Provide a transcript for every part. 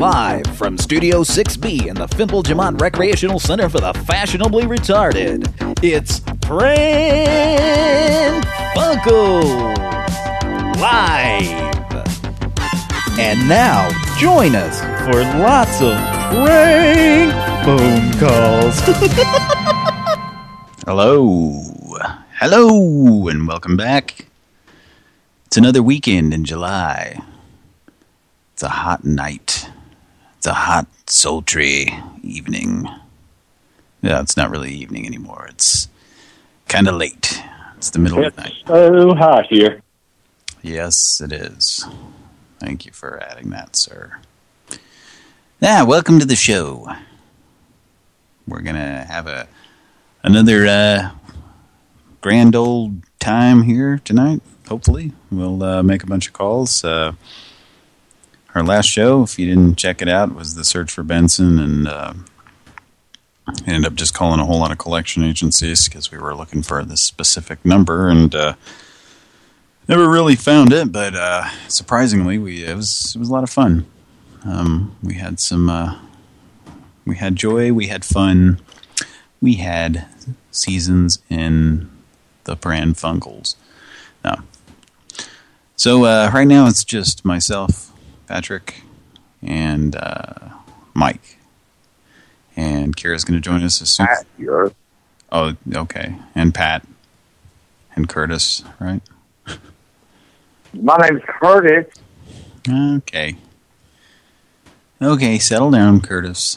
Live from Studio 6B in the Fimple Jamont Recreational Center for the Fashionably Retarded, it's Pran Funkels Live. And now, join us for lots of prank phone calls. Hello, and welcome back. It's another weekend in July. It's a hot night. It's a hot, sultry evening. No, it's not really evening anymore. It's kind of late. It's the middle of the night. It's so hot here. Yes, it is. Thank you for adding that, sir. Yeah, welcome to the show. We're going to have another grand old time here tonight, hopefully. We'll make a bunch of calls. Our last show, if you didn't check it out, was the search for Benson, and ended up just calling a whole lot of collection agencies because we were looking for this specific number, and never really found it, but surprisingly, it was a lot of fun. We had we had joy, we had fun, we had seasons in the Pran Funkels. No. So right now it's just myself, Patrick, and Mike. And Kira's going to join us as soon as... Oh, okay. And Pat. And Curtis, right? My name's Curtis. Okay. Okay, settle down, Curtis.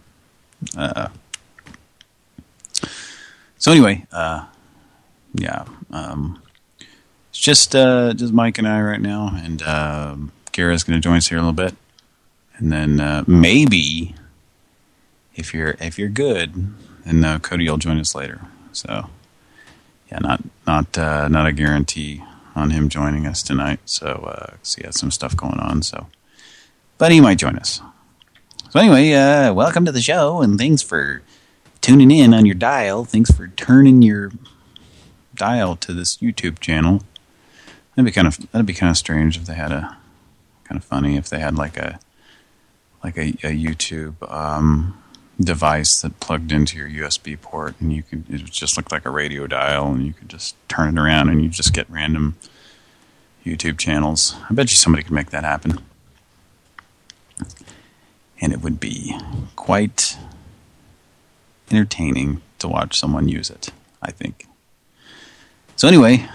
So anyway, yeah. It's just Mike and I right now, and Kira's going to join us here in a little bit, and then maybe if you're good, then Cody will join us later. So yeah, not a guarantee on him joining us tonight. So he has some stuff going on. So, but he might join us. So anyway, welcome to the show, and thanks for tuning in on your dial. Thanks for turning your dial to this YouTube channel. That'd be kind of strange if they had kind of funny if they had like a YouTube device that plugged into your USB port, and it would just look like a radio dial, and you could just turn it around and you just get random YouTube channels. I bet you somebody could make that happen. And it would be quite entertaining to watch someone use it, I think. So anyway,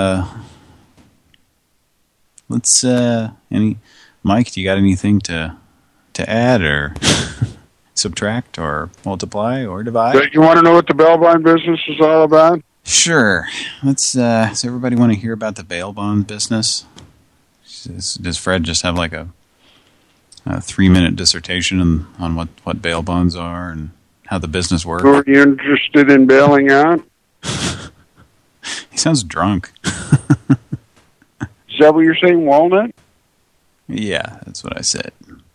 let's Mike, do you got anything to add or subtract or multiply or divide? You want to know what the bail bond business is all about? Sure. Does everybody want to hear about the bail bond business? Does Fred just have like a 3-minute dissertation on what bail bonds are and how the business works? Are you interested in bailing out? He sounds drunk. Is that what you're saying, Walnut? Yeah, that's what I said.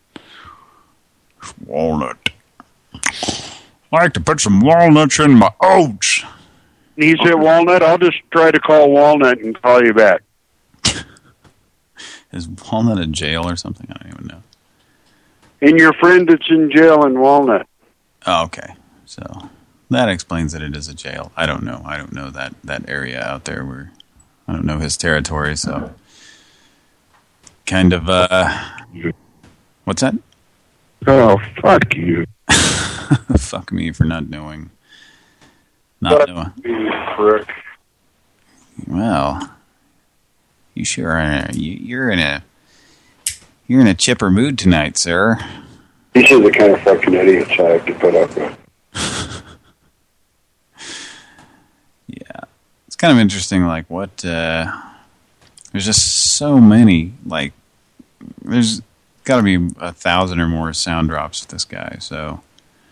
Walnut. I like to put some walnuts in my oats. He said Walnut? I'll just try to call Walnut and call you back. Is Walnut in jail or something? I don't even know. And your friend that's in jail in Walnut. Oh, okay. So that explains that it is a jail. I don't know. I don't know that area out there where I don't know his territory, so kind of what's that? Oh, fuck you. Fuck me for not knowing. Not knowing. Well, you sure are. You're in a chipper mood tonight, sir. These are the kind of fucking idiots I have to put up with. Yeah. It's kind of interesting, like, what, there's just so many, like, there's got to be 1,000 or more sound drops with this guy, so.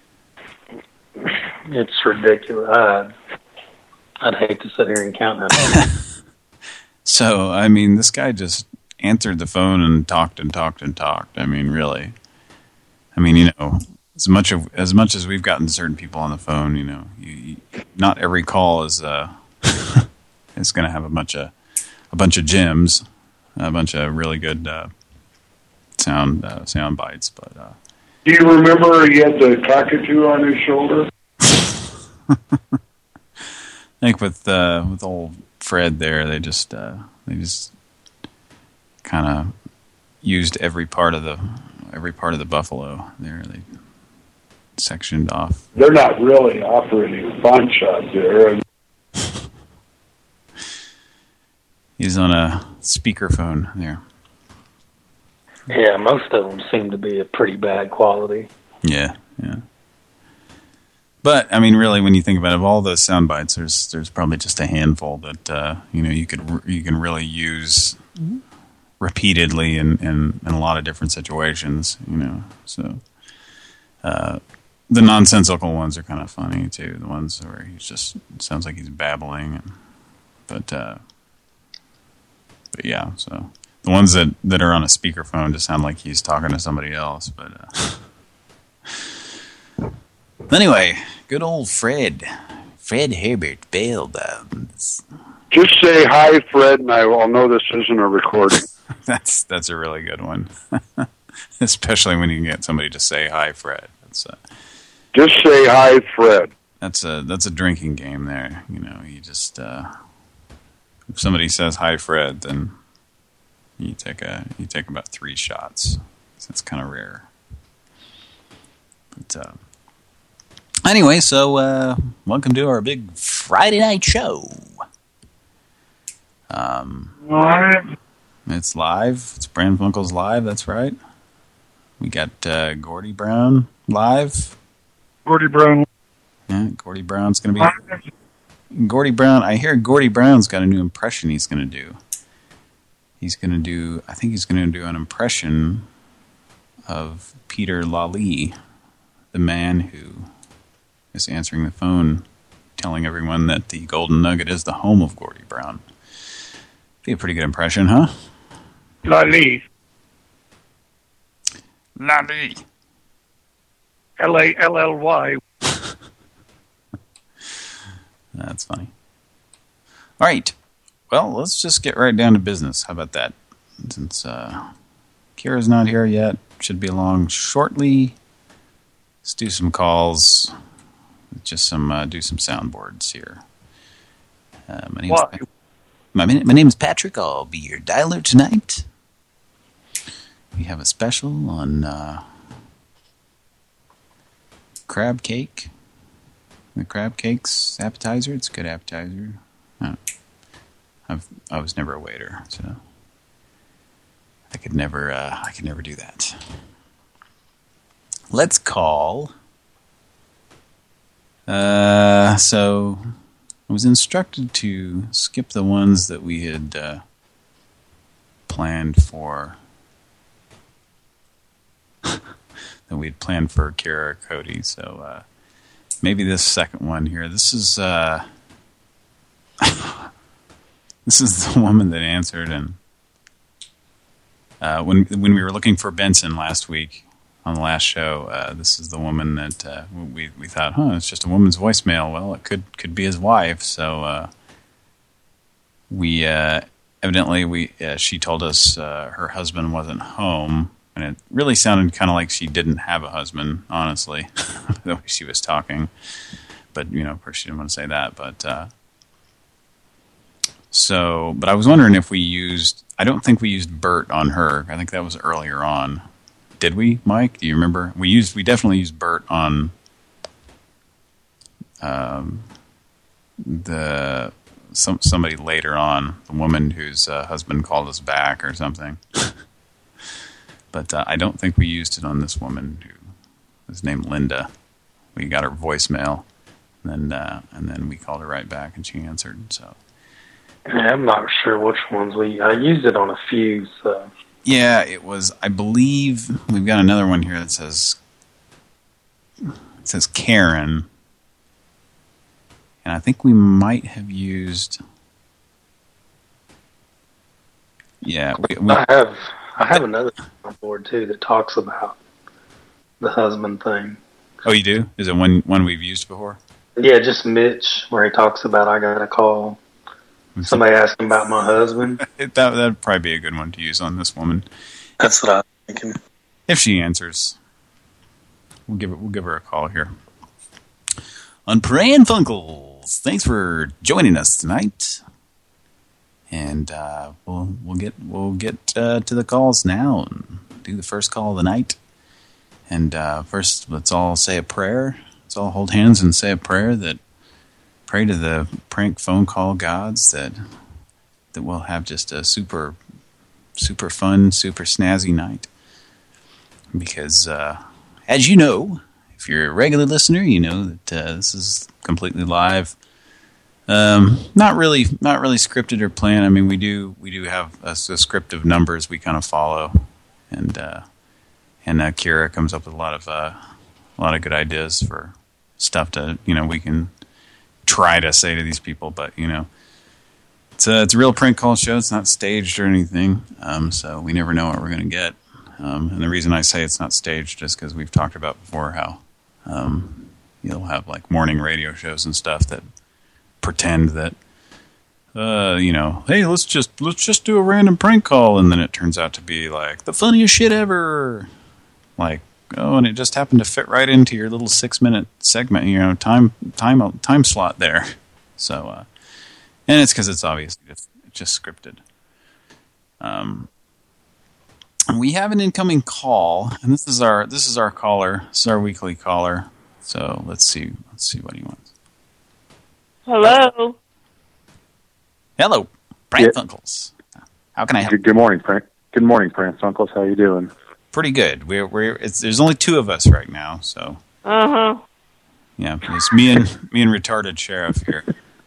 It's ridiculous. I'd hate to sit here and count that. So, I mean, this guy just answered the phone and talked and talked and talked. I mean, really. I mean, you know, as much as we've gotten certain people on the phone, you know, not every call is is going to have a bunch of gems, a bunch of really good sound bites. But do you remember he had the cockatoo on his shoulder? I think with old Fred there, they just kind of used every part of the buffalo there. They sectioned off. They're not really operating a pawn shop there. He's on a speakerphone there. Yeah, most of them seem to be a pretty bad quality. Yeah. But I mean, really, when you think about it, of all those sound bites, there's probably just a handful that you can really use repeatedly in a lot of different situations. So the nonsensical ones are kind of funny too. The ones where he just sounds like he's babbling, but yeah. So the ones that are on a speakerphone just sound like he's talking to somebody else. But anyway, good old Fred Herbert bail bonds. Just say hi, Fred, and I'll know this isn't a recording. That's a really good one, especially when you can get somebody to say hi, Fred. Just say hi, Fred. That's a drinking game there. You just if somebody says hi, Fred, then you take about 3 shots. It's kind of rare. But anyway, so welcome to our big Friday night show. It's live. It's Brand Funkels live. That's right. We got Gordy Brown live. Gordy Brown. Yeah, Gordy Brown's going to be... Gordy Brown, I hear Gordy Brown's got a new impression he's going to do. I think he's going to do an impression of Peter Lally, the man who is answering the phone, telling everyone that the Golden Nugget is the home of Gordy Brown. Be a pretty good impression, huh? Lally. Lally. That's funny. All right. Well, let's just get right down to business. How about that? Since Kira's not here yet, should be along shortly. Let's do some calls. Just do some soundboards here. My name is Patrick. I'll be your dialer tonight. We have a special on crab cake. The crab cake's appetizer. It's a good appetizer. I was never a waiter, so I could never do that. Let's call. So I was instructed to skip the ones that we had planned for. That we had planned for Kira or Cody. So maybe this second one here. This is this is the woman that answered, and when we were looking for Benson last week on the last show, this is the woman that we thought, it's just a woman's voicemail. Well, it could be his wife. So we evidently she told us her husband wasn't home, and it really sounded kind of like she didn't have a husband, honestly, the way she was talking. But of course, she didn't want to say that. But but I was wondering if we used. I don't think we used Bert on her. I think that was earlier on. Did we, Mike? Do you remember? We definitely used Bert on somebody later on, the woman whose husband called us back or something. But I don't think we used it on this woman who was named Linda. We got her voicemail, and then we called her right back, and she answered. So yeah, I'm not sure which ones I used it on a few. So yeah, it was. I believe we've got another one here that says Karen, and I think we might have used. Yeah, I have another on board too that talks about the husband thing. Oh, you do? Is it one we've used before? Yeah, just Mitch, where he talks about I got a call. Somebody asking about my husband. That'd probably be a good one to use on this woman. That's what If she answers, we'll give her a call here. On Pran Funkels, thanks for joining us tonight. And we'll get to the calls now and do the first call of the night. And first, let's all say a prayer. Let's all hold hands and say a prayer that pray to the prank phone call gods that we'll have just a super fun, super snazzy night. Because as you know, if you're a regular listener, you know that this is completely live. Not really scripted or planned. I mean, we do have a script of numbers we kind of follow, and Kira comes up with a lot of good ideas for stuff to we can try to say to these people, but it's a real prank call show. It's not staged or anything, so we never know what we're going to get. And the reason I say it's not staged is because we've talked about before how you'll have like morning radio shows and stuff that pretend that hey, let's just do a random prank call, and then it turns out to be like the funniest shit ever. Like, oh, and it just happened to fit right into your little 6-minute segment, time slot there. So, and it's because it's obviously just scripted. We have an incoming call, and this is our caller. This is our weekly caller. So let's see what he wants. Hello. Hello, Prank Funkels. How can I help? Good morning, Prank. Good morning, Prank Funkels. How you doing? Pretty good. There's only 2 of us right now, so. Uh-huh. Yeah, it's me and retarded sheriff here.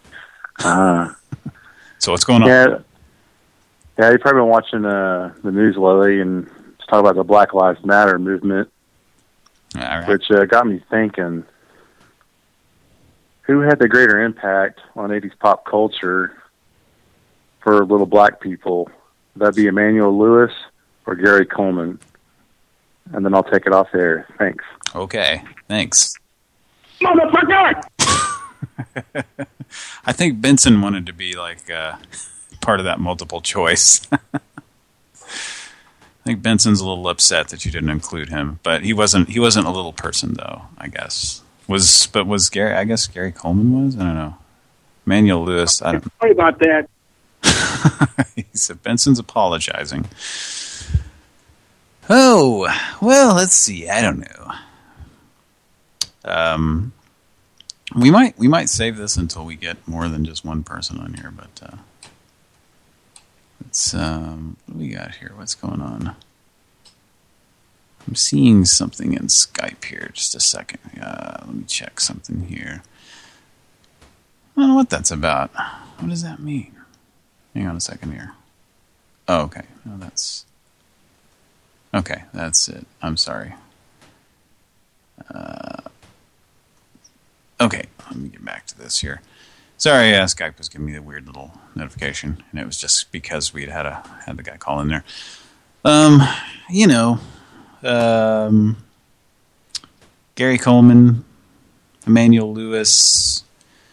So what's going on? Yeah, you've probably been watching the news lately, and it's talking about the Black Lives Matter movement, Right. which got me thinking, who had the greater impact on 80s pop culture for little black people? Would that be Emmanuel Lewis or Gary Coleman? And then I'll take it off there. Thanks. Okay, thanks. Motherfucker! I think Benson wanted to be like part of that multiple choice. I think Benson's a little upset that you didn't include him, but he wasn't a little person though, I guess. Was Gary? I guess Gary Coleman was. I don't know. Emmanuel Lewis. I don't. Sorry about that. He said Benson's apologizing. Oh well, let's see. I don't know. We might save this until we get more than just one person on here, but let's what do we got here? What's going on? I'm seeing something in Skype here. Just a second. Let me check something here. I don't know what that's about. What does that mean? Hang on a second here. Oh, okay. No, that's... Okay, that's it. I'm sorry. Okay, let me get back to this here. Sorry, Skype was giving me a weird little notification, and it was just because we'd had the guy call in there. Gary Coleman, Emmanuel Lewis.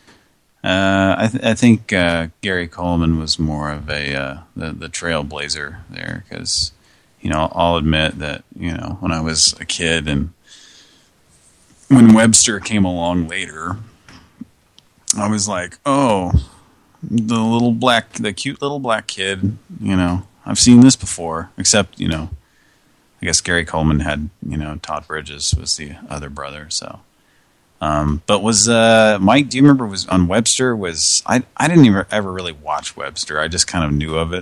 I think Gary Coleman was more of a the trailblazer there, because I'll admit that when I was a kid and when Webster came along later, I was like, oh, the cute little black kid, I've seen this before, except, I guess Gary Coleman had, Todd Bridges was the other brother, so. But was, Mike, do you remember was on Webster I didn't ever really watch Webster. I just kind of knew of it.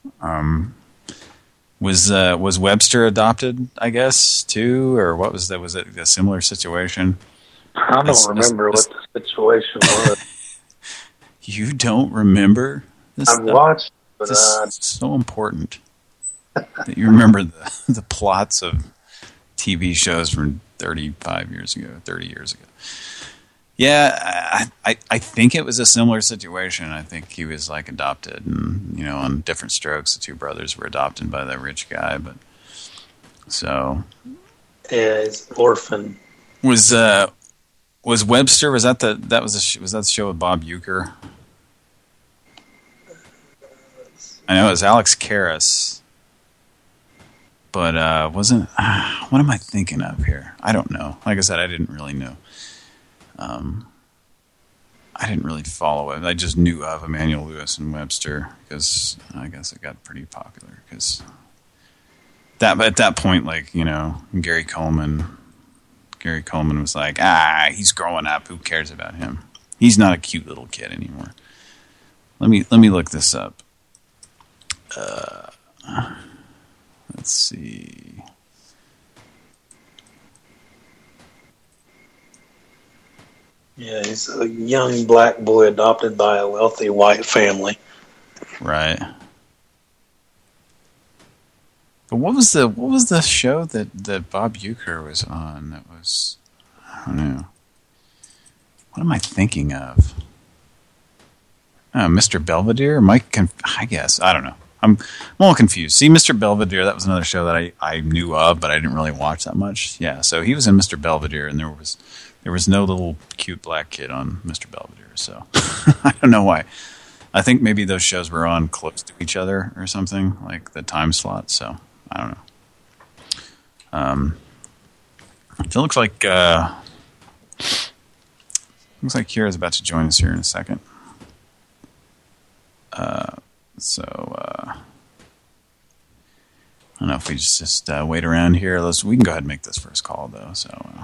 Was Webster adopted, I guess, too? Or what was that? Was it a similar situation? I don't remember what the situation was. You don't remember this? I've watched, but it's so important that you remember the plots of TV shows from 35 years ago, 30 years ago. Yeah, I think it was a similar situation. I think he was like adopted, and on different strokes, the two brothers were adopted by that rich guy. But so, yeah, he's orphan. Was Webster? Was that the show with Bob Uecker? I know it was Alex Karras. But wasn't... what am I thinking of here? I don't know. Like I said, I didn't really know. I didn't really follow it. I just knew of Emmanuel Lewis and Webster because I guess it got pretty popular. Because at that point, like, you know, Gary Coleman was like, he's growing up. Who cares about him? He's not a cute little kid anymore. Let me look this up. Let's see. Yeah, he's a young black boy adopted by a wealthy white family. Right. But what was the show that Bob Uecker was on? That was, I don't know. What am I thinking of? Mr. Belvedere? I guess. I don't know. I'm a little confused. See, Mr. Belvedere, that was another show that I knew of, but I didn't really watch that much. Yeah, so he was in Mr. Belvedere, and there was no little cute black kid on Mr. Belvedere, so I don't know why. I think maybe those shows were on close to each other or something, like the time slot, so I don't know. So it looks like Kira's about to join us here in a second. I don't know if we just wait around here. We can go ahead and make this first call, though. So,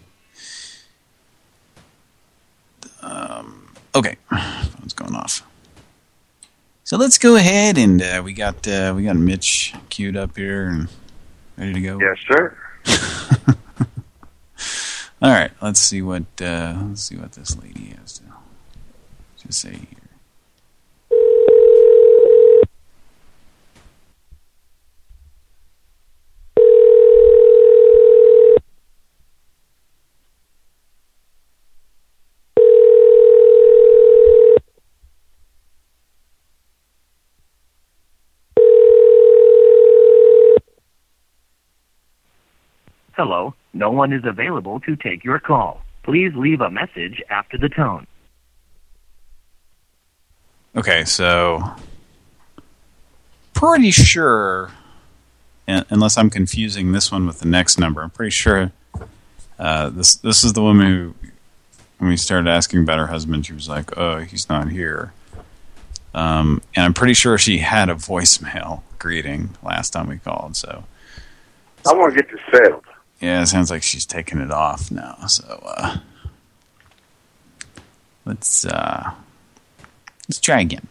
okay, phone's going off. So let's go ahead and we got Mitch queued up here and ready to go. Yes, sir. All right, let's see what this lady has to say here. Hello, no one is available to take your call. Please leave a message after the tone. Okay, so pretty sure, unless I'm confusing this one with the next number, I'm pretty sure this is the woman who, when we started asking about her husband, she was like, "Oh, he's not here." And I'm pretty sure she had a voicemail greeting last time we called. So I want to get this settled. Yeah, it sounds like she's taking it off now. So let's try again.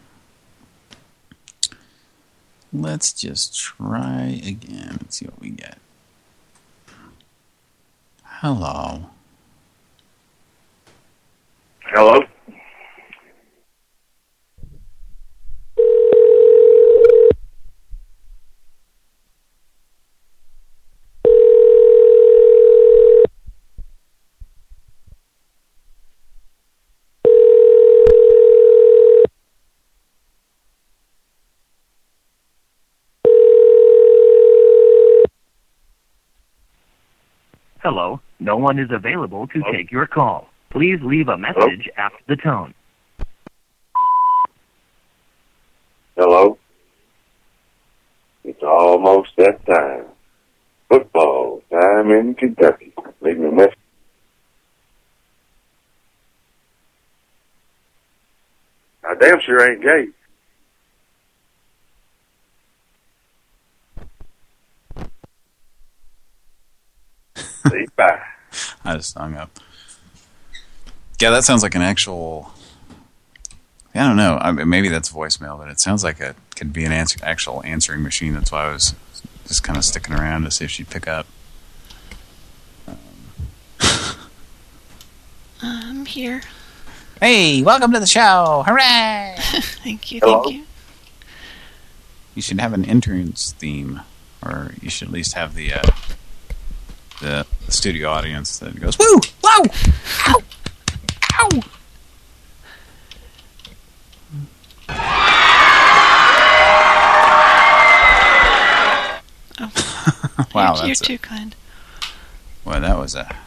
Let's just try again. Let's see what we get. Hello. Hello? Hello, no one is available to take your call. Please leave a message after the tone. Hello? It's almost that time. Football time in Kentucky. Leave me a message. I damn sure ain't gay. See, bye. I just hung up. Yeah, that sounds like an actual... I don't know. Maybe that's voicemail, but it sounds like it could be an actual answering machine. That's why I was just kind of sticking around to see if she'd pick up. I'm here. Hey, welcome to the show! Hooray! Thank you, Hello? thank you. You should have an intern's theme, or you should at least have the studio audience that goes, woo! Whoa! Ow! Ow! Oh. Wow, you're too kind. Well, that was a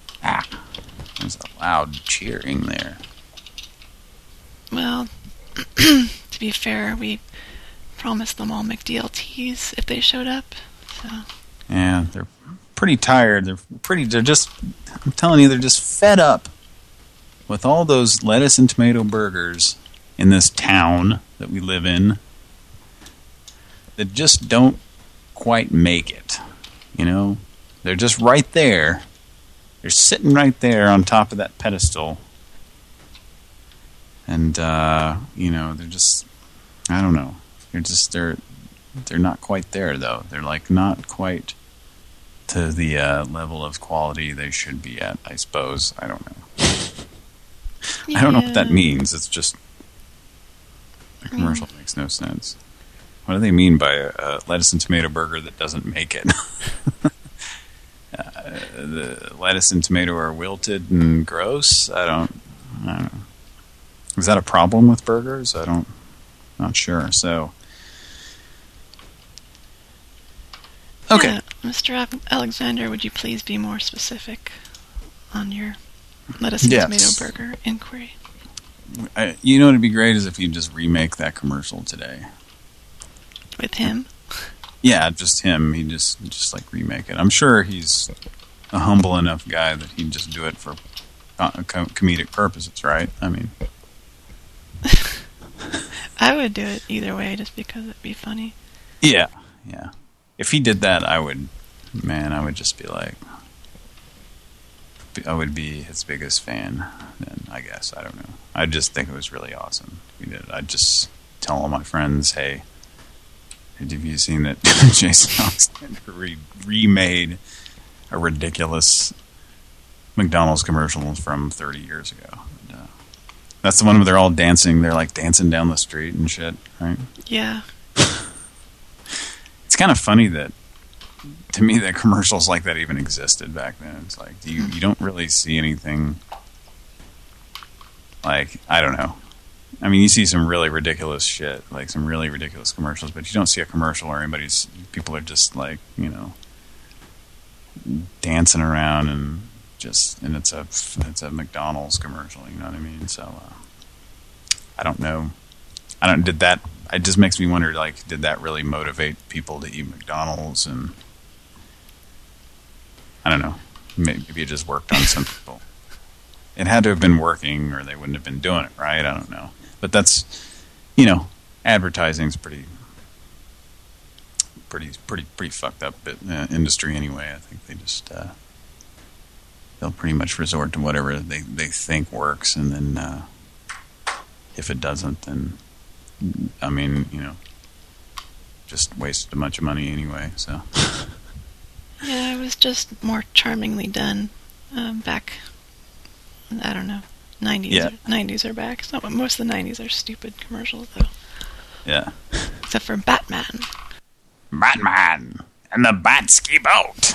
loud cheering there. Well, to be fair, we promised them all McDLTs if they showed up. So Yeah, they're pretty tired. They're just, I'm telling you, they're just fed up with all those lettuce and tomato burgers in this town that we live in that just don't quite make it. You know, they're just right there. They're sitting right there on top of that pedestal. And, you know, they're just, I don't know. They're not quite there, though. They're, like, not quite to the level of quality they should be at, I suppose. I don't know. Yeah. I don't know what that means. It's just, the commercial makes no sense. What do they mean by a lettuce and tomato burger that doesn't make it? The lettuce and tomato are wilted and gross? I don't know. Is that a problem with burgers? Not sure. So, okay. Yeah, Mr. Alexander, would you please be more specific on your lettuce and tomato burger inquiry? You know, it'd be great is if you just remake that commercial today. With him? Yeah, just him. He just like remake it. I'm sure he's a humble enough guy that he'd just do it for comedic purposes, right? I mean, I would do it either way just because it'd be funny. Yeah. If he did that, I would just be like, I would be his biggest fan then, I guess. I don't know. I just think it was really awesome. I'd just tell all my friends, hey, have you seen that Jason Alexander remade a ridiculous McDonald's commercial from 30 years ago? And, that's the one where they're all dancing. They're like dancing down the street and shit, right? Yeah. It's kind of funny that, to me, that commercials like that even existed back then. It's like, you don't really see anything, like, I don't know. I mean, you see some really ridiculous shit, like some really ridiculous commercials, but you don't see a commercial where people are just like, you know, dancing around and it's a McDonald's commercial, you know what I mean? So, I don't know. It just makes me wonder, like, did that really motivate people to eat McDonald's? And I don't know. Maybe it just worked on some people. It had to have been working or they wouldn't have been doing it, right? I don't know. But that's, you know, advertising's pretty fucked up industry anyway. I think they just they'll pretty much resort to whatever they think works, and then if it doesn't, then I mean, you know, just wasted a bunch of money anyway. So yeah, it was just more charmingly done back. I don't know. 90s. Yeah. 90s are back. So most of the 90s are stupid commercials, though. Yeah. Except for Batman. Batman and the Bat-Ski boat.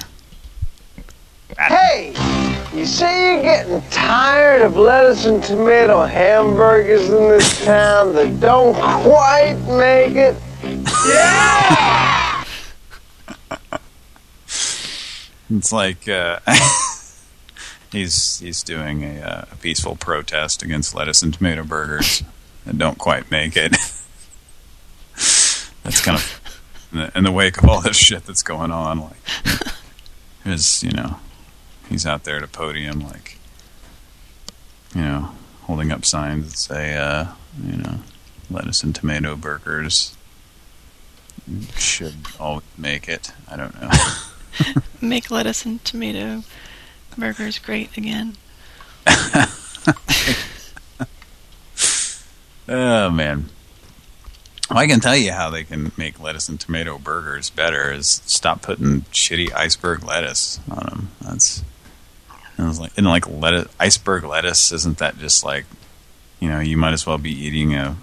Hey, you say you're getting tired of lettuce and tomato hamburgers in this town that don't quite make it? Yeah! It's like he's doing a peaceful protest against lettuce and tomato burgers that don't quite make it. That's kind of in the wake of all this shit that's going on. Like, you know, he's out there at a podium, like, you know, holding up signs that say, you know, lettuce and tomato burgers should always make it. I don't know. Make lettuce and tomato burgers great again. Oh, man. Well, I can tell you how they can make lettuce and tomato burgers better is stop putting shitty iceberg lettuce on them. Iceberg lettuce, isn't that just like, you know, you might as well be eating a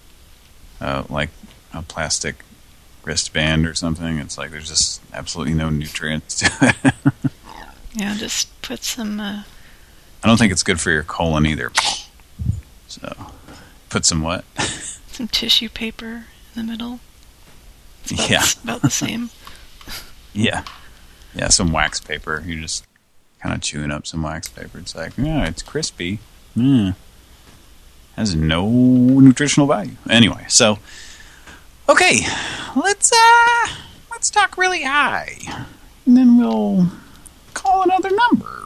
plastic wristband or something. It's like there's just absolutely no nutrients to it. Yeah, just put some... I don't think it's good for your colon either. So, put some what? Some tissue paper in the middle. It's about the same. Yeah, some wax paper. You're just kind of chewing up some wax paper. It's like, yeah, it's crispy. Has no nutritional value. Anyway, so, okay, let's talk really high. and then we'll call another number.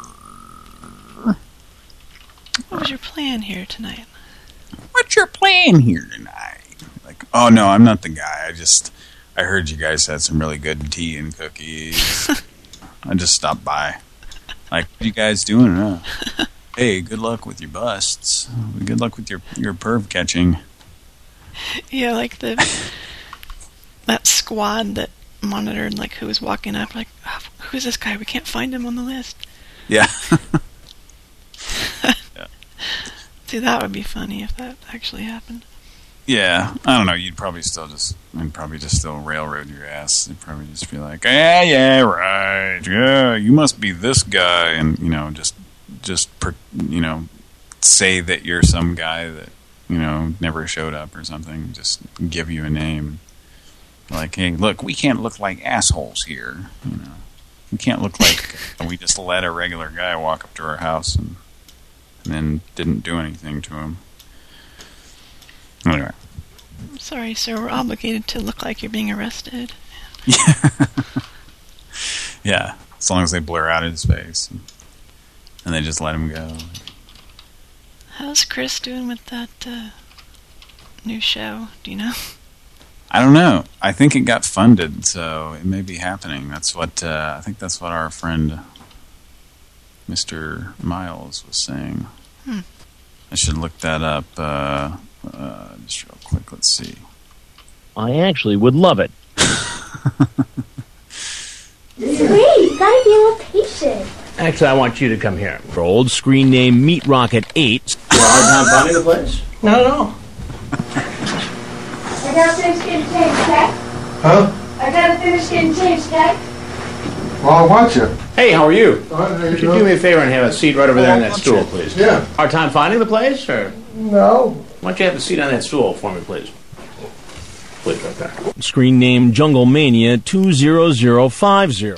What was your plan here tonight? What's your plan here tonight? Like, oh no, I'm not the guy. I heard you guys had some really good tea and cookies. I just stopped by. Like, what are you guys doing? Hey, good luck with your busts. Good luck with your perv catching. Yeah, like that squad that monitored like who was walking up. Like, oh, who's this guy? We can't find him on the list. Yeah. Yeah. See, that would be funny if that actually happened. Yeah, I don't know. I'd probably just still railroad your ass. They'd probably just be like, yeah, right. Yeah, you must be this guy. And, say that you're some guy that, never showed up or something. Just give you a name. Like, hey, look, we can't look like assholes here. We can't look like we just let a regular guy walk up to our house and then didn't do anything to him. Anyway. Sorry, sir. We're obligated to look like you're being arrested. Yeah. Yeah. As long as they blur out his face. And they just let him go. How's Chris doing with that new show? Do you know? I don't know. I think it got funded, so it may be happening. That's what I think that's what our friend Mr. Miles was saying. I should look that up just real quick. Let's see. I actually would love it. Wait, you gotta be a little patient. Actually, I want you to come here. For old screen name Meat Rocket 8. Hard time finding the place? Not at all. I gotta finish getting changed, okay? Huh? I gotta finish getting changed, okay? Well, I want you. Hey, how are you? Could you do me a favor and have a seat right over there on that stool, please? Yeah. Hard time finding the place, or? No. Why don't you have a seat on that stool for me, please? Please, right there. Screen name Jungle Mania 20050.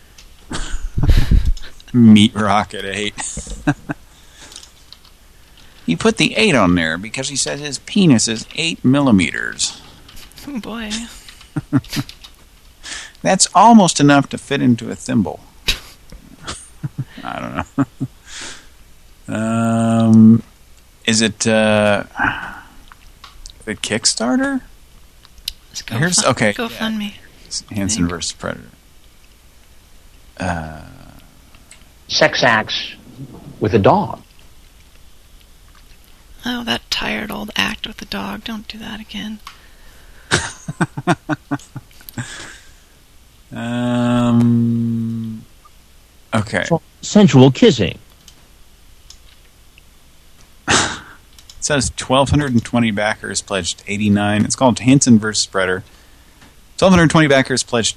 Meat Rocket 8. He put the 8 on there because he said his penis is 8 millimeters. Oh boy. That's almost enough to fit into a thimble. I don't know. Is it the Kickstarter? Let's go. Okay. Go fund me. Hansen versus Predator. Sex acts with a dog. Oh, that tired old act with the dog. Don't do that again. Okay. Sensual kissing. It says 1,220 backers pledged 89. It's called Hansen versus Predator. 1,220 backers pledged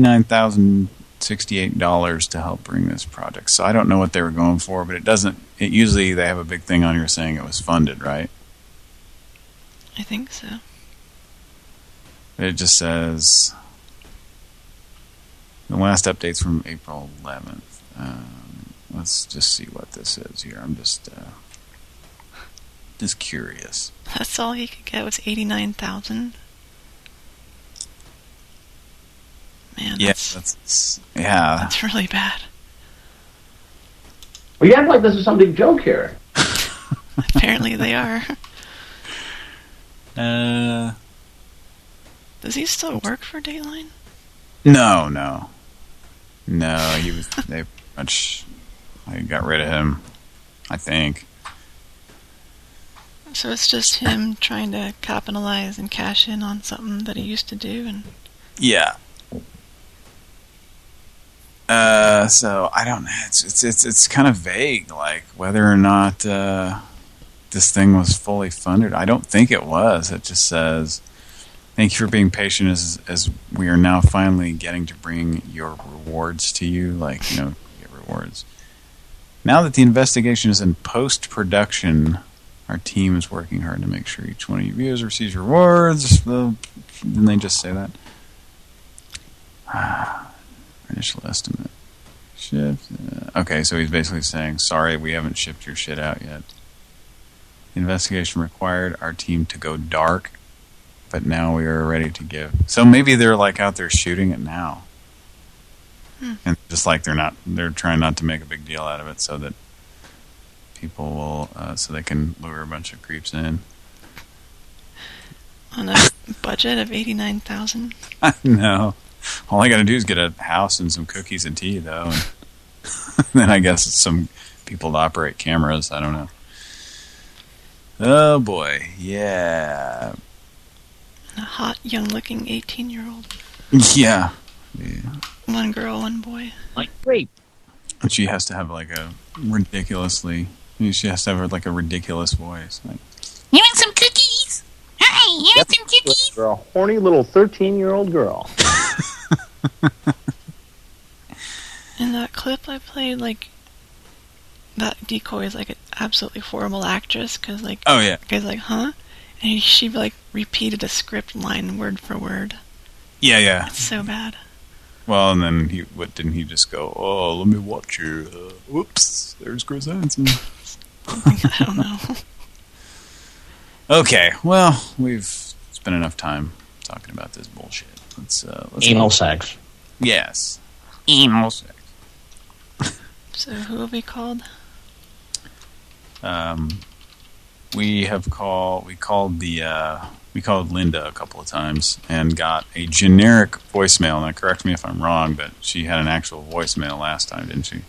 $89,068 to help bring this project. So I don't know what they were going for, but it doesn't. It usually they have a big thing on here saying it was funded, right? I think so. It just says the last update's from April 11th. Let's just see what this is here. I'm just curious. That's all he could get was 89,000. Man, yeah, that's really bad. Well, you act like this is some big joke here. Apparently they are. Does he still work for Dateline? No. He was. They much. I got rid of him, I think. So it's just him trying to capitalize and cash in on something that he used to do, and yeah. So I don't know. It's kind of vague, like whether or not this thing was fully funded. I don't think it was. It just says, "Thank you for being patient as we are now finally getting to bring your rewards to you." Like, get rewards. Now that the investigation is in post-production, our team is working hard to make sure each one of you viewers receives rewards. Didn't they just say that? Initial estimate. Shipped. Okay, so he's basically saying, sorry, we haven't shipped your shit out yet. The investigation required our team to go dark, but now we are ready to give. So maybe they're like out there shooting it now. And just like they're trying not to make a big deal out of it so that people will, so they can lure a bunch of creeps in. On a budget of $89,000. I know. All I got to do is get a house and some cookies and tea, though. And then I guess it's some people to operate cameras. I don't know. Oh, boy. Yeah. A hot, young-looking 18-year-old. Yeah. One girl, one boy. Like rape. And she has to have like a ridiculously... She has to have like a ridiculous voice. Like, you want some cookies? Hi, you want some cookies? You're a horny little 13-year-old girl. In that clip I played, like, that decoy is like an absolutely horrible actress, because, like, oh, yeah. the guy's like, huh? And she, like, repeated a script line word for word. Yeah, yeah. It's so bad. Well, and then didn't he just go, oh, let me watch you. Whoops, there's Chris Hansen. I don't know. Okay, well, we've spent enough time talking about this bullshit. Let's Anal sex. Yes. Anal sex. So who have we called? We called Linda a couple of times and got a generic voicemail. Now, correct me if I'm wrong, but she had an actual voicemail last time, didn't she?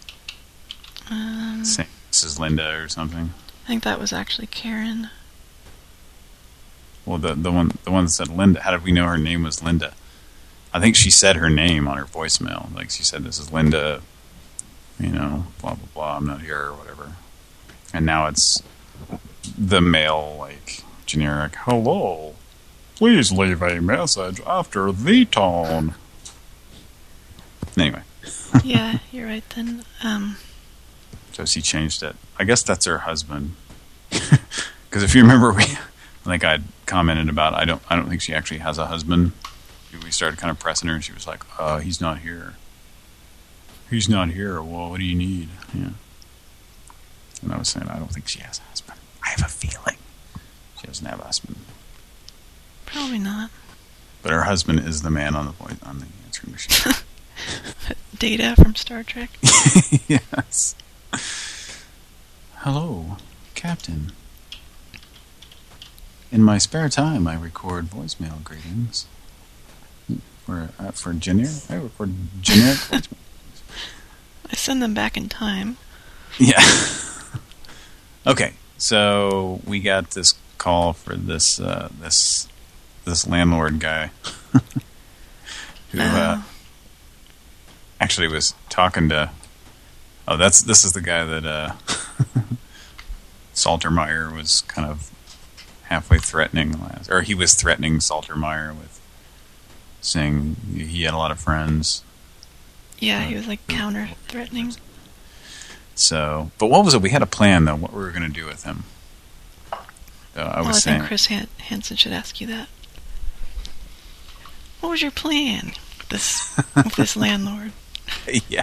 Saying this is Linda or something. I think that was actually Karen. Well, the one that said Linda. How did we know her name was Linda? I think she said her name on her voicemail. Like she said, "This is Linda." You know, blah blah blah. I'm not here or whatever. And now it's the male, like, generic, hello, please leave a message after the tone. Anyway. Yeah, you're right then. So she changed it. I guess that's her husband. Because if you remember, I think I'd commented about, I don't think she actually has a husband. We started kind of pressing her, and she was like, he's not here. He's not here. Well, what do you need? Yeah. And I was saying, I don't think she has a husband. I have a feeling she doesn't have a husband. Probably not. But her husband is the man on the answering machine. Data from Star Trek. Yes. Hello, Captain. In my spare time, I record voicemail greetings. For generic, I record generic voicemail. I send them back in time. Yeah. Okay, so we got this call for this this landlord guy who actually was talking to. Oh, this is the guy that Saltermeyer was kind of halfway threatening or he was threatening Saltermeyer with saying he had a lot of friends. Yeah, he was like counter-threatening. So, but what was it? We had a plan, though, what we were going to do with him. So I think Chris Hansen should ask you that. What was your plan with this landlord? Yeah.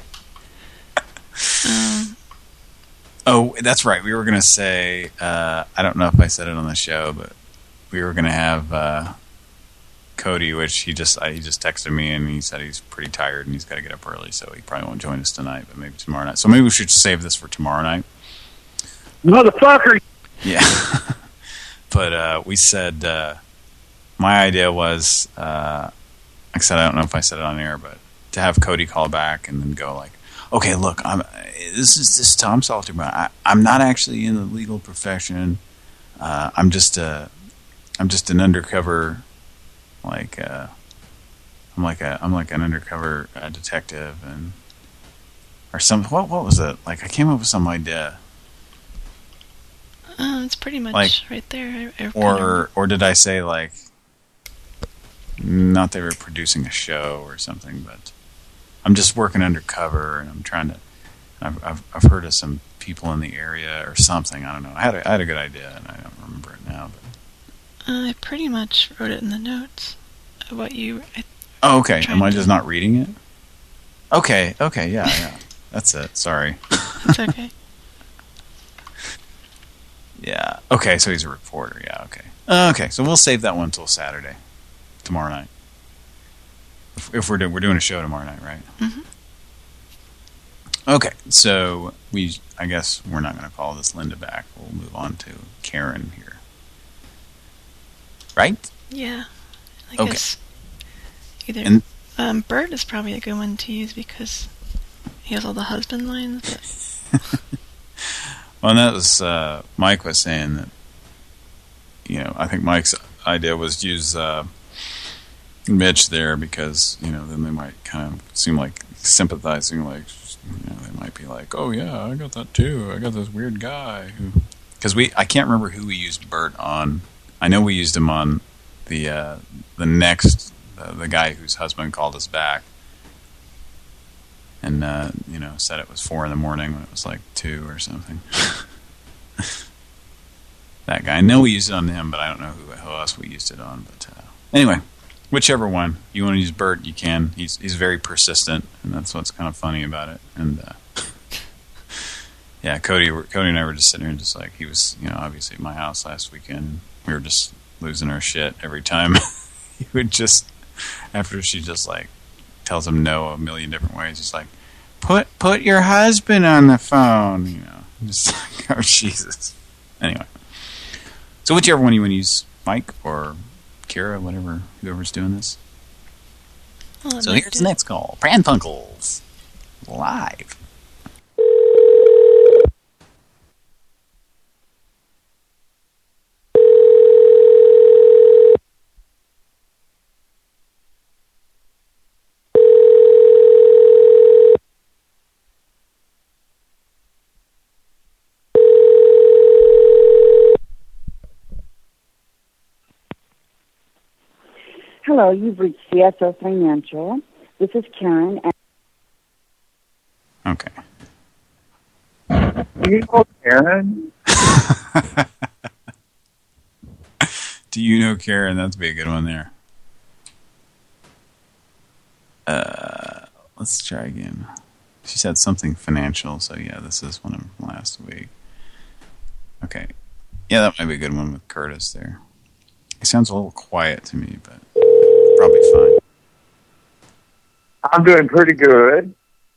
Oh, that's right. We were going to say, I don't know if I said it on the show, but we were going to have Cody, which he just texted me and he said he's pretty tired and he's got to get up early, so he probably won't join us tonight, but maybe tomorrow night. So maybe we should save this for tomorrow night. Motherfucker! Yeah. But we said, my idea was, like I said, I don't know if I said it on air, but to have Cody call back and then go like, okay, look, this is Tom Saltermeyer. I'm not actually in the legal profession. I'm just an undercover. I'm like an undercover detective and or some what was it? Like I came up with some idea. It's pretty much right there. Or did I say like not they were producing a show or something, but I'm just working undercover and I'm trying to. I've heard of some people in the area or something. I don't know. I had a good idea and I don't remember it now, but. I pretty much wrote it in the notes of what you... Oh, okay. Am I just not reading it? Okay, yeah. That's it. Sorry. It's okay. Yeah. Okay, so he's a reporter. Yeah, okay. Okay, so we'll save that one until Saturday. Tomorrow night. If we're doing a show tomorrow night, right? Mm-hmm. Okay, so I guess we're not going to call this Linda back. We'll move on to Karen here. Right? Yeah. I Okay. guess either Bert is probably a good one to use because he has all the husband lines. But... Well, and that was Mike was saying that, I think Mike's idea was to use Mitch there because, then they might kind of seem like sympathizing, like, they might be like, oh yeah, I got that too. I got this weird guy who, because I can't remember who we used Bert on. I know we used him on the next, the guy whose husband called us back. And, said it was 4 a.m. when it was like 2 or something. That guy. I know we used it on him, but I don't know who else we used it on. But anyway, whichever one. You want to use Bert, you can. He's very persistent, and that's what's kind of funny about it. And, yeah, Cody and I were just sitting here just like, he was, obviously at my house last weekend. We were just losing our shit every time. He would just, after she just like, tells him no a million different ways. He's like, put your husband on the phone. Just like, oh Jesus. Anyway, so whichever one you want to use, Mike or Kira, whatever, whoever's doing this. So here's the next call. Pran Funkels live. Hello, you've reached CSO Financial. This is Karen. Okay. Do you know Karen? Do you know Karen? That'd be a good one there. Let's try again. She said something financial, so yeah, this is one of last week. Okay. Yeah, that might be a good one with Curtis there. He sounds a little quiet to me, but probably fine. I'm doing pretty good.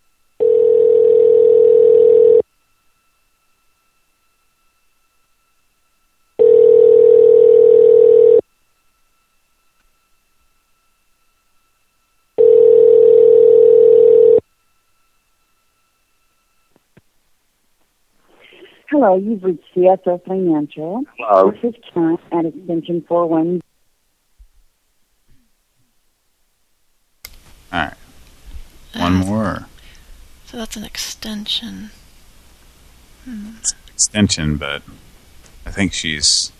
Hello, you've reached CSO Financial. Hello. This is Karen at extension 41. All right. One more. So that's an extension. It's an extension, but I think she's...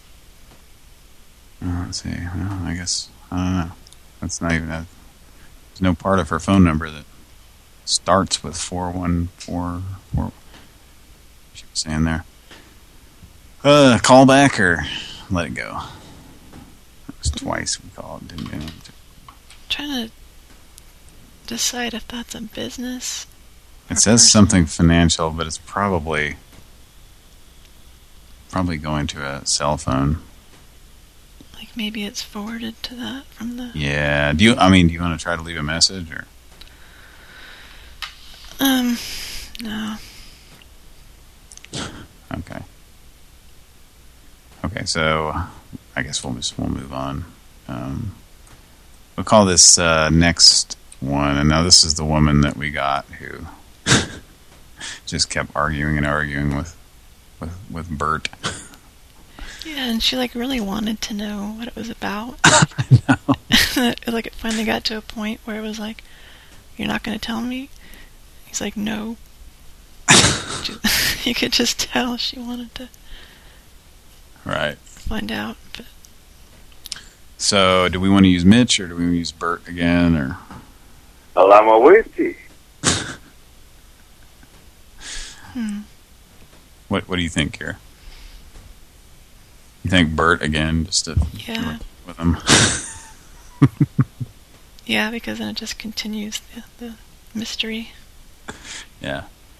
let's see. Well, I guess... I don't know. That's not even... There's no part of her phone number that starts with 4144. She was saying there. Call back or let it go? It was twice we called. Didn't get it. Trying to decide if that's a business. It says something financial, but it's probably going to a cell phone. Like maybe it's forwarded to that from the... Yeah. Do you want to try to leave a message or? No. Okay. Okay, so I guess we'll move on. We'll call this next one, and now this is the woman that we got who just kept arguing and arguing with Bert. Yeah, and she like really wanted to know what it was about. I know. Like it finally got to a point where it was like, "You're not going to tell me?" He's like, "No." You could just tell she wanted to find out. But. So, do we want to use Mitch or do we want to use Bert again? Or Well, I'm a whiskey. What do you think here? You think Bert again, just to with him? Yeah, because then it just continues the mystery. Yeah.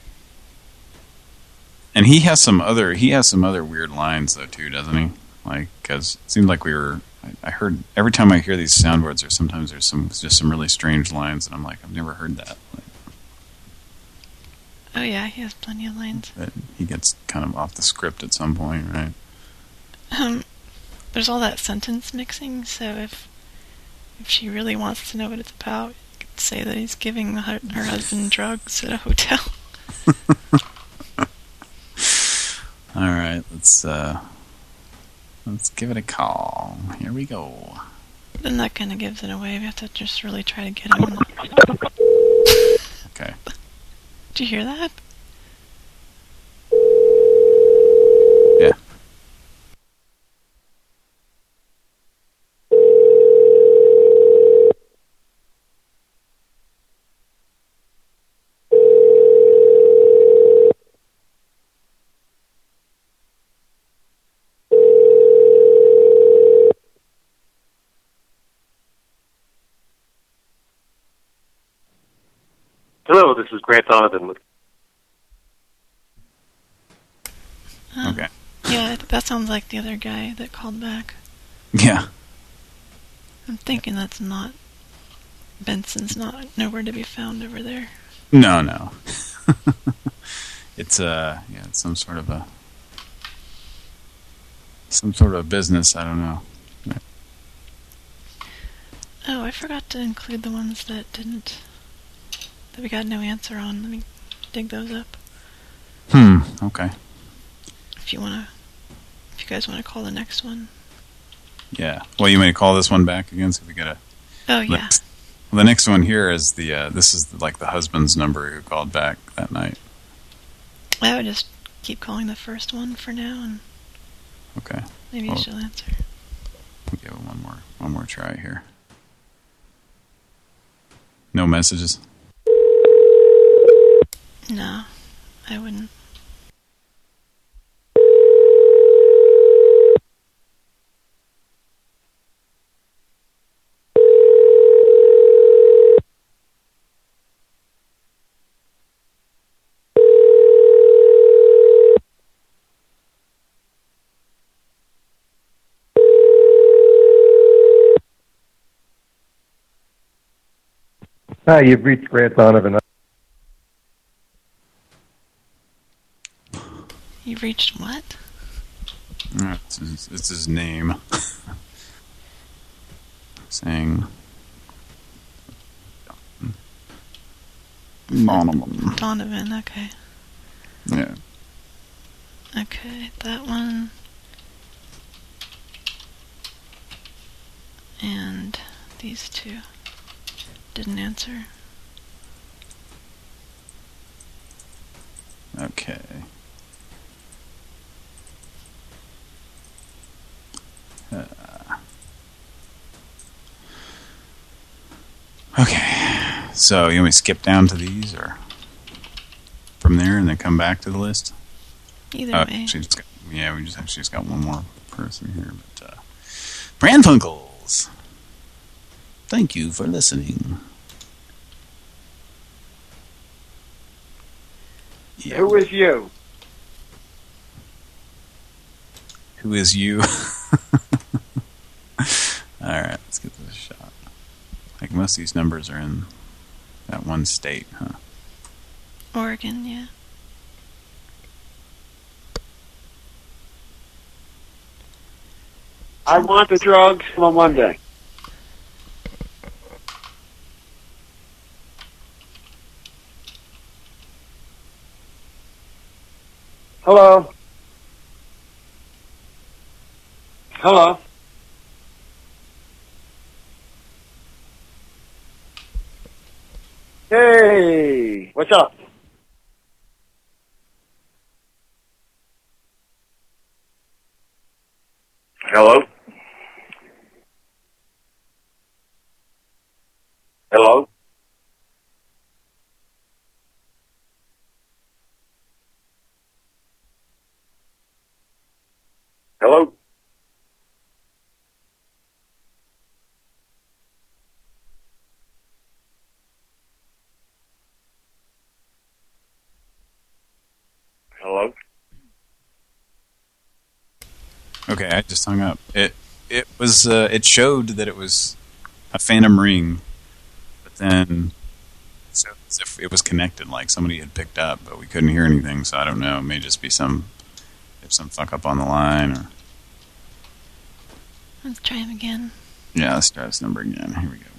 And he has some other weird lines though too, doesn't he? Like, because it seemed like we were I heard every time I hear these soundboards, sometimes there's just some really strange lines, and I'm like, I've never heard that. Oh yeah, he has plenty of lines. But he gets kind of off the script at some point, right? There's all that sentence mixing, so if she really wants to know what it's about, you could say that he's giving her husband drugs at a hotel. All right, let's give it a call. Here we go. Then that kind of gives it away. We have to just really try to get him on the... Okay. Did you hear that? Yeah. Hello, this is Grant Donovan with... Okay. Yeah, that sounds like the other guy that called back. Yeah. I'm thinking that's not... Benson's not nowhere to be found over there. No. It's it's some sort of business, I don't know. Oh, I forgot to include the ones that we got no answer on. Let me dig those up. Okay. If you guys want to call the next one. Yeah. Well, you may call this one back again, so we get a... Oh, yeah. Well, the next one here is this is like the husband's number who called back that night. I would just keep calling the first one for now, and okay. Maybe she'll answer. We'll give it one more try here. No messages? No, I wouldn't. Hi, you've reached Grant Donovan. You've reached what? It's his name. Saying Donovan, okay. Yeah. Okay, that one. And these two. Didn't answer. Okay. Okay. So you want me to skip down to these, or from there and then come back to the list? Either way. We just got one more person here, but Brandfunkels. Thank you for listening. Yeah. Who is you? Who is you? Alright, let's get this shot. Like most of these numbers are in that one state, huh? Oregon, yeah. I want the drugs on Monday. Hello? Hello? Hey, what's up? Hello? Hello? Hello? Hello? Okay, I just hung up. it was. It showed that it was a phantom ring, but then so as if it was connected, like somebody had picked up, but we couldn't hear anything. So I don't know. It may just be some fuck up on the line, or. Let's try him again. Yeah, let's try this number again. Here we go.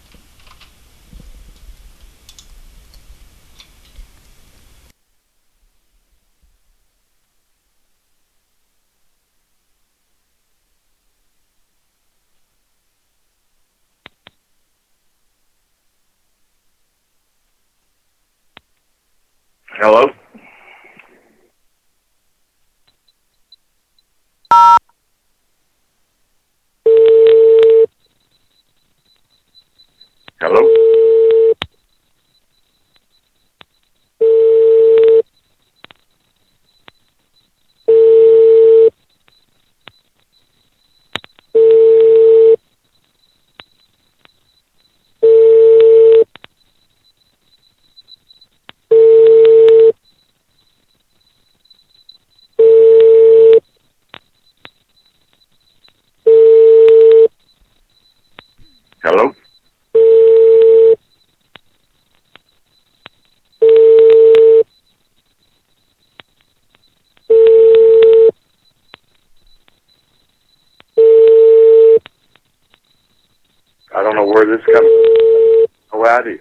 Hello? Hello? Hello? I don't know where this comes from. No idea.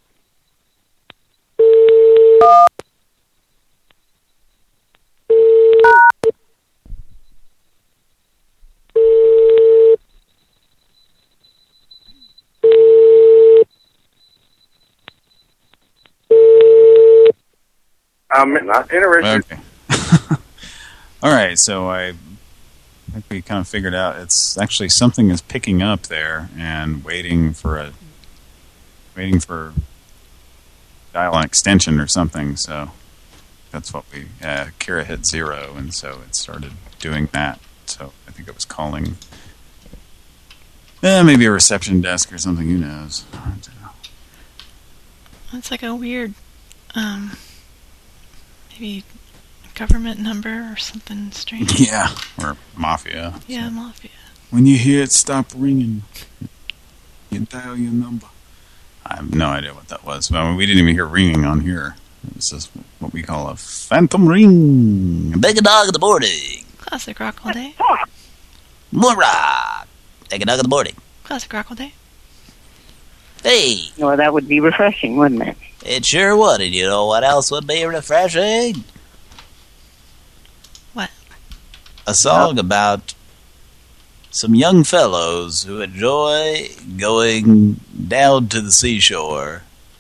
I'm not interested. Okay. All right, so I think we kind of figured out it's actually something is picking up there and waiting for dial an extension or something. So that's what we Kira hit 0, and so it started doing that. So I think it was calling maybe a reception desk or something. Who knows? It's like a weird, maybe government number or something strange. Yeah, or mafia. Yeah, mafia. When you hear it stop ringing, you dial your number. I have no idea what that was. I mean, we didn't even hear ringing on here. This is what we call a phantom ring. Big dog in the morning. Classic rock all day. More rock. Big dog in the morning. Classic rock all day. Hey. Well, that would be refreshing, wouldn't it? It sure would. And you know what else would be refreshing? What? A song about some young fellows who enjoy going down to the seashore.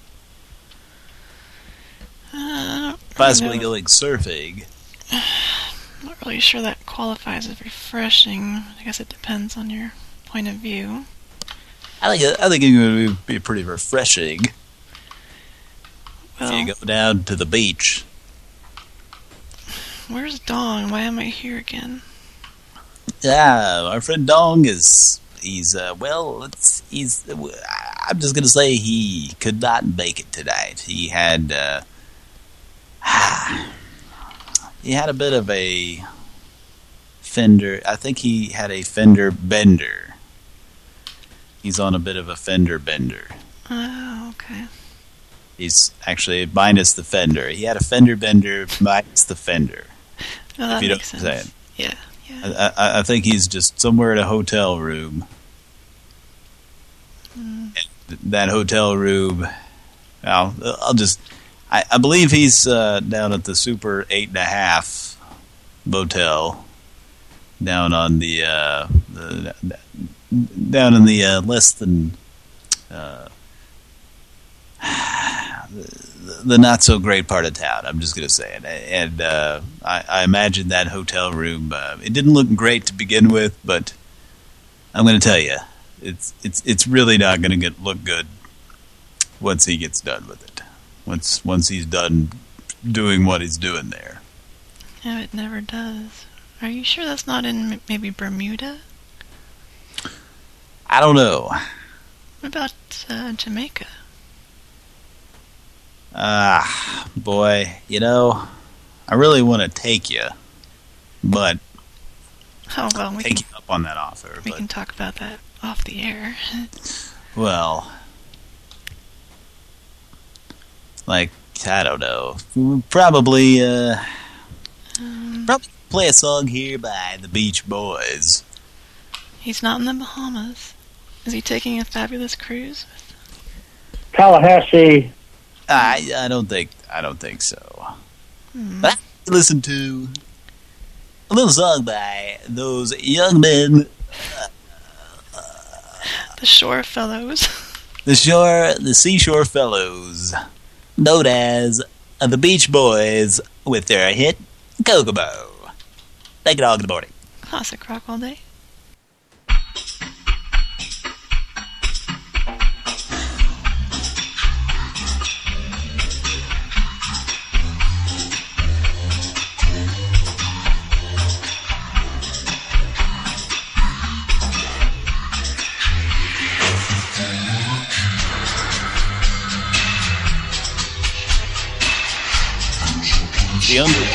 Possibly going surfing. I'm not really sure that qualifies as refreshing. I guess it depends on your point of view. I think it would be pretty refreshing if you go down to the beach. Where's Dong? Why am I here again? Yeah, our friend Dong I'm just gonna say he could not make it tonight. He had a bit of a fender. I think he had a fender bender. He's on a bit of a fender bender. Oh, okay. He's actually minus the fender. He had a fender bender minus the fender. Oh, that if you makes don't sense. say it. Yeah. I think he's just somewhere in a hotel room. That hotel room. I believe he's down at the Super 8.5 motel, down on the down in the less than the not so great part of town. I'm just gonna say it, and I imagine that hotel room. It didn't look great to begin with, but I'm gonna tell you, it's really not gonna look good once he gets done with it. Once he's done doing what he's doing there. No, it never does. Are you sure that's not in maybe Bermuda? I don't know. What about Jamaica? Boy, I really want to take you, but Oh, well, we take you up on that offer. We can talk about that off the air. Well, like, I don't know. Probably play a song here by the Beach Boys. He's not in the Bahamas. Is he taking a fabulous cruise? Tallahassee. I don't think so. But I listen to a little song by those young men. The Shore Fellows. The Seashore Fellows, known as the Beach Boys, with their hit Kokomo. Take it all, good morning. Classic rock all day. The Underworld.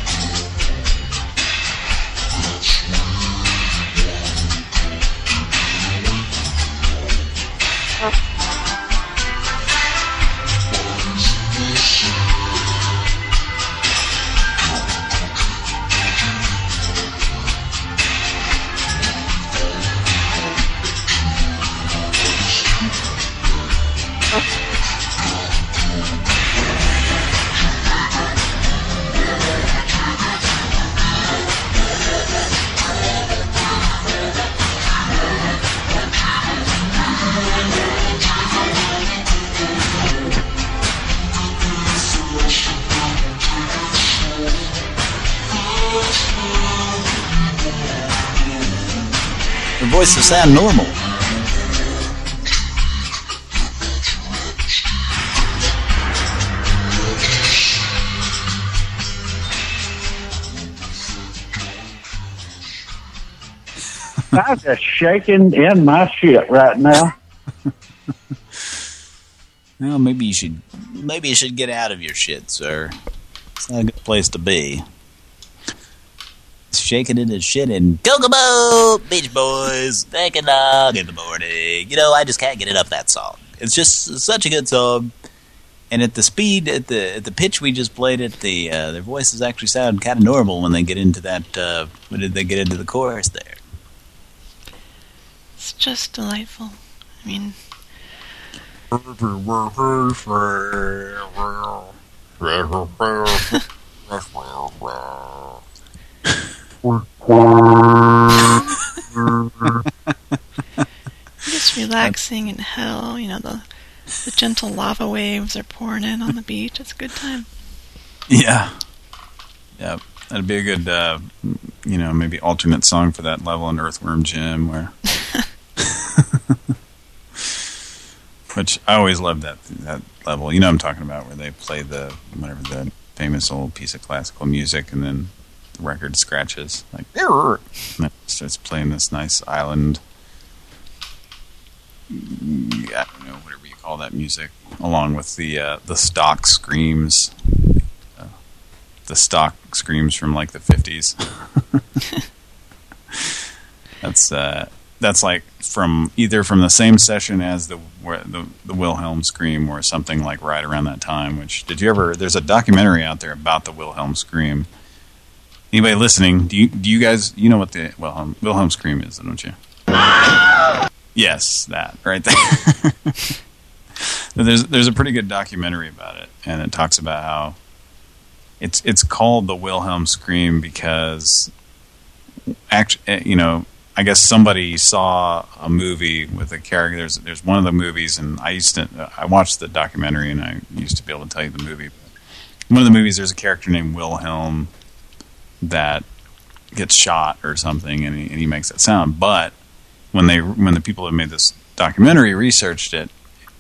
Their voices sound normal. I'm just shaking in my shit right now. Well, maybe you should get out of your shit, sir. It's not a good place to be. Shaking in his shit in Kokomo, Beach Boys, take a dog in the morning. You know, I just can't get enough of that song. It's just such a good song. And at the speed, at the pitch we just played it, their voices actually sound kind of normal when they get into that, when they get into the chorus there. It's just delightful. I mean... Just relaxing in hell, you know, the gentle lava waves are pouring in on the beach. It's a good time. Yeah. Yeah, that'd be a good, you know, maybe alternate song for that level in Earthworm Jim, where... Which I always loved that level. You know what I'm talking about, where they play the famous old piece of classical music, and then the record scratches, like, and it starts playing this nice island, I don't know, whatever you call that music, along with the stock screams, the stock screams from like the 50s. That's like either from the same session as the Wilhelm scream, or something like right around that time. Which, there's a documentary out there about the Wilhelm scream. Anybody listening, do you guys, you know what the Wilhelm scream is, don't you? Yes, that right there. There's a pretty good documentary about it, and it talks about how it's called the Wilhelm scream because actually, you know, I guess somebody saw a movie with a character. There's one of the movies, and I watched the documentary, and I used to be able to tell you the movie. One of the movies, there's a character named Wilhelm that gets shot or something, and he makes that sound. But when the people that made this documentary researched it,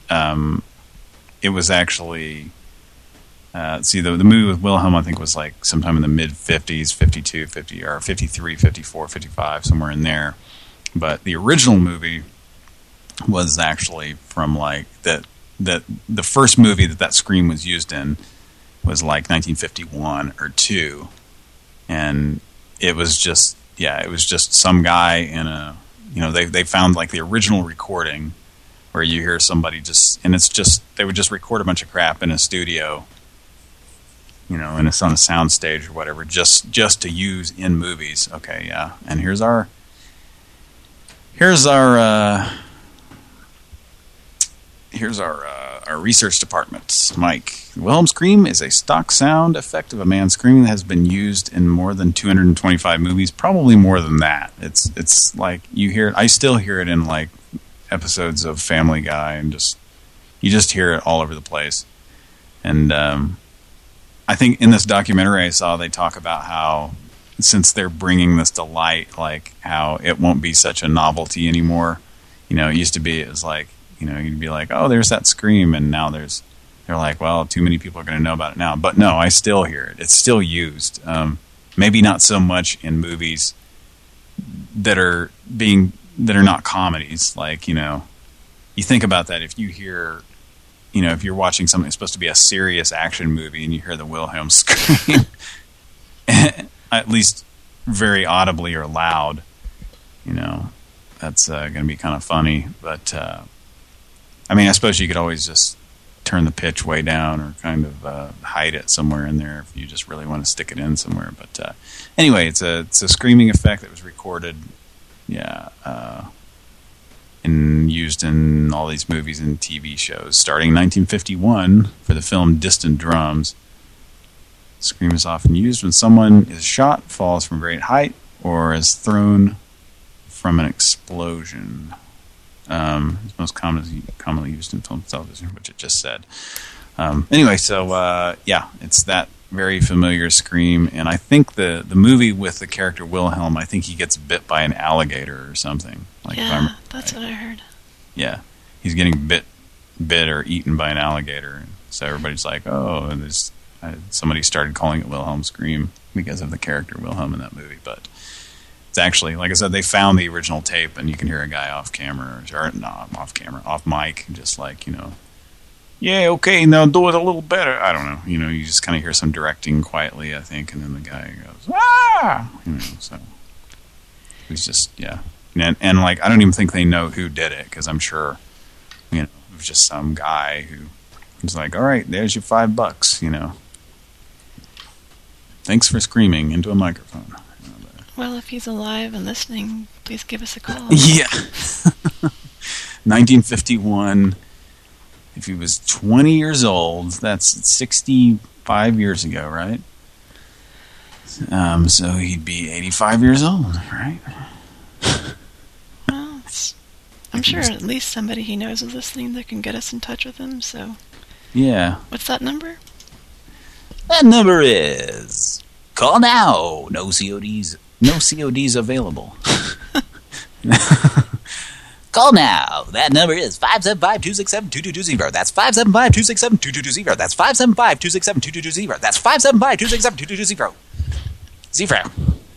it was actually the movie with Wilhelm, I think, was like sometime in the mid-50s, 52, 50, or 53, 54, 55, somewhere in there. But the original movie was actually from like the first movie that scream was used in was like 1951 or 2, and it was just yeah, it was just some guy in a, they found like the original recording where you hear somebody just, and it's just, they would just record a bunch of crap in a studio, and it's on a sound stage or whatever, just to use in movies. Okay, yeah. And here's our research department. Mike, the Wilhelm scream is a stock sound effect of a man screaming that has been used in more than 225 movies, probably more than that. It's like you hear it, I still hear it in like episodes of Family Guy, and you just hear it all over the place. And I think in this documentary I saw, they talk about how since they're bringing this to light, like how it won't be such a novelty anymore. It used to be, it was like, you'd be like, oh, there's that scream, and now they're like, well, too many people are going to know about it now. But no, I still hear it. It's still used. Maybe not so much in movies that are not comedies. Like, you think about that. If you hear, if you're watching something that's supposed to be a serious action movie and you hear the Wilhelm scream, at least very audibly or loud, that's going to be kind of funny. But, I mean, I suppose you could always just turn the pitch way down or kind of hide it somewhere in there if you just really want to stick it in somewhere. But anyway, it's a screaming effect that was recorded, and used in all these movies and TV shows. Starting in 1951 for the film Distant Drums. Scream is often used when someone is shot, falls from a great height, or is thrown from an explosion. It's most commonly used in film and television, which it just said. Anyway, so yeah, it's that very familiar scream, and I think the movie with the character Wilhelm, I think he gets bit by an alligator or something. Like, yeah, that's what I heard. Yeah, he's getting bit or eaten by an alligator, so everybody's like, oh, and there's somebody started calling it Wilhelm scream because of the character Wilhelm in that movie, but it's actually, like I said, they found the original tape, and you can hear a guy off camera, or not off camera, off mic, just like, yeah, okay, now do it a little better. I don't know, you just kind of hear some directing quietly, I think, and then the guy goes, ah! So it was just, yeah. And like, I don't even think they know who did it, because I'm sure, it was just some guy who was like, all right, there's your $5, Thanks for screaming into a microphone. Well, if he's alive and listening, please give us a call. Yeah. 1951. If he was 20 years old, that's 65 years ago, right? So he'd be 85 years old, right? Well, I'm sure at least somebody he knows is listening that can get us in touch with him, so... Yeah. What's that number? That number is... Call now! No CODs available. Call now. That number is 575-267-2220. That's 575-267-2220. That's 575-267-2220. That's 575-267-2220. Zebra.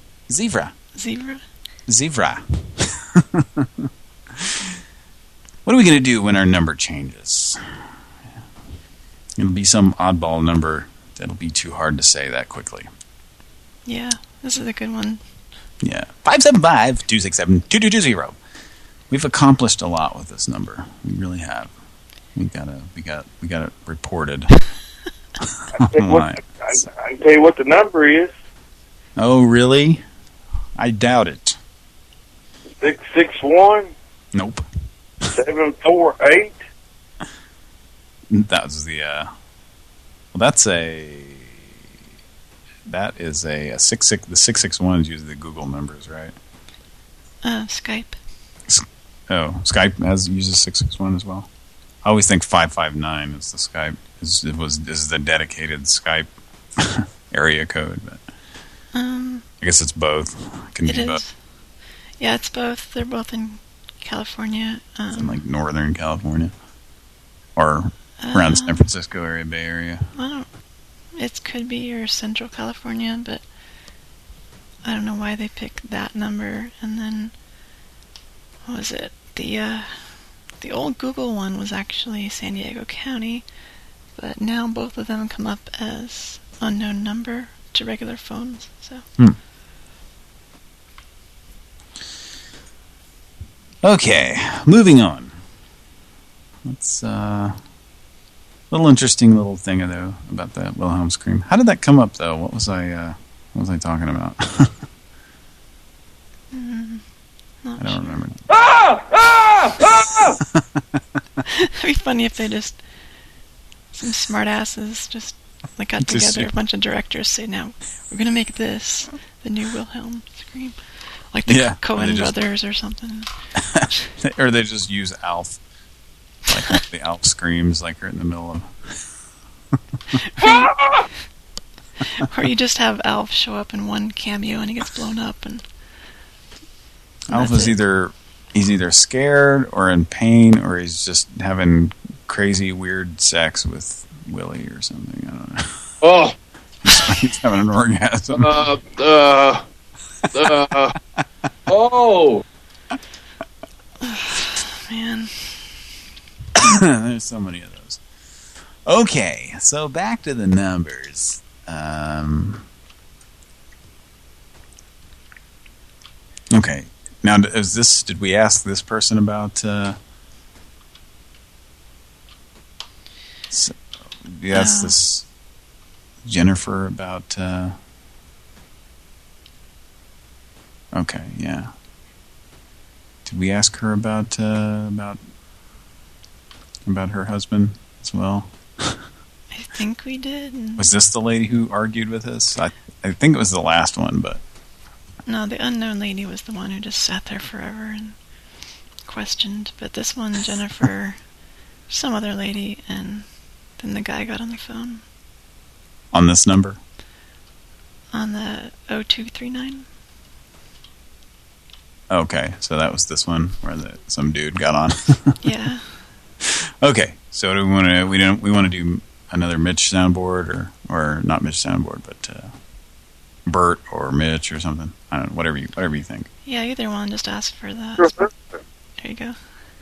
What are we going to do when our number changes? It'll be some oddball number that'll be too hard to say that quickly. Yeah, this is a good one. Yeah, 575-267-2220. We've accomplished a lot with this number. We really have. We got it reported. I can tell you what the number is. Oh, really? I doubt it. 661. Nope. 748. That was the. Well, that is a 66. The 661 is usually the Google numbers, right? Skype. Skype uses 661 as well. I always think 559 is the Skype. Is the dedicated Skype area code, but I guess it's both. It can be both. Yeah, it's both. They're both in California. It's in like Northern California, or around the San Francisco area, Bay Area. It could be or Central California, but I don't know why they picked that number. And then what was it? The old Google one was actually San Diego County, but now both of them come up as unknown number to regular phones. So Okay, moving on. That's little interesting little thing though about that Wilhelm scream. How did that come up though? What was I talking about? I don't remember. It'd be funny if they just some smartasses just like got together, a bunch of directors say, "Now we're gonna make this the new Wilhelm scream," like the Coen brothers or something. Or they just use Alf, like the Alf screams, like right in the middle of. Or you just have Alf show up in one cameo and he gets blown up, and Alf is either scared or in pain, or he's just having crazy weird sex with Willie or something. I don't know. Oh, he's having an orgasm. Oh, man. There's so many of those. Okay, so back to the numbers. Okay, now did we ask this person about? We asked this Jennifer about. Okay, yeah. Did we ask her about her husband as well? I think we did. Was this the lady who argued with us? I think it was the last one, but no, the unknown lady was the one who just sat there forever and questioned. But this one, Jennifer, some other lady, and then the guy got on the phone. On this number? On the 0239. Okay, so that was this one where some dude got on. Yeah. Okay, so do we want to? We want to do another Mitch soundboard, or not Mitch soundboard, but Bert or Mitch or something. I don't know, whatever you think. Yeah, either one. Just ask for that. There you go.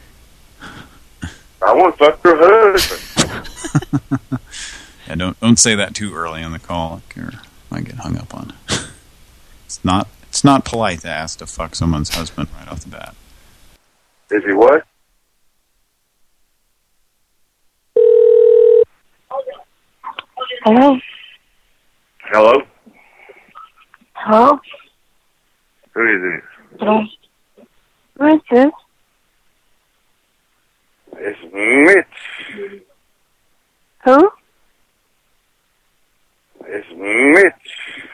I want to fuck your husband. Yeah, don't say that too early on the call, or might get hung up on. It's not polite to ask to fuck someone's husband right off the bat. Is he what? Hello? Hello? Hello? Who is this? Hello? Who is this? It's Mitch. Who? It's Mitch.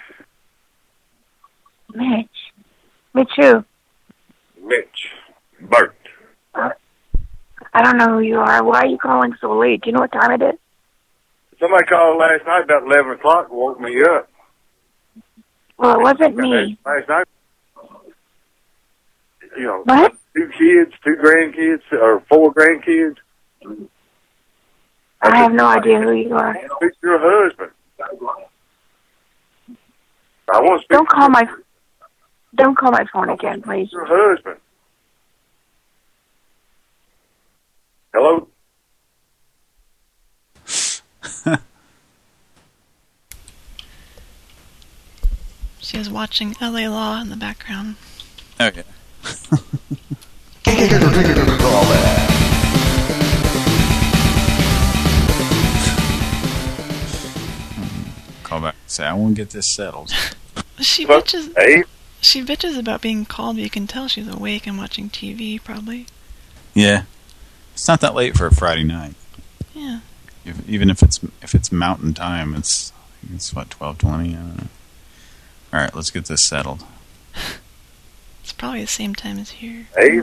Mitch. Mitch who? Mitch. Bert. I don't know who you are. Why are you calling so late? Do you know what time it is? Somebody called last night about 11 o'clock and woke me up. Well, it wasn't me. Last night, What? 2 kids, 2 grandkids, or 4 grandkids. I have no idea who you are. Speak to your husband. I want to speak Don't call my phone again, please. to your husband. Hello? She was watching LA Law in the background. Okay. Call back. Say, I want to get this settled. She bitches about being called, but you can tell she's awake and watching TV, probably. Yeah. It's not that late for a Friday night. Yeah. Even if it's mountain time, it's what, 12:20? I don't know. All right, let's get this settled. It's probably the same time as here. Hey.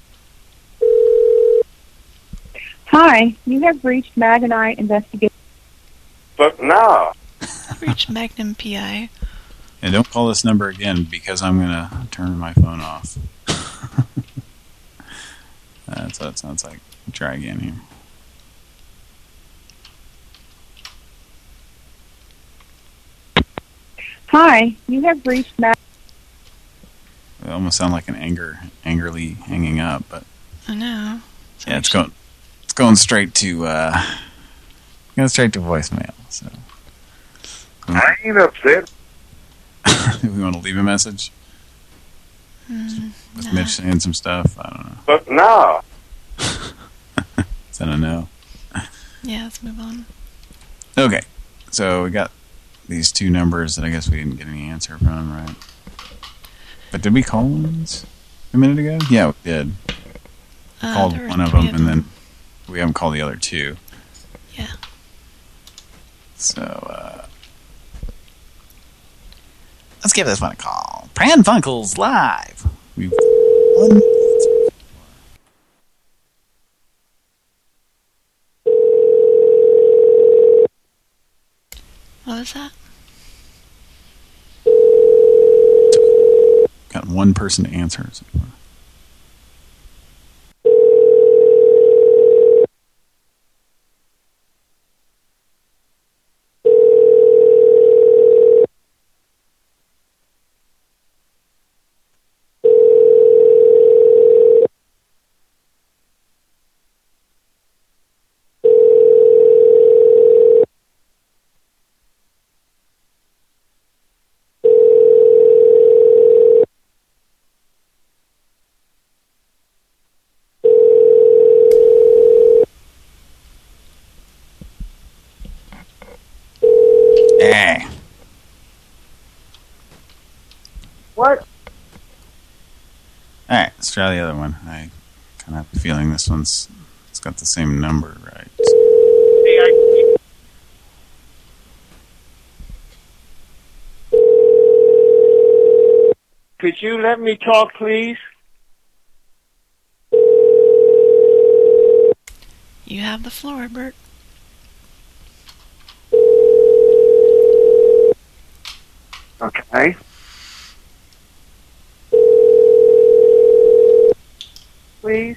Hi, you have reached Magnite Investigation. But no. Reached Magnum PI. And don't call this number again, because I'm going to turn my phone off. That's what it sounds like. Try again here. Hi, you have reached Magnite. It almost sounds like an angrily hanging up, but I know. Yeah, it's going straight to voicemail. So I ain't upset. we want to leave a message. With Mitch saying some stuff. I don't know. But no. Is that a no? Yeah, let's move on. Okay. So we got these two numbers that I guess we didn't get any answer from, right? But did we call ones a minute ago? Yeah, we did. Called one of them, and then we haven't called the other two. Yeah. So, let's give this one a call. Pran Funkels live. We've won. What was that? Got one person to answer. What? Alright, let's try the other one. I kind of have a feeling this one's it's got the same number, right? Could you let me talk, please? You have the floor, Bert. Okay. Please.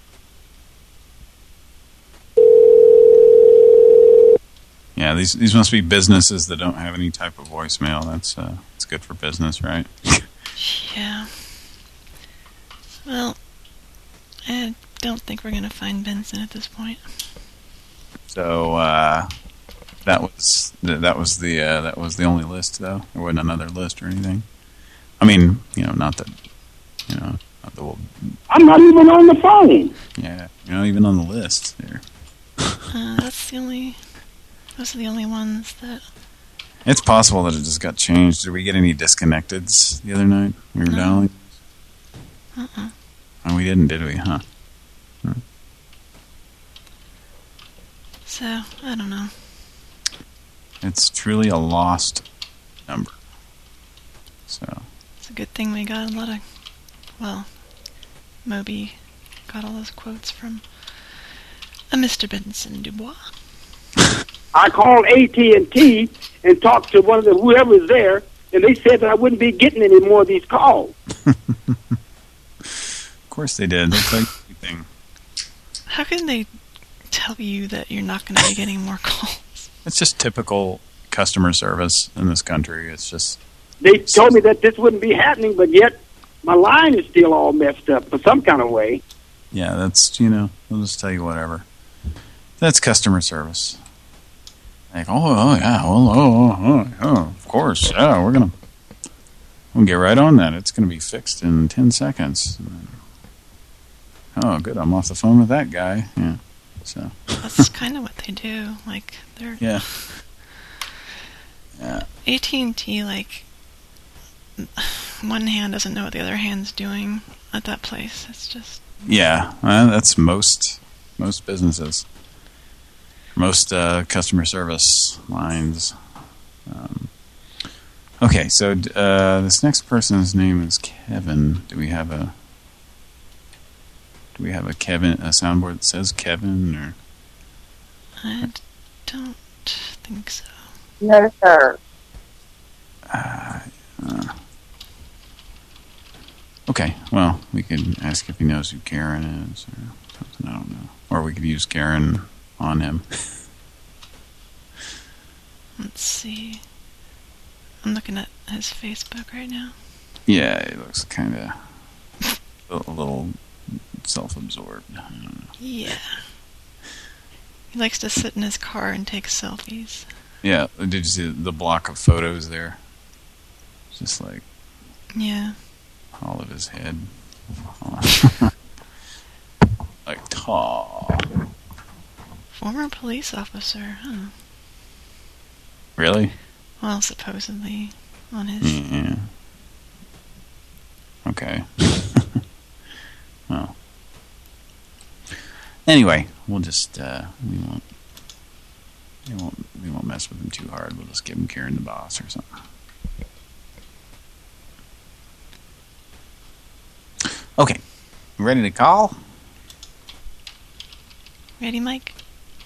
Yeah, these must be businesses that don't have any type of voicemail. That's it's good for business, right? Yeah. Well, I don't think we're gonna find Benson at this point. So that was the only list, though. There wasn't another list or anything. I mean, not that we'll. I'm not even on the phone. Yeah, you're not even on the list there. Those are the only ones that. It's possible that it just got changed. Did we get any disconnecteds the other night? We were dialing. Oh, we didn't, did we? Huh? So I don't know. It's truly a lost number. So. It's a good thing we got a lot of. Well, Moby got all those quotes from a Mr. Benson Dubois. I called AT&T and talked to one of the whoever's there, and they said that I wouldn't be getting any more of these calls. Of course they did. That's like everything. How can they tell you that you're not going to be getting more calls? It's just typical customer service in this country. It's just... They told me that this wouldn't be happening, but yet my line is still all messed up for some kind of way. Yeah, that's, they'll just tell you whatever. That's customer service. Like, yeah, well, of course, yeah, we're gonna get right on that. It's gonna be fixed in 10 seconds. Oh, good, I'm off the phone with that guy. Yeah, so that's kind of what they do. Like they're yeah. AT&T, like one hand doesn't know what the other hand's doing at that place. It's just that's most businesses. Most customer service lines. Okay, so this next person's name is Kevin. Do we have a Kevin, a soundboard that says Kevin, or? I don't think so. No, sir. Okay, well, we could ask if he knows who Karen is, or something. I don't know. Or we could use Karen on him. Let's see. I'm looking at his Facebook right now. Yeah, it looks kind of a little self-absorbed. I don't know. Yeah. He likes to sit in his car and take selfies. Yeah, did you see the block of photos there? Just like... Yeah. all of his head. Like, tall. Former police officer, huh? Really? Well, supposedly on his... Yeah. Okay. Well. Anyway, we'll just we won't mess with him too hard. We'll just give him Karen the Boss or something. Okay. Ready to call? Ready, Mike?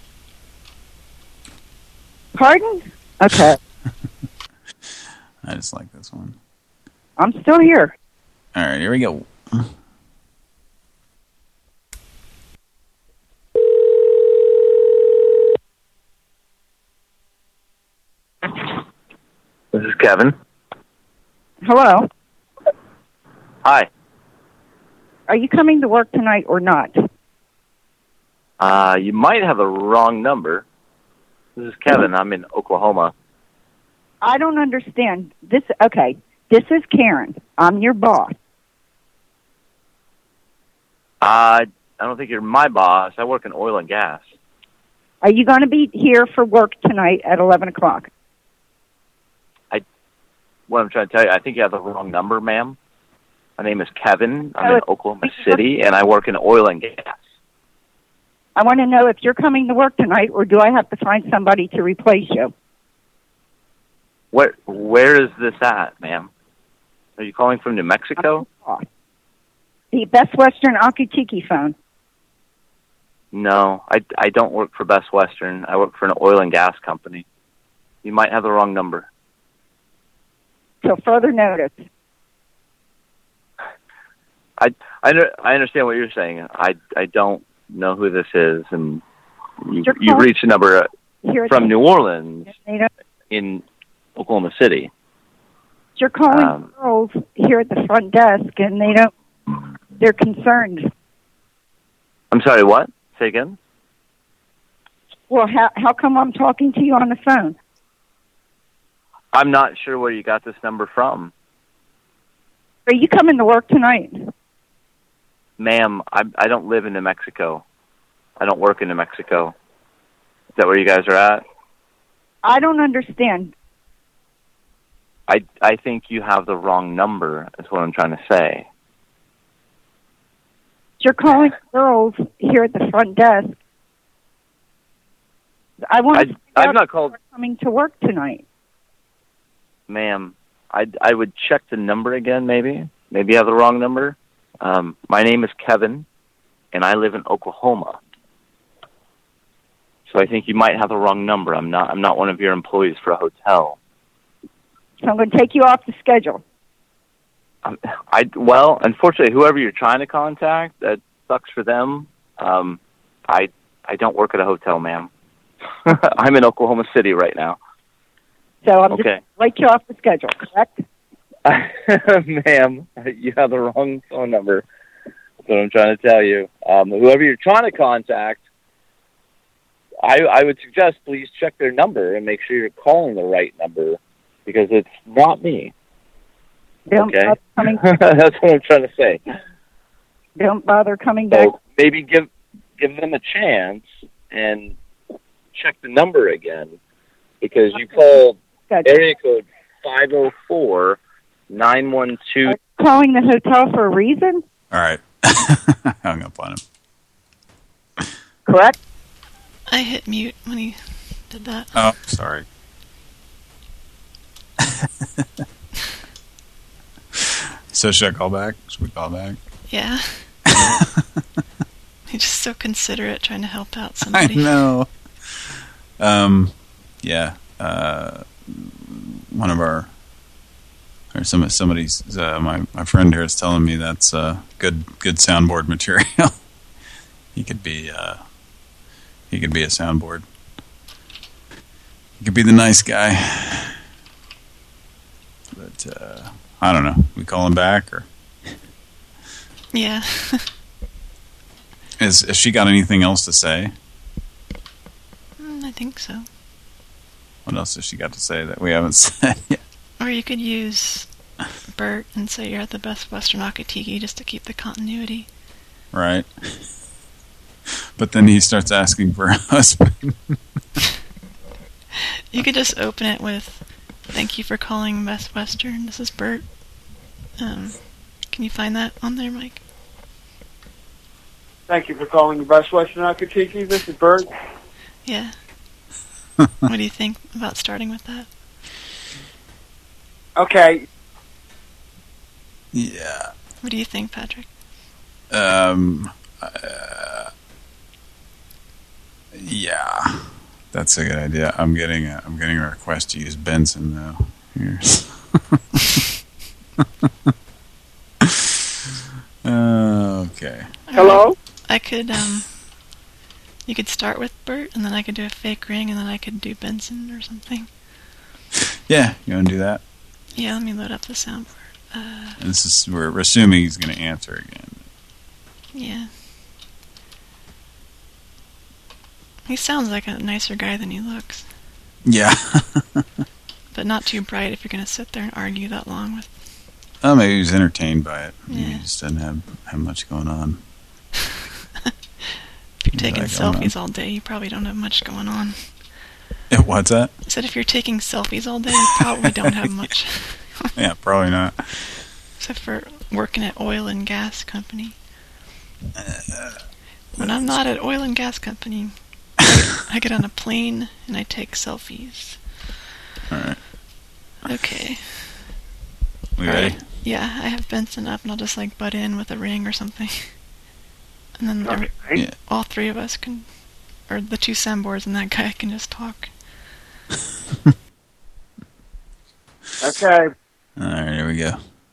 Pardon? Okay. I just like this one. I'm still here. All right, here we go. This is Kevin. Hello. Hi. Are you coming to work tonight or not? You might have the wrong number. This is Kevin. I'm in Oklahoma. I don't understand. This is Karen. I'm your boss. I don't think you're my boss. I work in oil and gas. Are you going to be here for work tonight at 11 o'clock? What I'm trying to tell you, I think you have the wrong number, ma'am. My name is Kevin. I'm in Oklahoma City, and I work in oil and gas. I want to know if you're coming to work tonight, or do I have to find somebody to replace you? Where is this at, ma'am? Are you calling from New Mexico? The Best Western Akitiki phone. No, I don't work for Best Western. I work for an oil and gas company. You might have the wrong number. Till further notice. I understand what you're saying. I don't know who this is, and you reached a number from New Orleans in Oklahoma City. You're calling girls here at the front desk, and they're concerned. I'm sorry, what? Say again? Well, how come I'm talking to you on the phone? I'm not sure where you got this number from. Are you coming to work tonight? Ma'am, I don't live in New Mexico. I don't work in New Mexico. Is that where you guys are at? I don't understand. I think you have the wrong number, is what I'm trying to say. You're calling girls here at the front desk. I want to I've not called coming to work tonight. Ma'am, I would check the number again, maybe. Maybe you have the wrong number. My name is Kevin, and I live in Oklahoma. So I think you might have the wrong number. I'm not one of your employees for a hotel. So I'm going to take you off the schedule. Well, unfortunately, whoever you're trying to contact, that sucks for them. I don't work at a hotel, ma'am. I'm in Oklahoma City right now. So I'm just going to write you off the schedule, correct? Ma'am, you have the wrong phone number. That's what I'm trying to tell you. Whoever you're trying to contact, I would suggest please check their number and make sure you're calling the right number, because it's not me. Okay? That's what I'm trying to say. Don't bother coming back. So maybe give them a chance and check the number again, because you called area code 504-912. Calling the hotel for a reason? All right. I hung up on him. Correct? I hit mute when he did that. Oh, sorry. So should I call back? Should we call back? Yeah. He's just so considerate, trying to help out somebody. I know. Yeah. One of our, or somebody's, my friend here is telling me that's good soundboard material. He could be a soundboard. He could be the nice guy. But I don't know. We call him back, or? Yeah. Has she got anything else to say? I think so. What else has she got to say that we haven't said yet? Or you could use Bert and say you're at the Best Western Akatiki just to keep the continuity. Right. But then he starts asking for a husband. You could just open it with, "Thank you for calling Best Western. This is Bert." Can you find that on there, Mike? Thank you for calling the Best Western Akatiki. This is Bert. Yeah. What do you think about starting with that? Okay. Yeah. What do you think, Patrick? Yeah. That's a good idea. I'm getting a request to use Benson though. Here. Okay. Hello? I could, you could start with Bert, and then I could do a fake ring, and then I could do Benson or something. Yeah, you want to do that? Yeah, let me load up the soundboard. We're assuming he's going to answer again. Yeah. He sounds like a nicer guy than he looks. Yeah. But not too bright if you're going to sit there and argue that long with... Oh, maybe he's entertained by it. Yeah. Maybe he just doesn't have much going on. If you're taking selfies all day, you probably don't have much going on. What's that? I said if you're taking selfies all day, you probably don't have much. Yeah, probably not. Except for working at oil and gas company. When I'm not at oil and gas company, I get on a plane and I take selfies. Alright. Okay. We ready? Right. Yeah, I have Benson up and I'll just like butt in with a ring or something. And then all three of us can, or the two soundboards and that guy can just talk. Okay. Alright, here we go.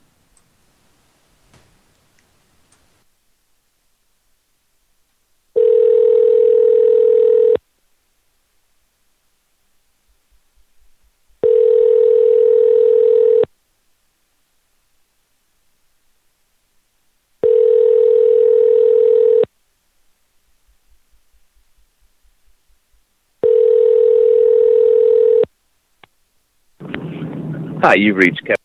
Hi, you've reached Kevin.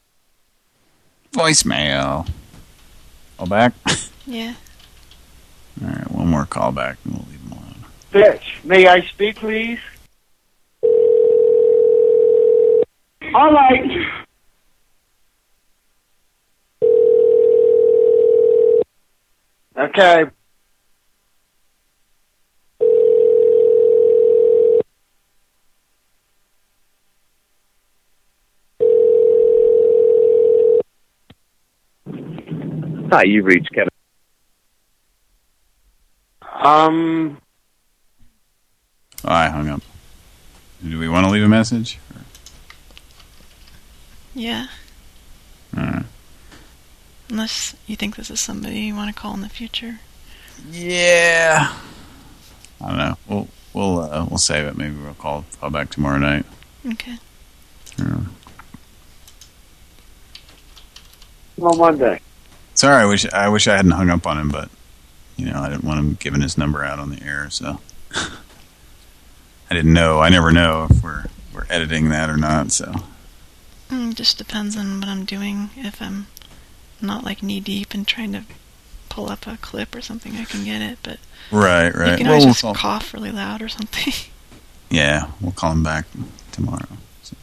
Voicemail. Call back? Yeah. Alright, one more call back and we'll leave him alone. Bitch, may I speak, please? All right. Okay. Hi, you've reached Kevin. Oh, I hung up. Do we want to leave a message? Yeah. Alright. Unless you think this is somebody you want to call in the future. Yeah. I don't know. We'll save it. Maybe we'll call back tomorrow night. Okay. Yeah. On Monday. Sorry, I wish I hadn't hung up on him, but you know, I didn't want him giving his number out on the air, so I didn't know. I never know if we're editing that or not, so. Just depends on what I'm doing. If I'm not like knee deep and trying to pull up a clip or something, I can get it, but right. You can always just cough really loud or something. Yeah, we'll call him back tomorrow. So.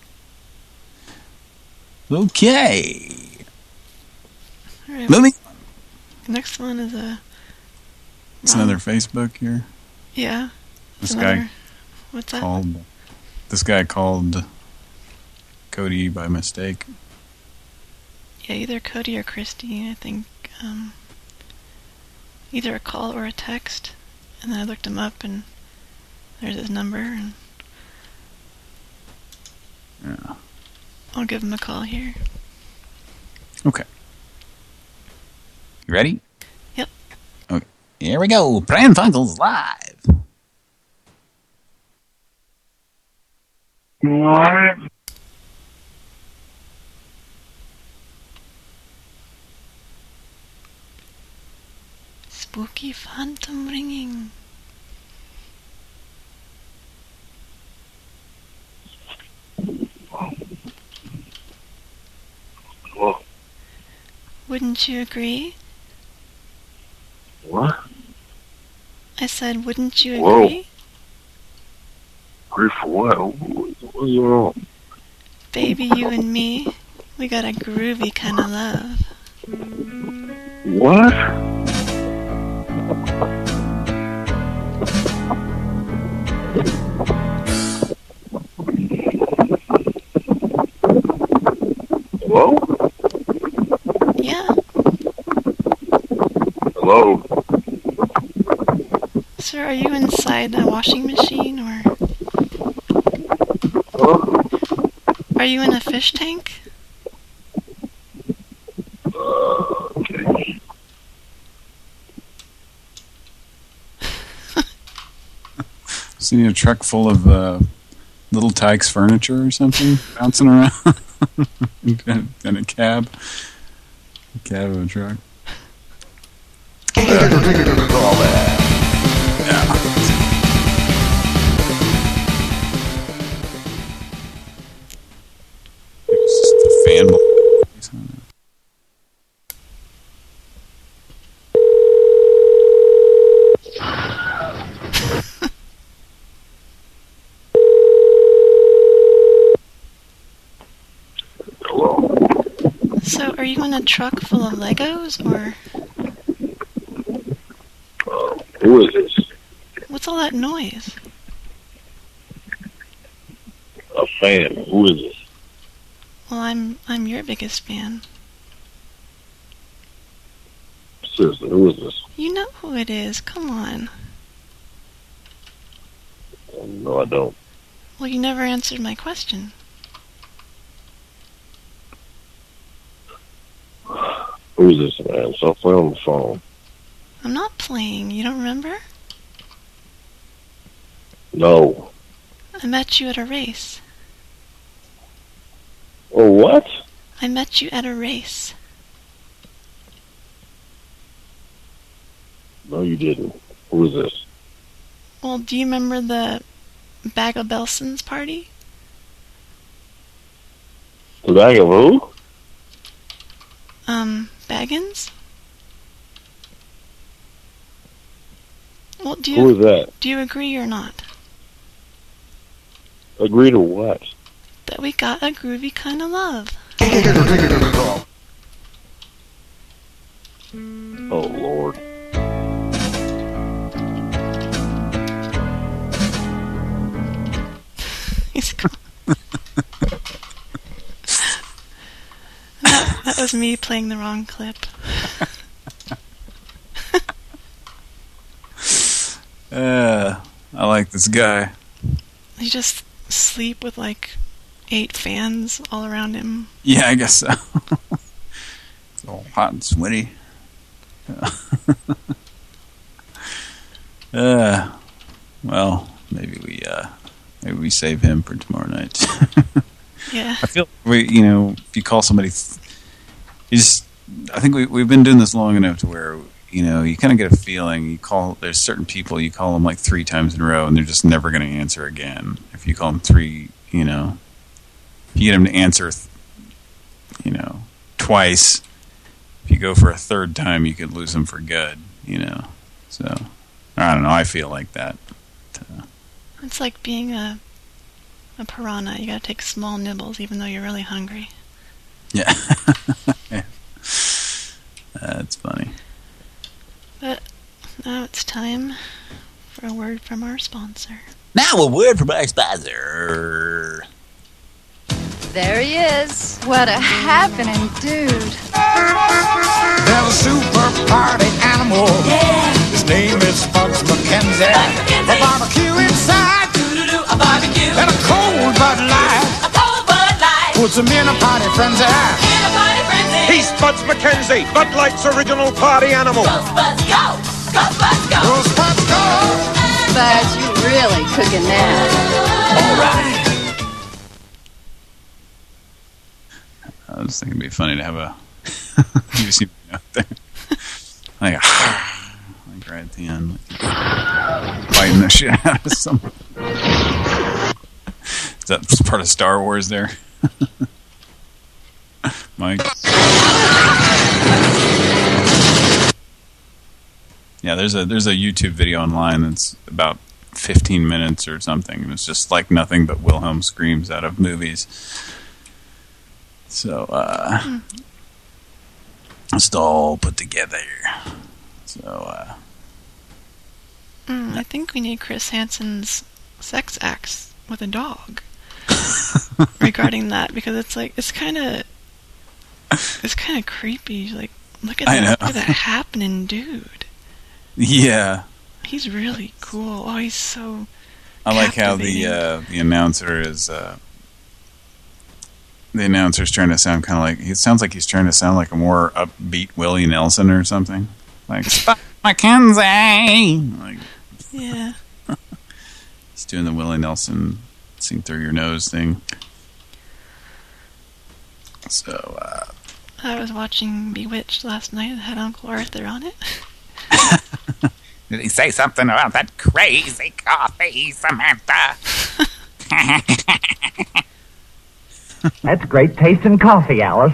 Okay. All right, Moving. Next one is a. It's another Facebook here. Yeah. This guy. What's that? This guy called Cody by mistake. Yeah, either Cody or Christy. I think either a call or a text. And then I looked him up, and there's his number, and yeah. I'll give him a call here. Okay. You ready? Yep. Okay. Here we go. Pran Funkels live. What? Spooky phantom ringing. Wouldn't you agree? What? I said, wouldn't you Whoa. agree? Agree for what? What's going on? Baby, you and me, we got a groovy kind of love. What? Hello? Yeah. Hello? Sir, are you inside the washing machine or... Are you in a fish tank? Okay. Seen a truck full of Little Tykes furniture or something bouncing around in a cab. Cab of a truck. It's just a fan. So, are you in a truck full of Legos, or... Who is this? What's all that noise? A fan. Who is this? Well, I'm your biggest fan. Seriously, who is this? You know who it is, come on. No, I don't. Well, you never answered my question. Who is this, man? Stop playing on the phone. I'm not playing, you don't remember? No. I met you at a race. Oh, what? I met you at a race. No, you didn't. Who is this? Well, do you remember the Bag of Belsons party? The bag of who? Baggins? Well, Who is that? Do you agree or not? Agree to what? That we got a groovy kind of love. Oh, Lord. He's gone. That was me playing the wrong clip. I like this guy. You just sleep with like 8 fans all around him. Yeah, I guess so. It's all hot and sweaty. Well, maybe we save him for tomorrow night. Yeah. I feel if you call somebody, I think we've been doing this long enough to where you kind of get a feeling. There's certain people you call them like 3 times in a row, and they're just never going to answer again. If you call them 3, if you get them to answer, twice. If you go for a 3rd time, you could lose them for good. So I don't know. I feel like that. It's like being a piranha. You gotta take small nibbles even though you're really hungry. Yeah. That's funny. But now it's time for a word from our sponsor. Now a word from our sponsor. There he is. What a happening dude. There's a super party animal. Yeah. His name is Spuds MacKenzie. A barbecue inside. A barbecue. And a cold Bud Light. A cold Bud Light. Puts him in a party frenzy. In a party frenzy. He's Spuds MacKenzie, Bud Light's original party animal. Go Spuds, go. Go Spuds, go. Go Spuds, go. Spuds, you really cooking now. All right. I was thinking it'd be funny to have a you see me out there like right at the end biting the shit out of someone. Is that part of Star Wars there? Mike? Yeah, there's a YouTube video online that's about 15 minutes or something, and it's just like nothing but Wilhelm screams out of movies. So, it's all put together. So, I think we need Chris Hansen's sex acts with a dog regarding that, because it's kind of creepy. Like, look at that happening, dude. Yeah. He's really cool. Oh, he's so I like how the announcer is the announcer's trying to sound kind of like, it sounds like he's trying to sound like a more upbeat Willie Nelson or something. Like, Spot McKenzie! Like, yeah. He's doing the Willie Nelson sing through your nose thing. So, I was watching Bewitched last night. It had Uncle Arthur on it. Did he say something about that crazy coffee, Samantha? That's great tasting coffee, Alice.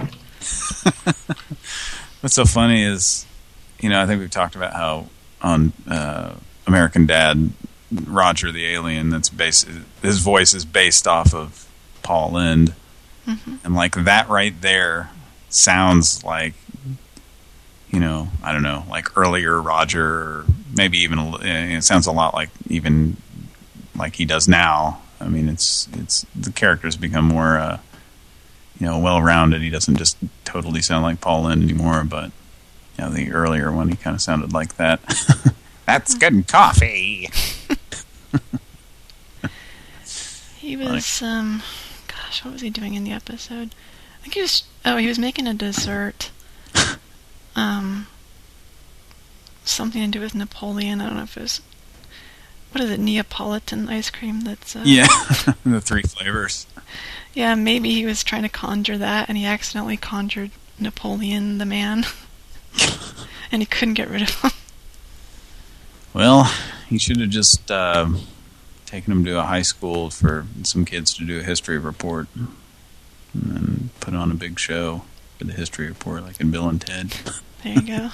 What's so funny is, you know, I think we've talked about how on American Dad, Roger the alien, his voice is based off of Paul Lynde. Mm-hmm. And like that right there sounds like, you know, I don't know, like earlier Roger, or maybe even it sounds a lot like even like he does now. I mean, it's the characters become more, you know, well-rounded. He doesn't just totally sound like Paul Lynde anymore, but you know, the earlier one, he kind of sounded like that. That's good coffee. He was, gosh, what was he doing in the episode? I think he was making a dessert. Something to do with Napoleon. I don't know if it was, what is it, Neapolitan ice cream that's... yeah, the 3 flavors. Yeah, maybe he was trying to conjure that, and he accidentally conjured Napoleon the man. And he couldn't get rid of him. Well, he should have just taken him to a high school for some kids to do a history report. And then put on a big show for the history report, like in Bill and Ted. There you go.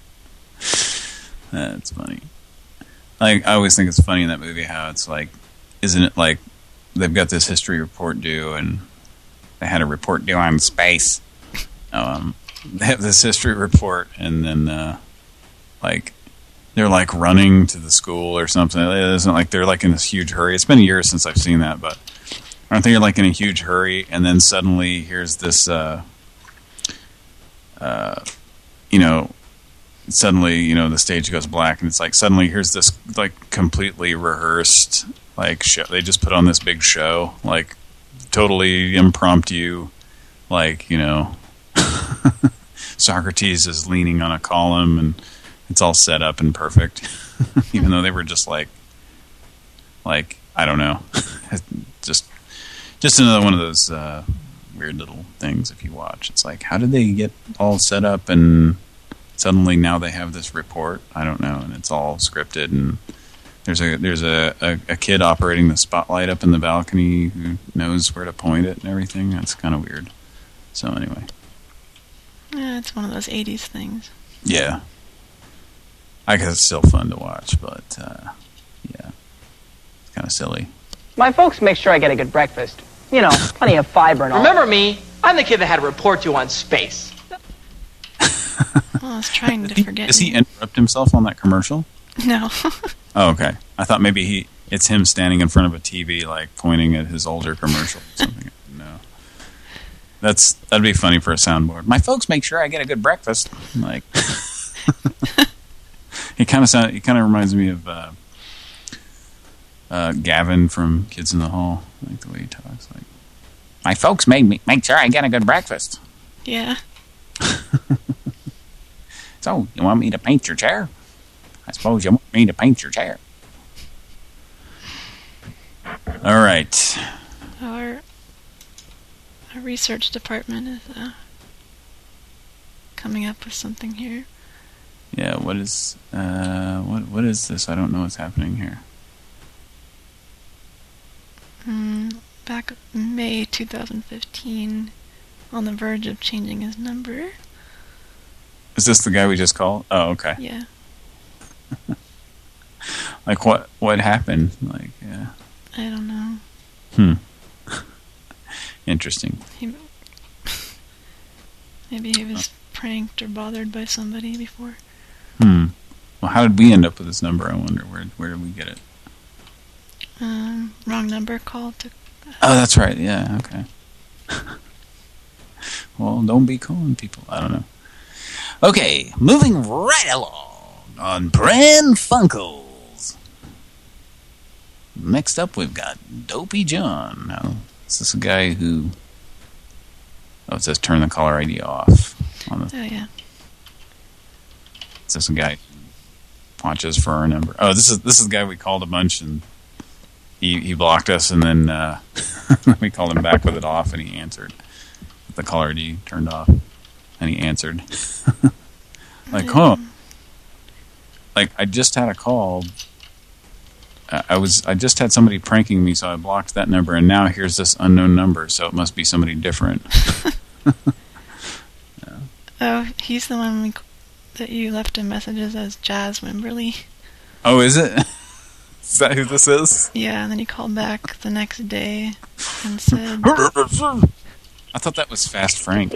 That's funny. Like, I always think it's funny in that movie how it's like, isn't it like they've got this history report due, and they had a report due on space. They have this history report, and then like they're like running to the school or something. It isn't like they're like in this huge hurry. It's been a year since I've seen that, but aren't they like in a huge hurry? And then suddenly here's this, you know, suddenly, you know, the stage goes black, and it's like suddenly here's this like completely rehearsed like show. They just put on this big show, like totally impromptu, like, you know, Socrates is leaning on a column, and it's all set up and perfect, even though they were just like I don't know, just another one of those weird little things. If you watch, it's like, how did they get all set up and suddenly now they have this report? I don't know, and it's all scripted, and there's a kid operating the spotlight up in the balcony who knows where to point it and everything. That's kind of weird. So anyway, yeah, it's one of those 80s things. Yeah, I guess it's still fun to watch, but yeah, it's kind of silly. My folks make sure I get a good breakfast. You know, plenty of fiber and all. Remember me? I'm the kid that had to report you on space. Well, I was trying to forget. Does he interrupt himself on that commercial? No. Oh, okay. I thought maybe it's him standing in front of a TV, like pointing at his older commercial or something. No. That'd be funny for a soundboard. My folks make sure I get a good breakfast. Like, he kind of reminds me of Gavin from Kids in the Hall, like the way he talks. Like, my folks make sure I get a good breakfast. Yeah. So, you want me to paint your chair? I suppose you want me to paint your chair. All right. Our research department is coming up with something here. Yeah, what is this? I don't know what's happening here. Back May 2015, on the verge of changing his number. Is this the guy we just called? Oh, okay. Yeah. Like what happened? Like, yeah. I don't know. Interesting. Maybe he was pranked or bothered by somebody before. Well, how did we end up with this number? I wonder. Where did we get it? Wrong number called to... Oh, that's right. Yeah, okay. Well, don't be calling people. I don't know. Okay, moving right along on Pran Funkels. Next up, we've got Dopey John. Now, is this a guy who... Oh, it says turn the caller ID off. On the... Oh, yeah. Is this a guy who watches for our number? Oh, this is the guy we called a bunch, and he blocked us, and then we called him back with it off, and he answered. The caller ID turned off, and he answered. Like, huh? Like, I just had a call. I just had somebody pranking me, so I blocked that number, and now here's this unknown number, so it must be somebody different. Yeah. Oh, he's the one that you left him messages as Jazz Wimberly. Oh, is it? Is that who this is? Yeah, and then he called back the next day and said... I thought that was Fast Frank.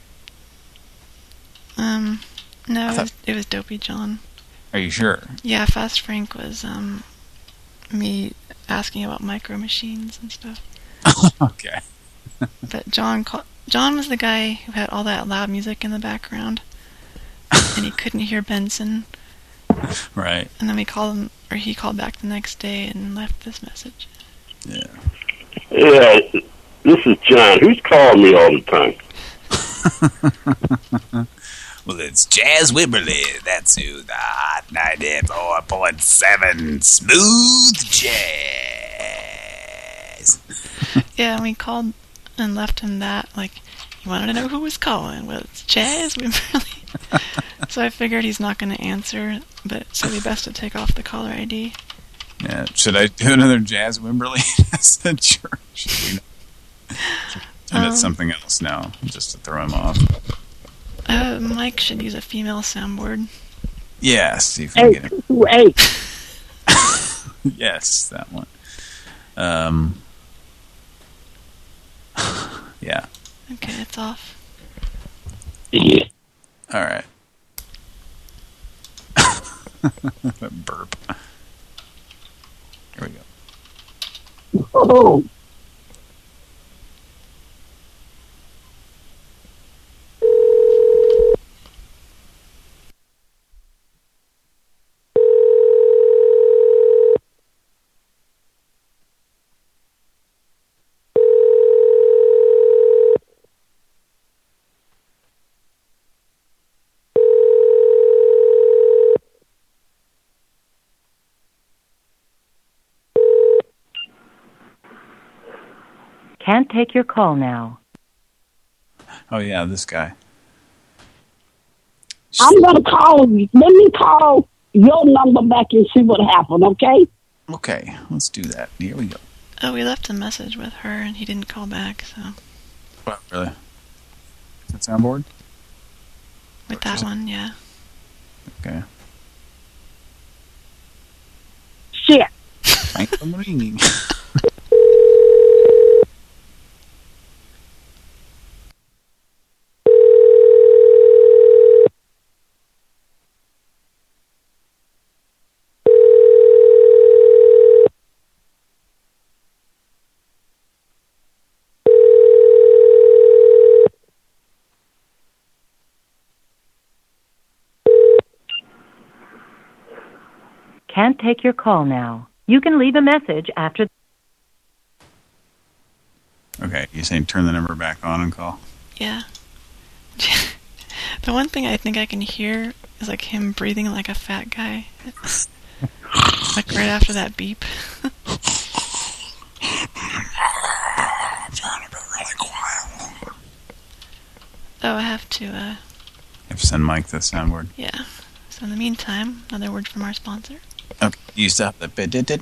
No, it was Dopey John. Are you sure? Yeah, Fast Frank was me asking about micro machines and stuff. Okay. But John was the guy who had all that loud music in the background, and he couldn't hear Benson. Right. And then we called him, or he called back the next day and left this message. Yeah. Yeah, this is John. Who's calling me all the time? Well, it's Jazz Wimberly. That's who. The Hot 94.7 Smooth Jazz. Yeah, and we called and left him that, like, you wanted to know who was calling. Well, it's Jazz Wimberly. So I figured he's not going to answer, but it's really best to take off the caller ID. Yeah, should I do another Jazz Wimberly? That's a church. And it's something else now, just to throw him off. Mike should use a female soundboard. Yeah, see if we can get it. Hey. Yes, that one. Yeah. Okay, it's off. Yeah. All right. That burp. Here we go. Oh. Can't take your call now. Oh, yeah, this guy. I'm going to call you. Let me call your number back and see what happened, okay? Okay, let's do that. Here we go. Oh, we left a message with her, and he didn't call back, so... What, really? That soundboard? With that one, yeah. Okay. Shit. I'm ringing. Can't take your call now. You can leave a message after... Okay, you're saying turn the number back on and call? Yeah. The one thing I think I can hear is like him breathing like a fat guy. Like right after that beep. I'm trying to be really quiet. Oh, I have to, You have to send Mike the soundboard. yeah. So in the meantime, another word from our sponsor. Okay, you stop the...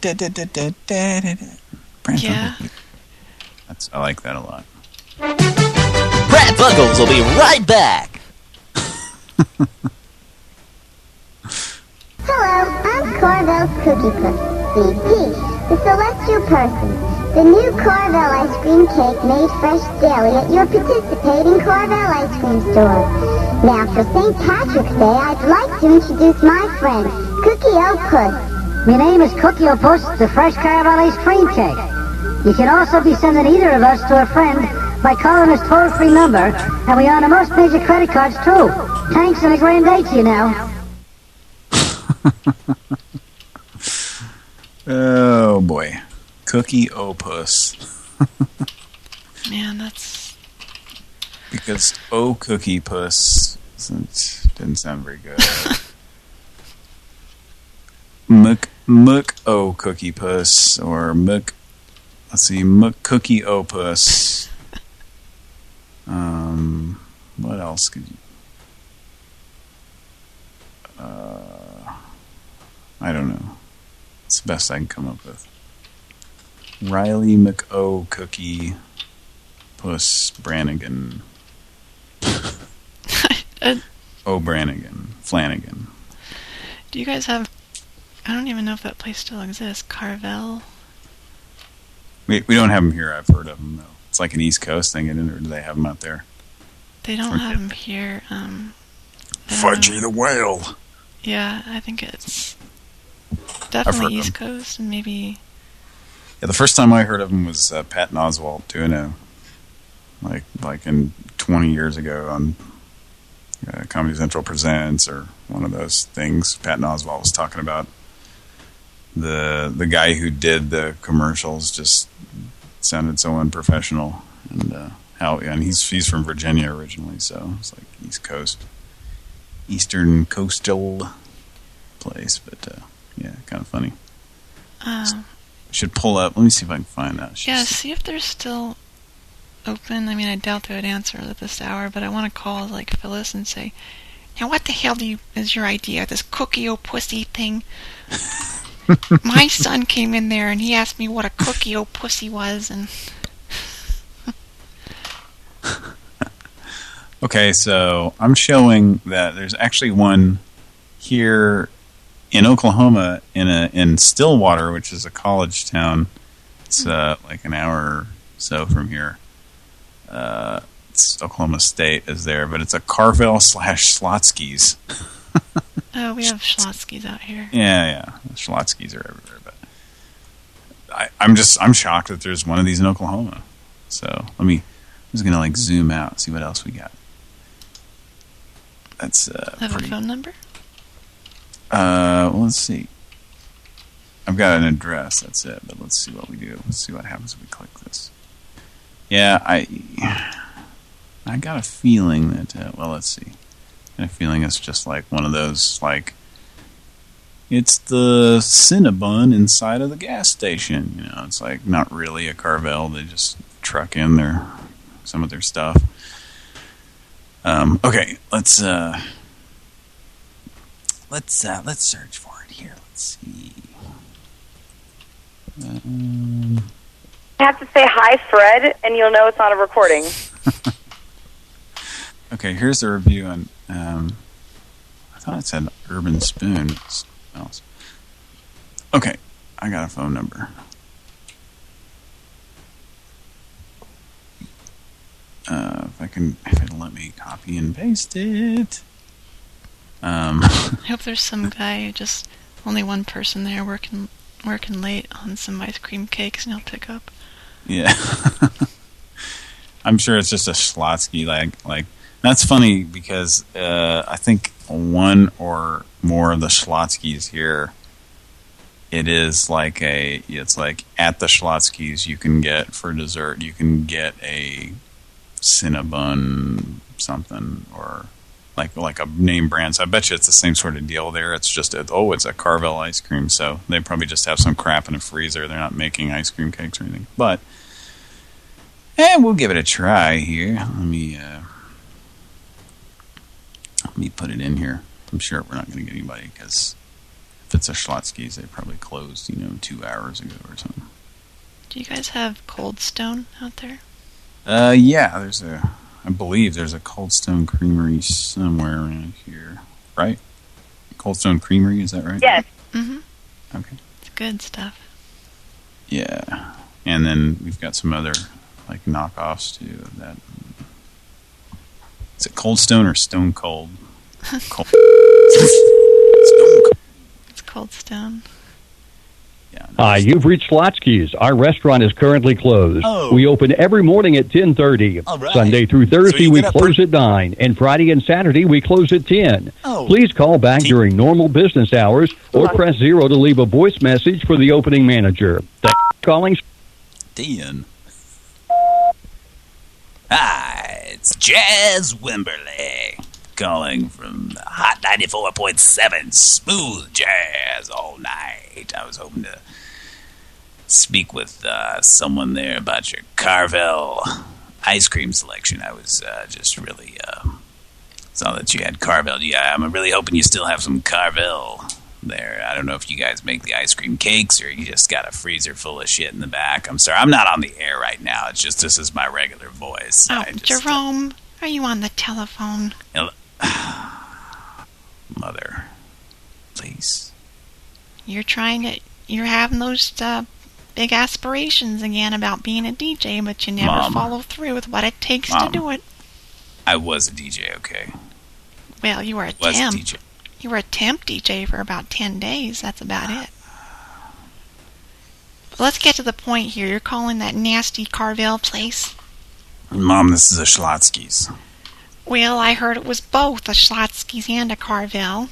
Yeah. I like that a lot. Pran Funkels will be right back. Hello, I'm Carvel's Cookie Pussy, Peach, the celestial person. The new Carvel ice cream cake made fresh daily at your participating Carvel ice cream store. Now, for St. Patrick's Day, I'd like to introduce my friend, Cookie O'Puss. My name is Cookie O'Puss, the fresh Carvel ice cream cake. You can also be sending either of us to a friend by calling us toll-free number, and we honor most major credit cards, too. Thanks and a grand day to you now. Oh, boy. Cookie O'Puss. Man, that's... Because Cookie Puss didn't sound very good. Mook Cookie Puss, or Mook... Let's see, Mook Cookie O'Puss. What else could you... I don't know. It's the best I can come up with. Riley McO Cookie Puss Brannigan. O'Branigan. Flanagan. Do you guys have... I don't even know if that place still exists. Carvel? We don't have them here. I've heard of them, though. It's like an East Coast thing, isn't it? Or do they have them out there? They don't have them here. Fudgy the Whale. Yeah, I think it's definitely East Coast and maybe... Yeah, the first time I heard of them was Patton Oswalt doing a... Like in 20 years ago on Comedy Central Presents or one of those things. Patton Oswalt was talking about the guy who did the commercials just sounded so unprofessional, and he's from Virginia originally, so it's like East Coast, Eastern coastal place, but yeah, kind of funny. Should pull up. Let me see if I can find that. Yeah, see if they're still open. I mean, I doubt they would answer at this hour, but I want to call like Phyllis and say, "Now, what the hell is your idea? This Cookie O'Pussy thing? My son came in there and he asked me what a Cookie O'Pussy was, and." Okay, so I'm showing that there's actually one here in Oklahoma, in Stillwater, which is a college town. It's like an hour or so from here. It's Oklahoma State is there, but it's a Carvel / Schlotzsky's. Oh, we have Schlotzsky's out here. Yeah, Schlotzsky's are everywhere, but I'm shocked that there's one of these in Oklahoma. So I'm just gonna like zoom out and see what else we got. That's have a phone number? Well, let's see. I've got an address, that's it, but let's see what we do. Let's see what happens if we click this. Yeah, I got a feeling that, well, let's see. I got a feeling it's just like one of those, like, it's the Cinnabon inside of the gas station. You know, it's like not really a Carvel. They just truck in some of their stuff. Okay, let's search for it here. Let's see. You have to say hi, Fred, and you'll know it's not a recording. Okay, here's the review on. I thought it said Urban Spoon. Else. Okay, I got a phone number. If it'll let me copy and paste it. I hope there's some guy, just only one person there working late on some ice cream cakes, and he'll pick up. Yeah. I'm sure it's just a Schlotzsky, like that's funny because I think one or more of the Schlotzskys here, it's like at the Schlotzskys you can get for dessert, you can get a Cinnabon something, or like a name brand. So I bet you it's the same sort of deal there. It's just it's a Carvel ice cream, so they probably just have some crap in a freezer. They're not making ice cream cakes or anything. But we'll give it a try here. Let me put it in here. I'm sure we're not going to get anybody, because if it's a Schlotzsky's, they probably closed, 2 hours ago or something. Do you guys have Cold Stone out there? Yeah, there's a I believe there's a Cold Stone Creamery somewhere around here, right? Cold Stone Creamery, is that right? Yes. Mm-hmm. Okay. It's good stuff. Yeah. And then we've got some other, like, knockoffs, too, of that. Is it Cold Stone or Stone Cold? Cold. It's Cold Stone. Hi, you've reached Slotsky's. Our restaurant is currently closed. Oh. We open every morning at 10:30. All right. Sunday through Thursday, So we close at 9. And Friday and Saturday, we close at 10. Oh. Please call back during normal business hours or press 0 to leave a voice message for the opening manager. Thanks for calling. 10. Hi, it's Jazz Wimberly calling from Hot 94.7 Smooth Jazz all night. I was hoping to speak with someone there about your Carvel ice cream selection. I was just really saw that you had Carvel. Yeah, I'm really hoping you still have some Carvel there. I don't know if you guys make the ice cream cakes or you just got a freezer full of shit in the back. I'm sorry, I'm not on the air right now. It's just this is my regular voice. Oh, Jerome, are you on the telephone? Mother, please. You're having those big aspirations again about being a DJ, but you never Mom. follow through with what it takes Mom. to do it. I was a DJ, okay? Well, you were a Was a temp. DJ. You were a temp DJ for about 10 days. That's about it. But let's get to the point here. You're calling that nasty Carvel place? Mom, this is a Schlotsky's. Well, I heard it was both a Schlotsky's and a Carvel.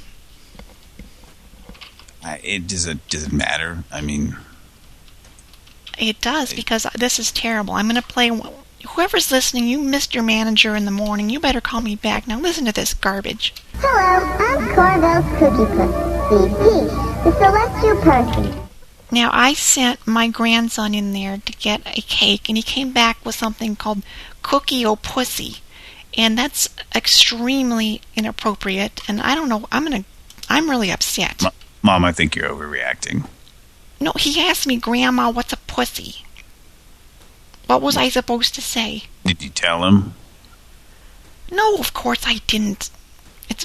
Does it matter? I mean... It does, because this is terrible. I'm going to play... Whoever's listening, you missed your manager in the morning. You better call me back. Now listen to this garbage. Hello, I'm Carvel's Cookie Puss, CP, the celestial person. Now, I sent my grandson in there to get a cake, and he came back with something called Cookie O Pussy. And that's extremely inappropriate, and I don't know, I'm really upset. Mom, I think you're overreacting. No, he asked me, Grandma, what's a pussy? What was I supposed to say? Did you tell him? No, of course I didn't. It's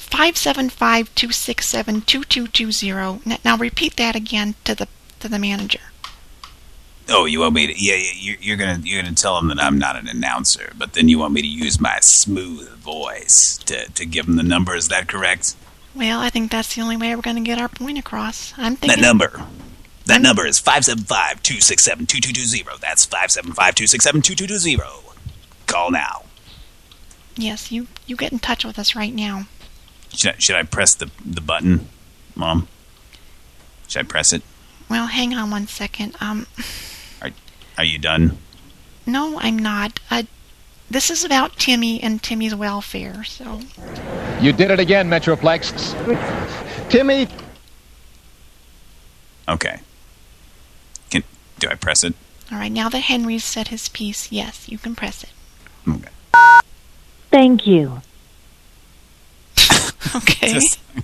575-267-2220. Now repeat that again to the manager. Oh, you want me to? Yeah, you're gonna tell him that I'm not an announcer, but then you want me to use my smooth voice to give him the number. Is that correct? Well, I think that's the only way we're going to get our point across. I'm thinking That number is 575-267-2220. That's 575-267-2220. Call now. Yes, you get in touch with us right now. Should I press the button, Mom? Should I press it? Well, hang on one second. Are you done? No, I'm not. This is about Timmy and Timmy's welfare, so... You did it again, Metroplex. Timmy! Okay. Do I press it? All right, now that Henry's said his piece, yes, you can press it. Okay. Thank you. Okay.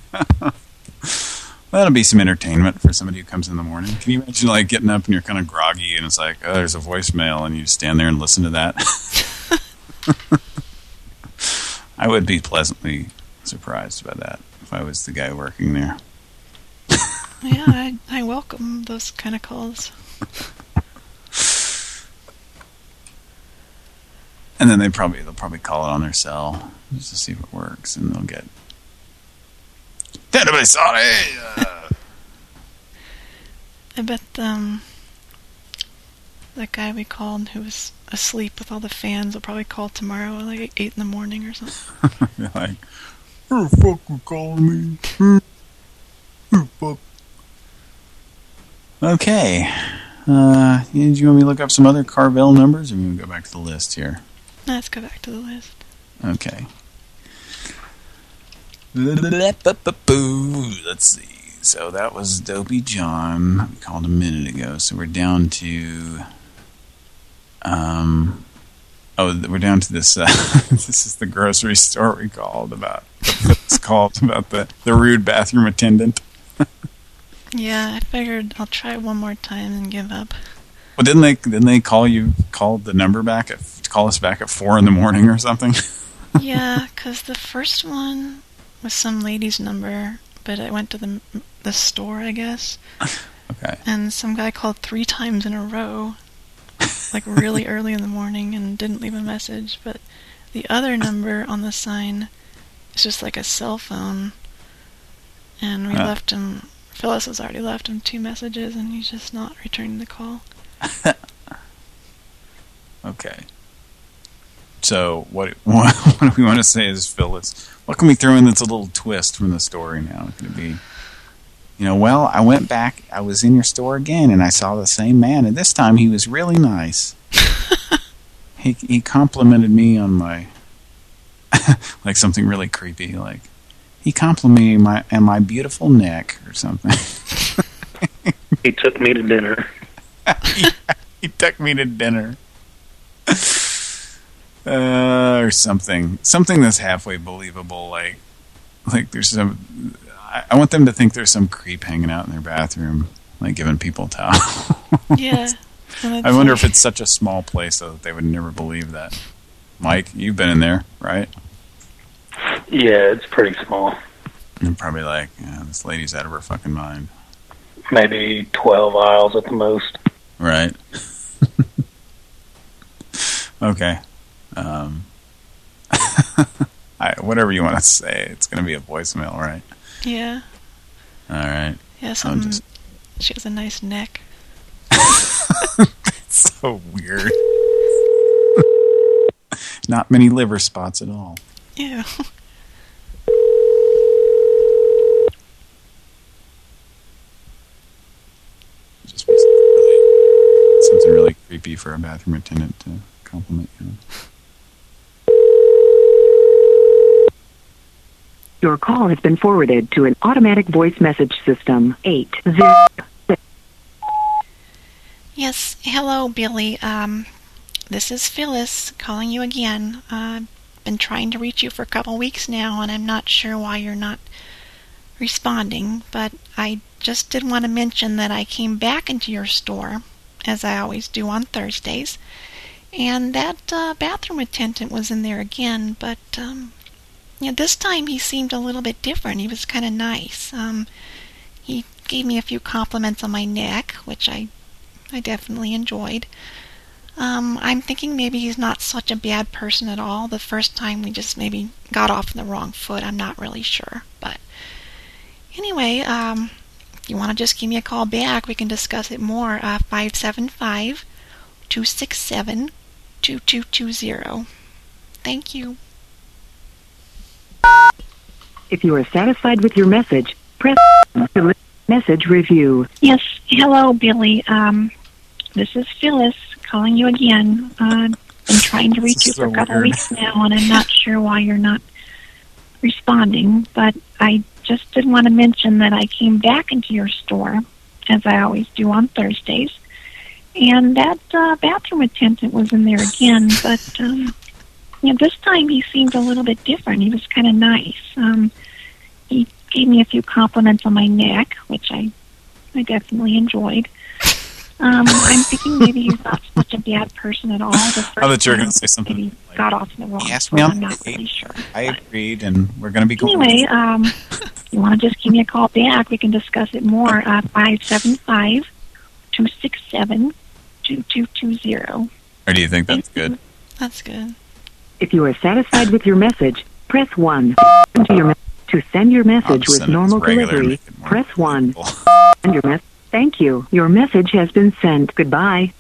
That'll be some entertainment for somebody who comes in the morning. Can you imagine, like, getting up and you're kind of groggy and it's like, oh, there's a voicemail, and you stand there and listen to that? I would be pleasantly surprised by that if I was the guy working there. Yeah, I welcome those kind of calls. And then they'll probably call it on their cell just to see if it works, and they'll get... Anybody sorry? I bet that guy we called who was asleep with all the fans will probably call tomorrow at like 8 in the morning or something. You're like, who the fuck will call me? Who the fuck? Okay. Do you want me to look up some other Carvel numbers, or you want to go back to the list here? Let's go back to the list. Okay. Let's see. So that was Dopey John. We called a minute ago. So we're down to... we're down to this... this is the grocery store we called about. It's called about the rude bathroom attendant. Yeah, I figured I'll try one more time and give up. Well, didn't they call the number back call us back at 4 in the morning or something? Yeah, because the first one was some lady's number, but I went to the store, I guess. Okay. And some guy called 3 times in a row, like really early in the morning, and didn't leave a message. But the other number on the sign is just like a cell phone. And we left him, Phyllis has already left him 2 messages, and he's just not returning the call. Okay. So what do we want to say is, Phyllis? What can we throw in that's a little twist from the story now? Could it be, well, I went back, I was in your store again, and I saw the same man, and this time he was really nice. He complimented me on my, like something really creepy, like, he complimented my beautiful neck or something. He took me to dinner. He took me to dinner. Or something that's halfway believable, like there's some. I want them to think there's some creep hanging out in their bathroom, like giving people towel. Yeah. I wonder if it's such a small place though that they would never believe that. Mike, you've been in there, right? Yeah, it's pretty small. You're probably like, this lady's out of her fucking mind. Maybe 12 aisles at the most. Right. Okay. Whatever you want to say, it's going to be a voicemail, right? Yeah. All right. Yeah, she has a nice neck. That's so weird. Not many liver spots at all. Ew. Just something really creepy for a bathroom attendant to compliment you. Your call has been forwarded to an automatic voice message system. 80. Yes, hello, Billy. This is Phyllis calling you again. Been trying to reach you for a couple weeks now, and I'm not sure why you're not responding, but I just did want to mention that I came back into your store, as I always do on Thursdays, and that bathroom attendant was in there again, but this time he seemed a little bit different. He was kind of nice. He gave me a few compliments on my neck, which I definitely enjoyed. I'm thinking maybe he's not such a bad person at all. The first time we just maybe got off on the wrong foot. I'm not really sure. But anyway, if you want to just give me a call back, we can discuss it more. 575-267-2220. Thank you. If you are satisfied with your message, press to message review. Yes, hello, Billy. This is Phyllis calling you again. Been trying to reach you for a couple weeks now, and I'm not sure why you're not responding, but I just did want to mention that I came back into your store, as I always do on Thursdays, and that bathroom attendant was in there again, but this time he seemed a little bit different. He was kind of nice. He gave me a few compliments on my neck, which I definitely enjoyed. I'm thinking maybe he's not such a bad person at all. I thought you were going to say something. Maybe got off in the wrong. He asked me I'm not really sure. I agreed, and we're going to be going. Anyway, if you want to just give me a call back, we can discuss it more. 575-267-2220. Or do you think that's good? That's good. If you are satisfied with your message, press 1. To send your message with normal delivery, press 1. Send your message. Thank you. Your message has been sent. Goodbye.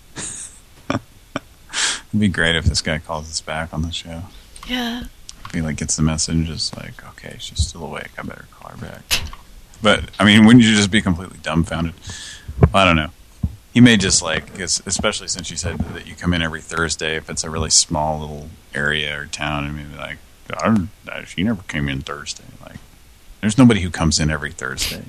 It'd be great if this guy calls us back on the show. Yeah. If he gets the message, just like, okay, she's still awake. I better call her back. But I mean, wouldn't you just be completely dumbfounded? I don't know. He may just especially since you said that you come in every Thursday. If it's a really small little area or town, and maybe like, she never came in Thursday. Like, there's nobody who comes in every Thursday.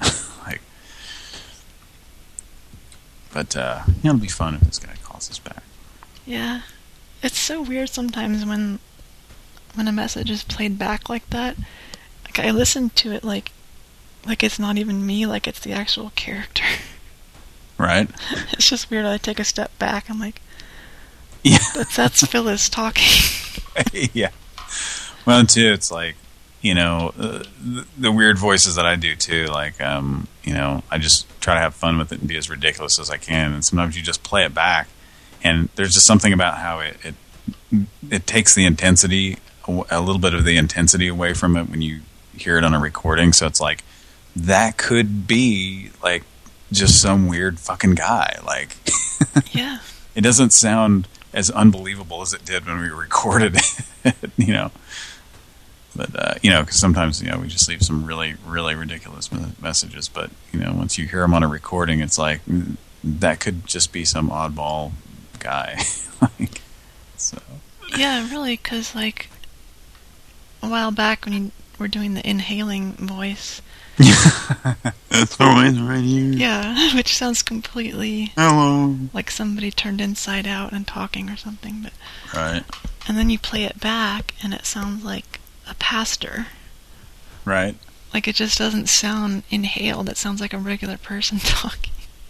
But, it'll be fun if this guy calls us back. Yeah. It's so weird sometimes when a message is played back like that. Like, I listen to it like it's not even me, like it's the actual character. Right. It's just weird. I take a step back. I'm like, Yeah. But that's Phyllis talking. Yeah. Well, too, it's like, you know, the weird voices that I do, too. Like, you know, I just try to have fun with it and be as ridiculous as I can. And sometimes you just play it back. And there's just something about how it takes the intensity, a little bit of the intensity away from it when you hear it on a recording. So it's like, that could be, like, just some weird fucking guy. Like, yeah. It doesn't sound as unbelievable as it did when we recorded it, you know. But, you know, because sometimes, you know, we just leave some really, really ridiculous messages. But, you know, once you hear them on a recording, it's like, that could just be some oddball guy. Like, so. Yeah, really, because, like, a while back when you were doing the inhaling voice. That's always right here. Yeah, which sounds completely hello, like somebody turned inside out and talking or something. But right. And then you play it back, and it sounds like a pastor. Right. Like, it just doesn't sound inhaled. It sounds like a regular person talking.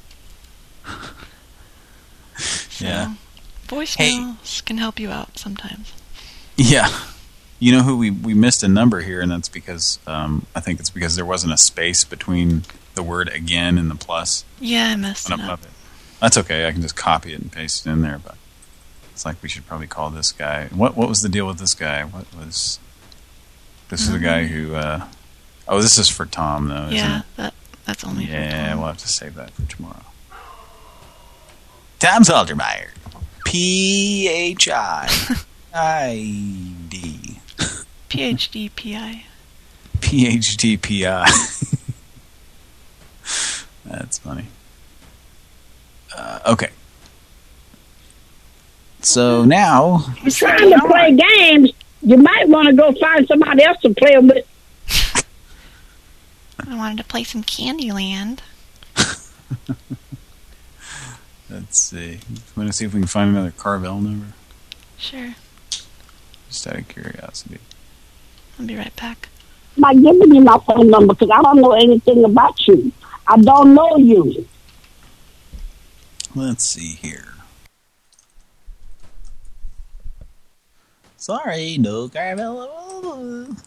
So, yeah. Voicemails can help you out sometimes. Yeah. You know who we missed a number here, and that's because I think it's because there wasn't a space between the word again and the plus. Yeah, I messed it up. That's okay. I can just copy it and paste it in there. But it's like we should probably call this guy. What was the deal with this guy? What was this? Is the guy who? Oh, this is for Tom though. Yeah, isn't it? that's only. Yeah, for Tom. We'll have to save that for tomorrow. Tom Saltermeyer, PHIID. PhD PI. PhD PI. That's funny. Okay. So now... You're trying to play games. You might want to go find somebody else to play with. I wanted to play some Candyland. Let's see. Want to see if we can find another Carvel number? Sure. Just out of curiosity. I'll be right back. By giving you my phone number because I don't know anything about you. I don't know you. Let's see here. Sorry, no Carvel.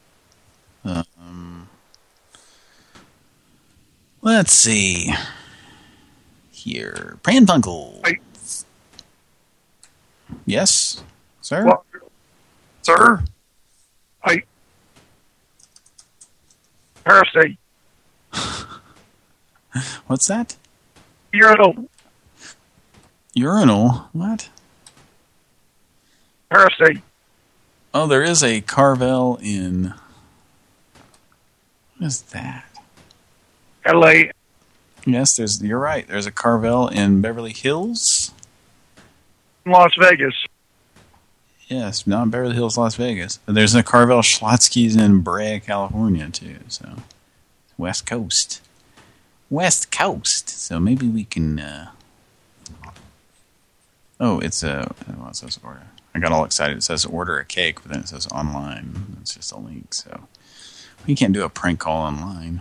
Let's see. Here. Pran Funkel. Hey. Yes, sir? What? Sir? Hey. Heresy. What's that? Urinal. Urinal? What? Heresy. Oh, there is a Carvel in... What is that? L.A. Yes, you're right. There's a Carvel in Beverly Hills. Las Vegas. Yes, not in Beverly Hills, Las Vegas. And there's a Carvel Schlotsky's in Brea, California, too. So, West Coast. West Coast. So maybe we can... Oh, it's a... Well, it says order. I got all excited. It says order a cake, but then it says online. It's just a link, so... You can't do a prank call online.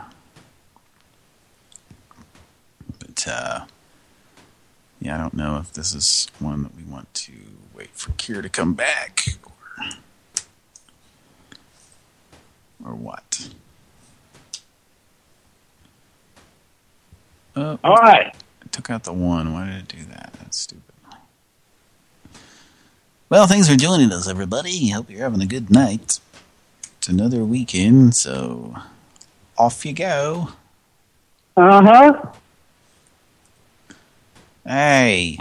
But, yeah, I don't know if this is one that we want to wait for Kier to come back, or what. All right. I took out the one. Why did it do that? That's stupid. Well, thanks for joining us, everybody. Hope you're having a good night. It's another weekend, so off you go. Uh-huh. Hey.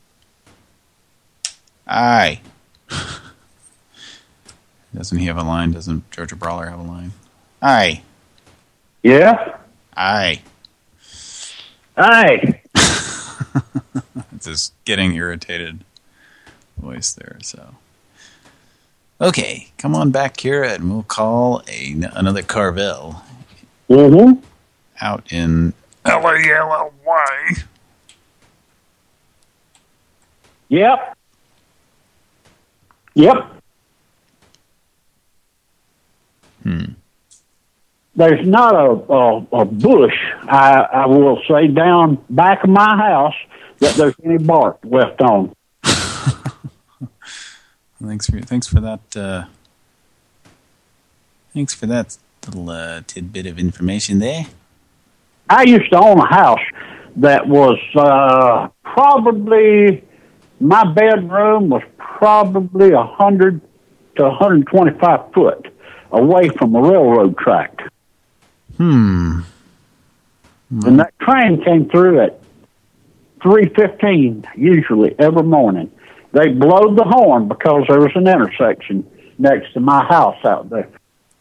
Aye. Doesn't he have a line? Doesn't Georgia Brawler have a line? Aye. Yeah? Aye. Aye. It's this getting irritated voice there, so. Okay, come on back, Kira, and we'll call another Carvel. Mm-hmm. Out in L.A.L.Y. Yep. Yep. There's not a bush, I will say, down back of my house that there's any bark left on. Thanks for that. Thanks for that little tidbit of information there. I used to own a house that was probably, my bedroom was probably 100 to 125 foot away from a railroad track. And that train came through at 3:15 usually every morning. They blowed the horn because there was an intersection next to my house out there.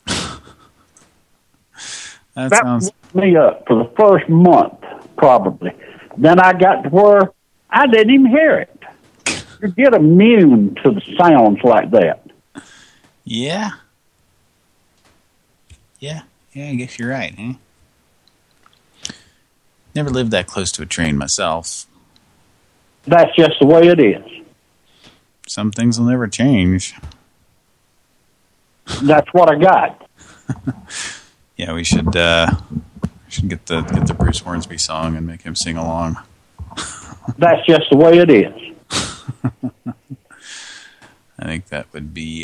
That sounds me up for the first month, probably. Then I got to where I didn't even hear it. You get immune to the sounds like that. Yeah. Yeah, I guess you're right, huh? Never lived that close to a train myself. That's just the way it is. Some things will never change. That's what I got. Yeah, we should get the Bruce Hornsby song and make him sing along. That's just the way it is. I think that would be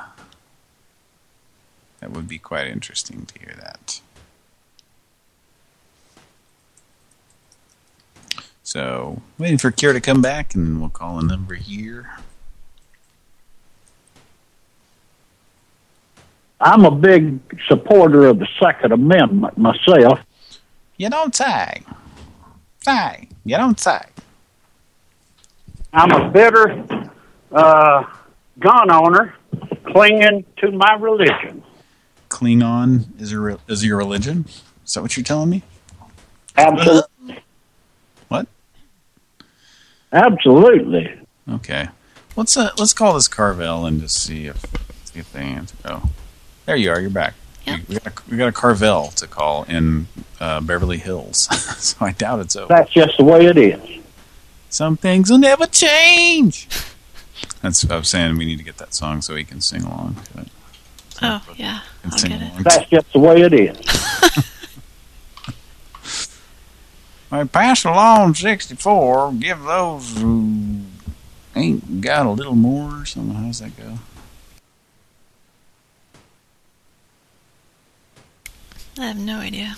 quite interesting to hear that. So, waiting for Kira to come back, and we'll call a number here. I'm a big supporter of the Second Amendment myself. You don't say. You don't say. I'm a bitter gun owner clinging to my religion. Cling on is your religion? Is that what you're telling me? Absolutely. What? Absolutely. Okay. Let's call this Carvel and just see if they answer. Oh, there you are. You're back. Yep. We got a Carvel to call in Beverly Hills, so I doubt it's over. That's just the way it is. Some things will never change. That's what I was saying. We need to get that song so he can sing along to it. Oh, yeah. I'll get it. That's just the way it is. I pass along 64. Give those who ain't got a little more or something. How does that go? I have no idea.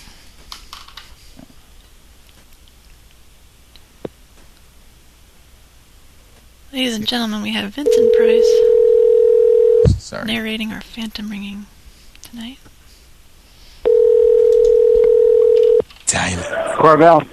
Ladies and gentlemen, we have Vincent Price narrating our phantom ringing tonight. Carvel.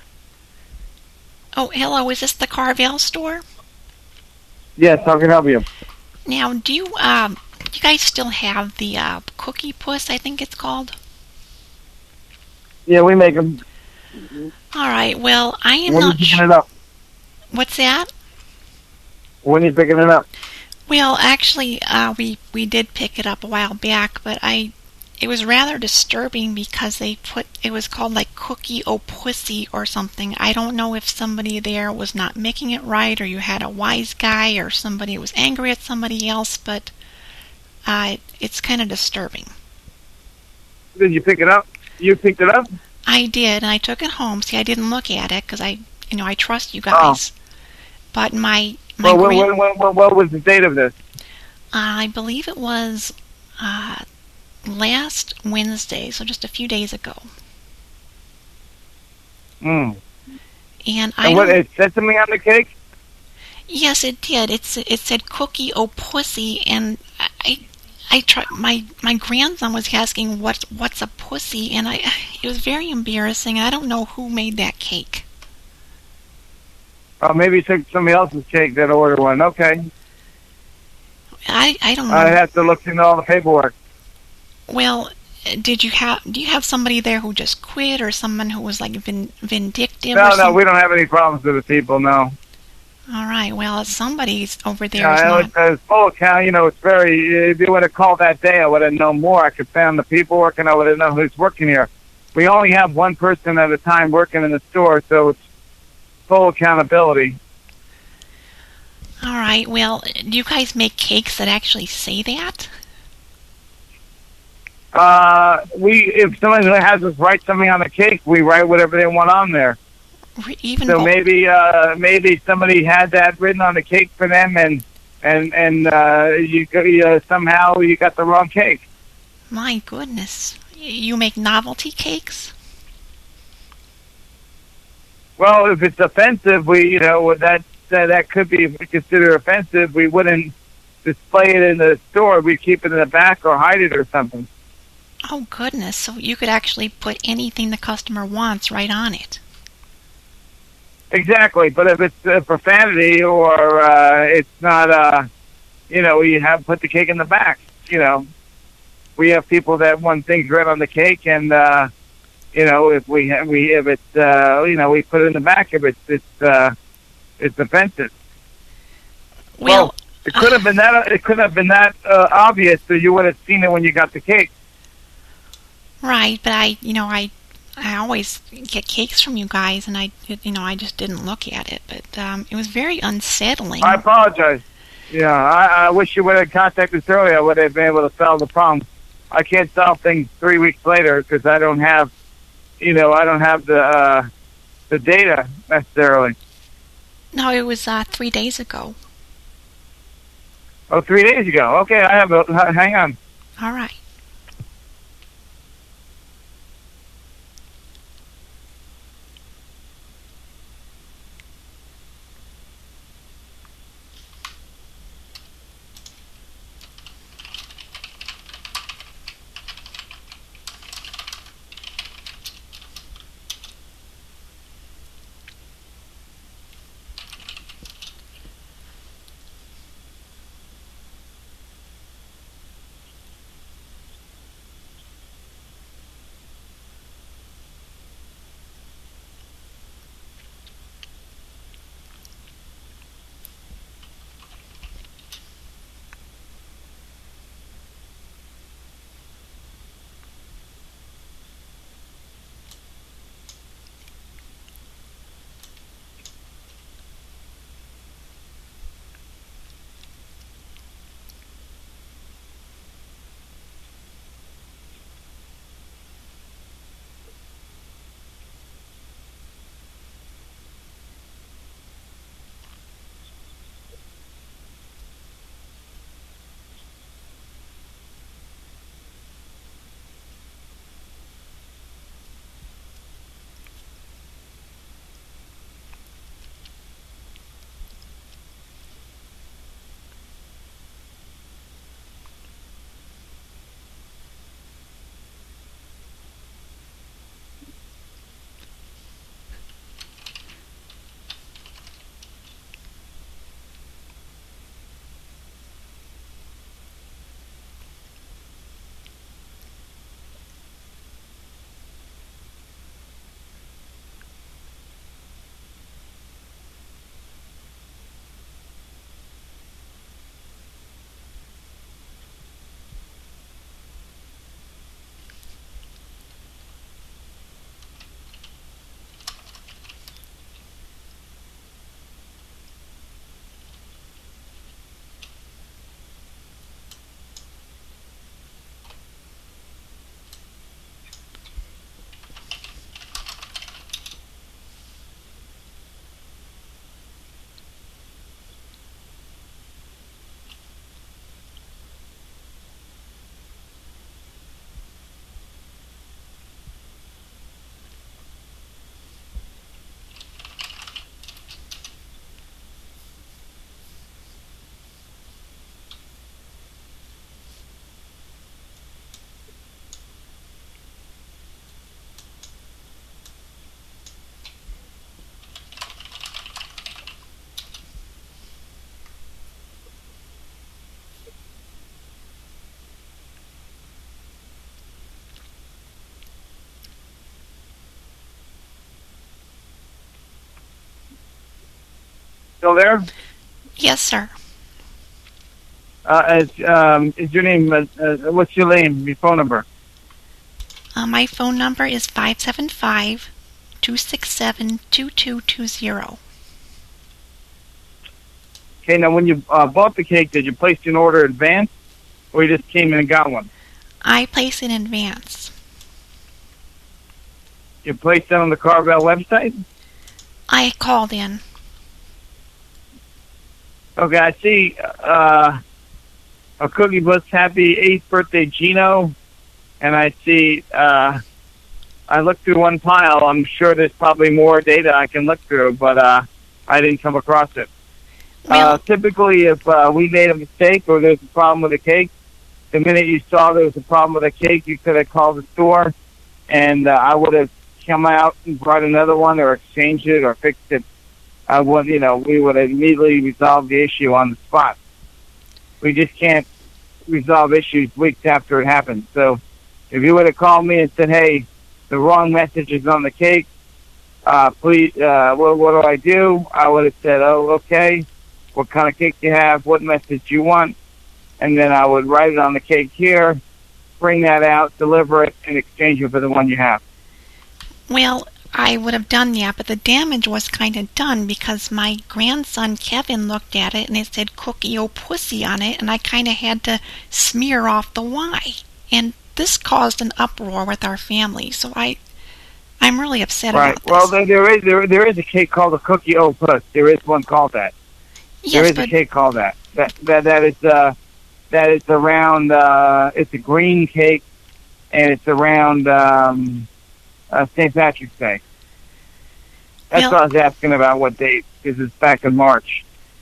Oh, hello. Is this the Carvel store? Yes, how can I help you? Now, do you guys still have the Cookie Puss, I think it's called? Yeah, we make them. All right. Well, I am when not are you picking it up? What's that? When are you picking it up? Well, actually, we did pick it up a while back, but it was rather disturbing because it was called like Cookie O Pussy or something. I don't know if somebody there was not making it right, or you had a wise guy, or somebody was angry at somebody else, but it's kind of disturbing. Did you pick it up? You picked it up? I did, and I took it home. See, I didn't look at it because I trust you guys. Oh. But my what was the date of this? I believe it was last Wednesday, so just a few days ago. And what it said something on the cake? Yes, it did. It said Cookie O Pussy, and I tried. My grandson was asking what's a pussy, and it was very embarrassing. I don't know who made that cake. Maybe you took somebody else's cake that ordered one. Okay. I don't know. I have to look into all the paperwork. Well, do you have somebody there who just quit, or someone who was like vindictive? No, we don't have any problems with the people. No. All right. Well, somebody's over there. Yeah, it's full account. It's very. If you would have called that day, I would have known more. I could find the paperwork, and I would have known who's working here. We only have one person at a time working in the store, so it's full accountability. All right. Well, do you guys make cakes that actually say that? If someone has us write something on the cake, we write whatever they want on there. Even so maybe somebody had that written on the cake for them, and and somehow you got the wrong cake. My goodness. You make novelty cakes? Well, if it's offensive, that could be considered offensive. We wouldn't display it in the store. We'd keep it in the back or hide it or something. Oh, goodness. So you could actually put anything the customer wants right on it. Exactly. But if it's profanity or it's not, you have put the cake in the back. We have people that want things right on the cake, and if we put it in the back, if it's offensive. Well, it could have been that. It couldn't have been that obvious, so you would have seen it when you got the cake. Right, but I always get cakes from you guys, and I just didn't look at it. But it was very unsettling. I apologize. Yeah, I wish you would have contacted us earlier. I would have been able to solve the problem. I can't solve things 3 weeks later because I don't have, the data necessarily. No, it was 3 days ago. Oh, 3 days ago. Okay, hang on. All right. Still there? Yes, sir. Is your name? What's your name? Your phone number? My phone number is 575-267-2220. Okay. Now, when you bought the cake, did you place an order in advance, or you just came in and got one? I placed in advance. You placed that on the Carvel website? I called in. Okay, I see a Cookie Puss Happy 8th Birthday Gino, and I see, I looked through one pile. I'm sure there's probably more data I can look through, but I didn't come across it. Typically, if we made a mistake or there's a problem with a cake, the minute you saw there was a problem with a cake, you could have called the store, and I would have come out and brought another one or exchanged it or fixed it. We would have immediately resolved the issue on the spot. We just can't resolve issues weeks after it happens. So if you would have called me and said, hey, the wrong message is on the cake, please, what do I do? I would have said, oh, okay, what kind of cake do you have, what message do you want? And then I would write it on the cake here, bring that out, deliver it, and exchange it for the one you have. Well, I would have done that, but the damage was kind of done because my grandson Kevin looked at it and it said Cookie O Pussy on it, and I kind of had to smear off the Y. And this caused an uproar with our family, so I'm really upset about this. Well, there is a cake called a Cookie O Puss. There is one called that. Yes, there is a cake called that. That is around. It's a green cake, and it's around St. Patrick's Day. That's what I was asking about. What date? Because it's back in March.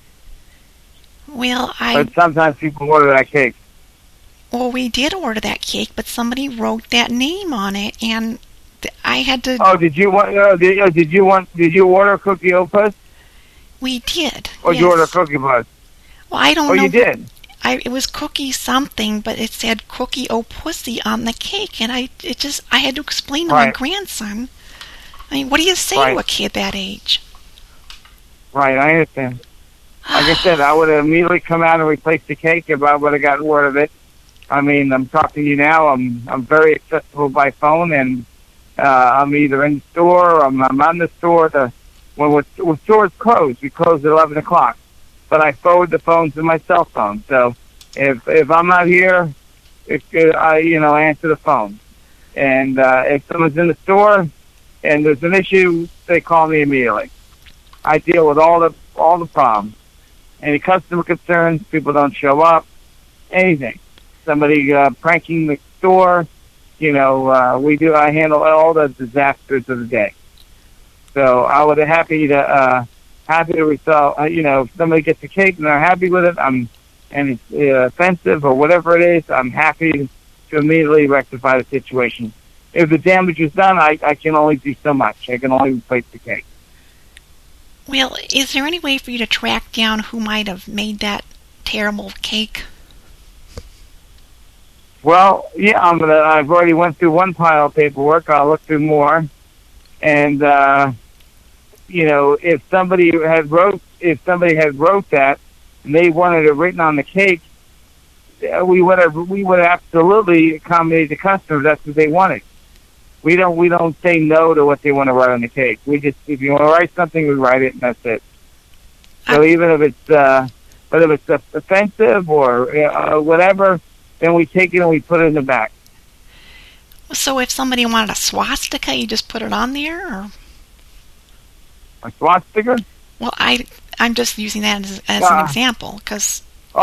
Well, But sometimes people order that cake. Well, we did order that cake, but somebody wrote that name on it, and I had to. Oh, did you want? Did you order Cookie O Puss? We did. Or did you order Cookie Puss? Well, I don't know. Oh, you did. It was Cookie something, but it said Cookie O Pussy on the cake, and I had to explain to my grandson. I mean, what do you say to a kid that age? Right, I understand. Like I said, I would have immediately come out and replaced the cake if I would have gotten word of it. I mean, I'm talking to you now. I'm very accessible by phone, and I'm either in the store or I'm on the store. When stores close, we close at 11 o'clock. But I forward the phones to my cell phone. So if I'm not here, I answer the phone. And if someone's in the store and there's an issue, they call me immediately. I deal with all the problems. Any customer concerns, people don't show up, anything. Somebody pranking the store, I handle all the disasters of the day. So I would be happy to resolve. If somebody gets a cake and they're happy with it, and it's offensive or whatever it is, I'm happy to immediately rectify the situation. If the damage is done, I can only do so much. I can only replace the cake. Well, is there any way for you to track down who might have made that terrible cake? Well, yeah, I've already went through one pile of paperwork. I'll look through more, and if somebody had wrote that and they wanted it written on the cake, we would have absolutely accommodated the customer. That's what they wanted. We don't say no to what they want to write on the cake. We just, if you want to write something, we write it, and that's it. So even if it's offensive or whatever, then we take it and we put it in the back. So if somebody wanted a swastika, you just put it on there, or a swastika? Well, I'm just using that as an example because.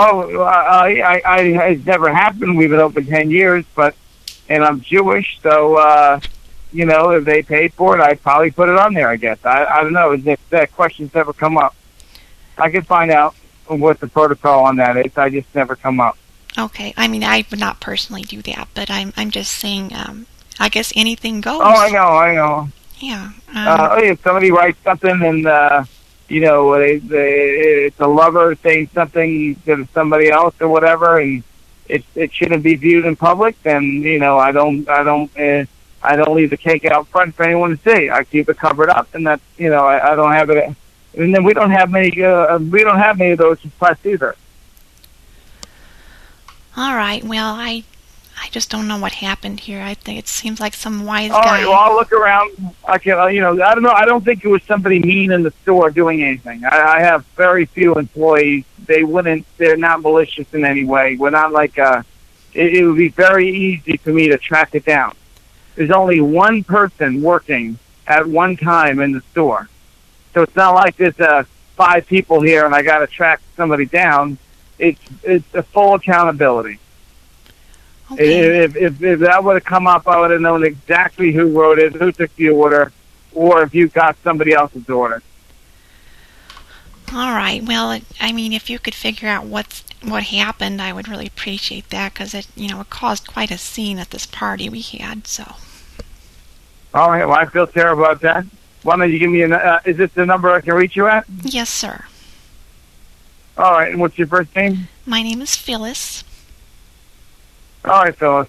It's never happened. We've been open 10 years, and I'm Jewish, so if they paid for it, I'd probably put it on there. I guess I don't know. If that question's never come up, I can find out what the protocol on that is. I just never come up. Okay, I mean, I would not personally do that, but I'm just saying. I guess anything goes. Oh, I know. Yeah. If somebody writes something and it's a lover saying something to somebody else or whatever, and it shouldn't be viewed in public, then I don't leave the cake out front for anyone to see. I keep it covered up, and that's I don't have it. And then we don't have many of those in press either. All right. Well, I just don't know what happened here. I think it seems like some wise guy. All right, well, I'll look around. I can, I don't know. I don't think it was somebody mean in the store doing anything. I have very few employees. They're not malicious in any way. We're not like, it would be very easy for me to track it down. There's only one person working at one time in the store. So it's not like there's 5 people here and I got to track somebody down, it's a full accountability. Okay. If that would have come up, I would have known exactly who wrote it, who took the order, or if you got somebody else's order. All right. Well, I mean, if you could figure out what happened, I would really appreciate that, because it caused quite a scene at this party we had. So. All right. Well, I feel terrible about that. Why don't you give me is this the number I can reach you at? Yes, sir. All right. And what's your first name? My name is Phyllis. All right, Phyllis.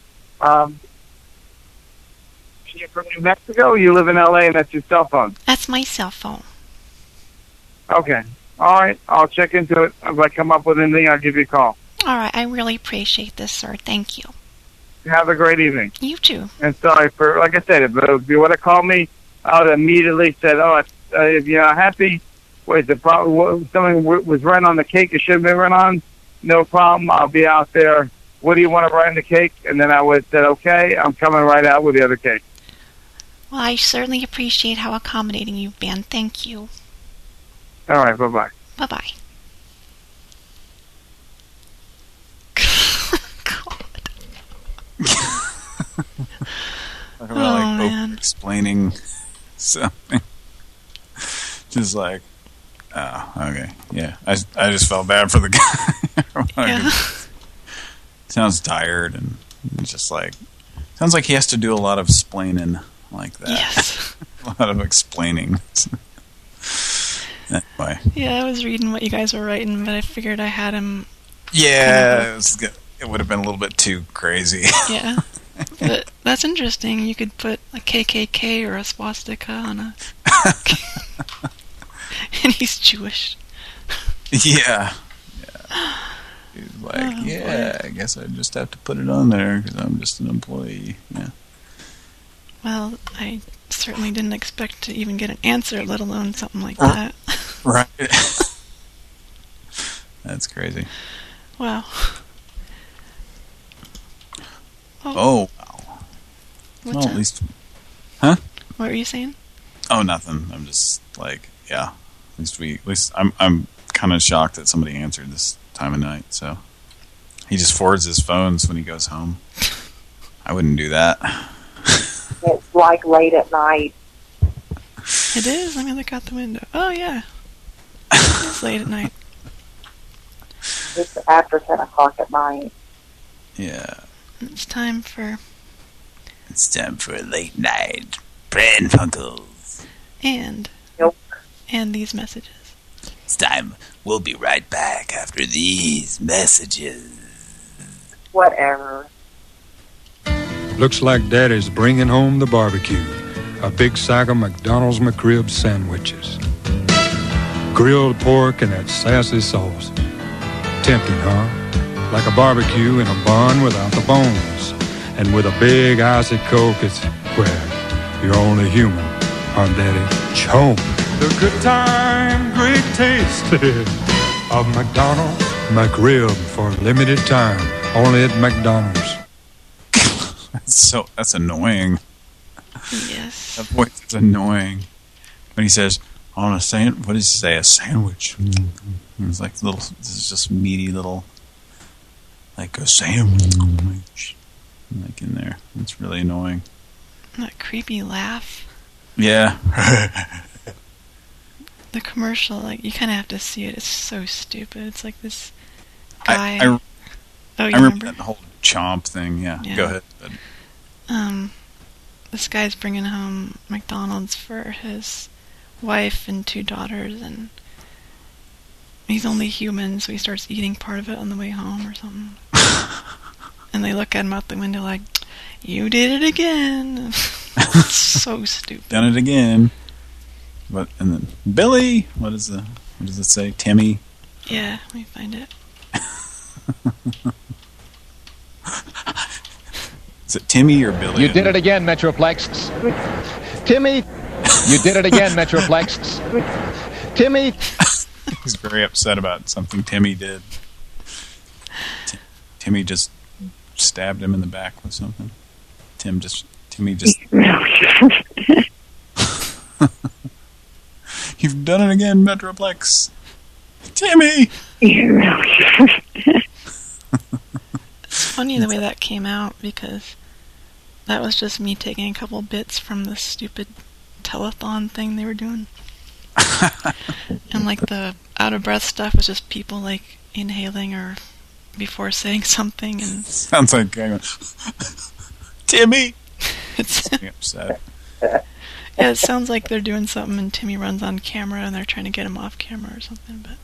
You're from New Mexico, or you live in L.A. and that's your cell phone? That's my cell phone. Okay. All right. I'll check into it. If I come up with anything, I'll give you a call. All right. I really appreciate this, sir. Thank you. Have a great evening. You too. And sorry for, like I said, if you would have called me, I would have immediately said, if you're not happy, something was right on the cake it should have been right on, no problem. I'll be out there. What do you want to write on the cake? And then I would have said, okay, I'm coming right out with the other cake. Well, I certainly appreciate how accommodating you've been. Thank you. All right, bye-bye. Bye-bye. Talk about over-explaining something. Just like, oh, okay, yeah. I just felt bad for the guy. Yeah. Sounds tired and just like, sounds like he has to do a lot of explaining like that. Yes. A lot of explaining. Anyway. Yeah, I was reading what you guys were writing, but I figured I had him. Yeah, it would have been a little bit too crazy. Yeah. But that's interesting. You could put a KKK or a swastika on a... and he's Jewish. Yeah. He's like, I guess I just have to put it on there because I'm just an employee. Yeah. Well, I certainly didn't expect to even get an answer, let alone something like that. Right. That's crazy. Wow. Oh, wow. Well, at least... Huh? What were you saying? Oh, nothing. I'm just like, yeah. At least I'm kind of shocked that somebody answered this time of night, so... He just forwards his phones when he goes home. I wouldn't do that. It's like late at night. It is? Let me look out the window. Oh, yeah. It's late at night. It's after 10 o'clock at night. Yeah. It's time for a late night Pran Funkels. And these messages. It's time. We'll be right back after these messages. Whatever. Looks like Daddy's bringing home the barbecue. A big sack of McDonald's McRib sandwiches. Grilled pork and that sassy sauce. Tempting, huh? Like a barbecue in a bun without the bones. And with a big icy Coke, it's, well, you're only human, huh, Daddy? Chomp. The good time, great taste of McDonald's McRib for a limited time. Only at McDonald's. That's annoying. Yes. That voice is annoying. When he says, on a sandwich, what does he say? A sandwich. It's like this is just meaty little, like a sandwich. Like in there. It's really annoying. That creepy laugh. Yeah. The commercial, like, you kind of have to see it. It's so stupid. It's like this guy. I remember that whole chomp thing. Yeah. Go ahead. This guy's bringing home McDonald's for his wife and 2 daughters, and he's only human, so he starts eating part of it on the way home or something. And they look at him out the window like, you did it again. It's so stupid. Done it again. And then Billy, what does it say? Timmy? Yeah, let me find it. Is it Timmy or Billy? You did it again, Metroplex. Timmy, you did it again, Metroplex. Timmy. He's very upset about something Timmy did. Timmy just stabbed him in the back with something. Timmy just... You You've done it again, Metroplex. Timmy! It's funny the way that came out, because that was just me taking a couple bits from the stupid telethon thing they were doing. And like the out of breath stuff was just people like inhaling or before saying something, and sounds like Timmy. It's upset. Yeah, it sounds like they're doing something and Timmy runs on camera and they're trying to get him off camera or something, but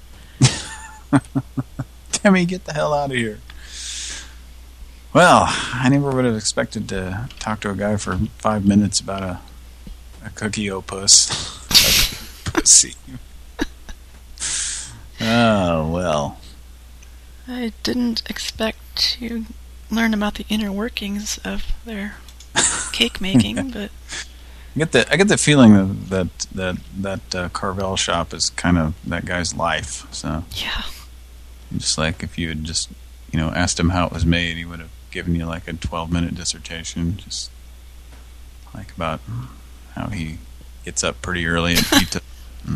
Timmy, get the hell out of here. Well, I never would have expected to talk to a guy for 5 minutes about a cookie opus. Pussy. Oh, well. I didn't expect to learn about the inner workings of their cake making, but I get the feeling that Carvel shop is kind of that guy's life. So yeah, just like if you had just asked him how it was made, he would have given you like a 12-minute dissertation, just like about how he gets up pretty early and eats it.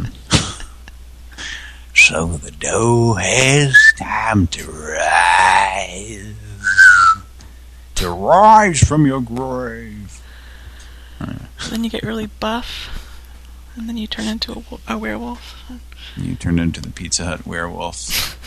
So the dough has time to rise from your grave. Then you get really buff, and then you turn into a werewolf. You turn into the Pizza Hut werewolf.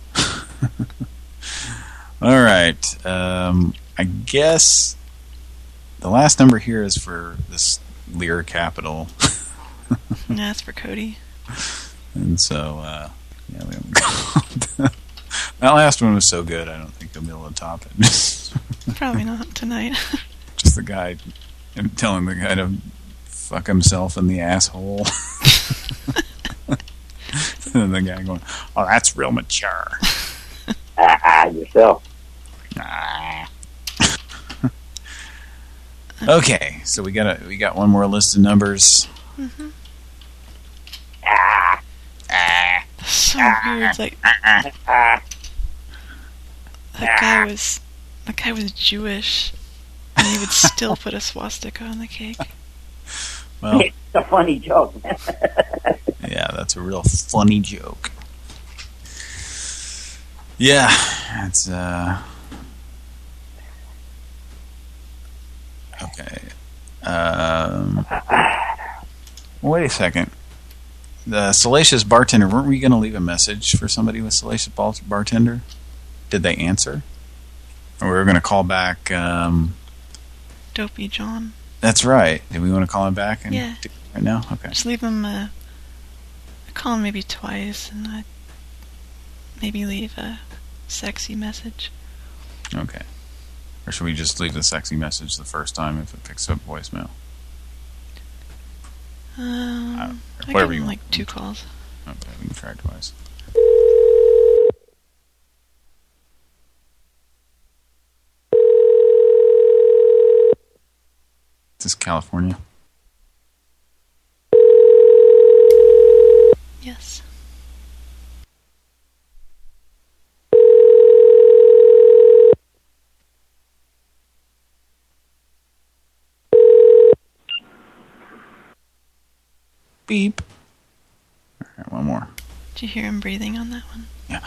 All right. I guess the last number here is for this Lear Capital. Yeah, it's for Cody. And so, yeah, we haven't called. That last one was so good, I don't think they'll be able to top it. Probably not tonight. Just the guy telling the guy to fuck himself in the asshole. And the guy going, "Oh, that's real mature." Yourself. Okay, so we got one more list of numbers. Mm-hmm. So weird. It's like that guy was Jewish, and he would still put a swastika on the cake. Well, it's a funny joke. Yeah, that's a real funny joke. Yeah, it's okay. Wait a second. The Salacious Bartender, weren't we going to leave a message for somebody with Salacious Bartender? Did they answer? Or we were going to call back... Dopey John. That's right. Did we want to call him back? Yeah. Right now? Okay. Just leave him call him maybe twice, and I'd maybe leave a sexy message. Okay. Or should we just leave the sexy message the first time if it picks up voicemail? I whatever give you him like 2 calls. Okay, we can try twice. Is this California? Yes. Beep. All right, one more. Did you hear him breathing on that one? Yeah.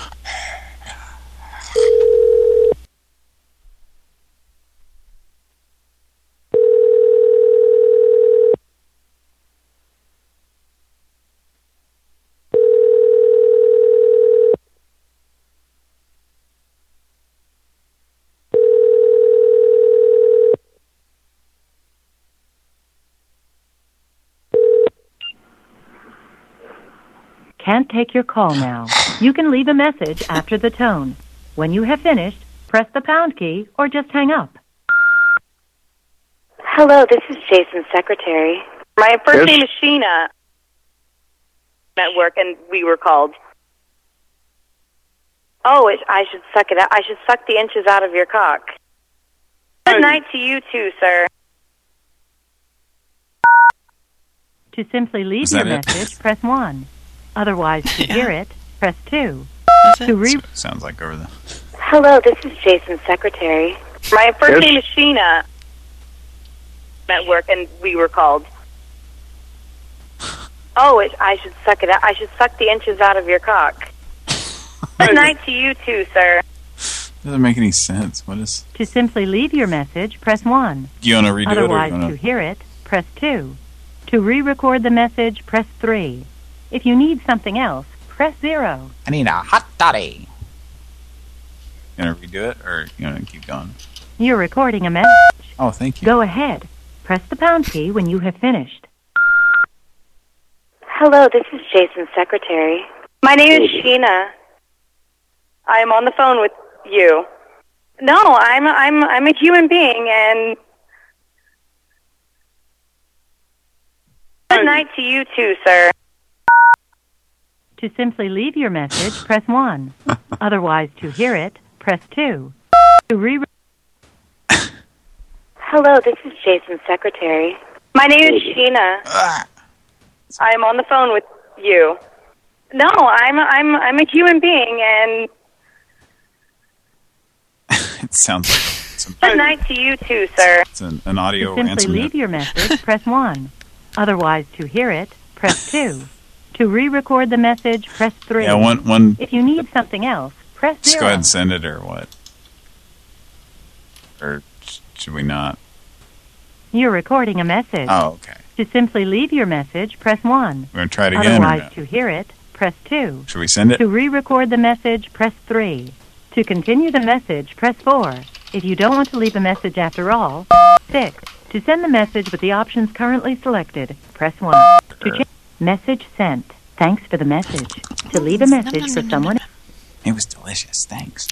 Can't take your call now. You can leave a message after the tone. When you have finished, press the pound key or just hang up. Hello, this is Jason's secretary. My first name is Sheena. At work, and we were called. Oh, I should suck it out. I should suck the inches out of your cock. Good night to you too, sir. To simply leave your message, press 1. Otherwise, to hear it, press 2. Sounds like over the... Hello, this is Jason's secretary. My first name is Sheena. At work, and we were called. Oh, I should suck it out. I should suck the inches out of your cock. Good night to you too, sir. Doesn't make any sense. What is... To simply leave your message, press 1. Do you want to redo Otherwise, it? Otherwise, to hear it, press 2. To re-record the message, press 3. If you need something else, press 0. I need a hot toddy. You want to redo it, or you want to keep going? You're recording a message. Oh, thank you. Go ahead. Press the pound key when you have finished. Hello, this is Jason's secretary. My name is Sheena. I am on the phone with you. No, I'm a human being, and good night to you too, sir. To simply leave your message, press 1. Otherwise, to hear it, press 2. To Hello, this is Jason's secretary. My name is Sheena. I am on the phone with you. No, I'm a human being, and it sounds like some... Good night to you too, sir. It's an audio to simply leave your message, press 1. Otherwise, to hear it, press 2. To re-record the message, press 3. Yeah, one. If you need something else, press 0. Just go ahead and send it, or what? Or should we not? You're recording a message. Oh, okay. To simply leave your message, press 1. We're going to try it again. Otherwise, to hear it, press 2. Should we send it? To re-record the message, press 3. To continue the message, press 4. If you don't want to leave a message after all, 6. To send the message with the options currently selected, press 1. To change message sent. Thanks for the message. To leave a message for someone... It was delicious. Thanks.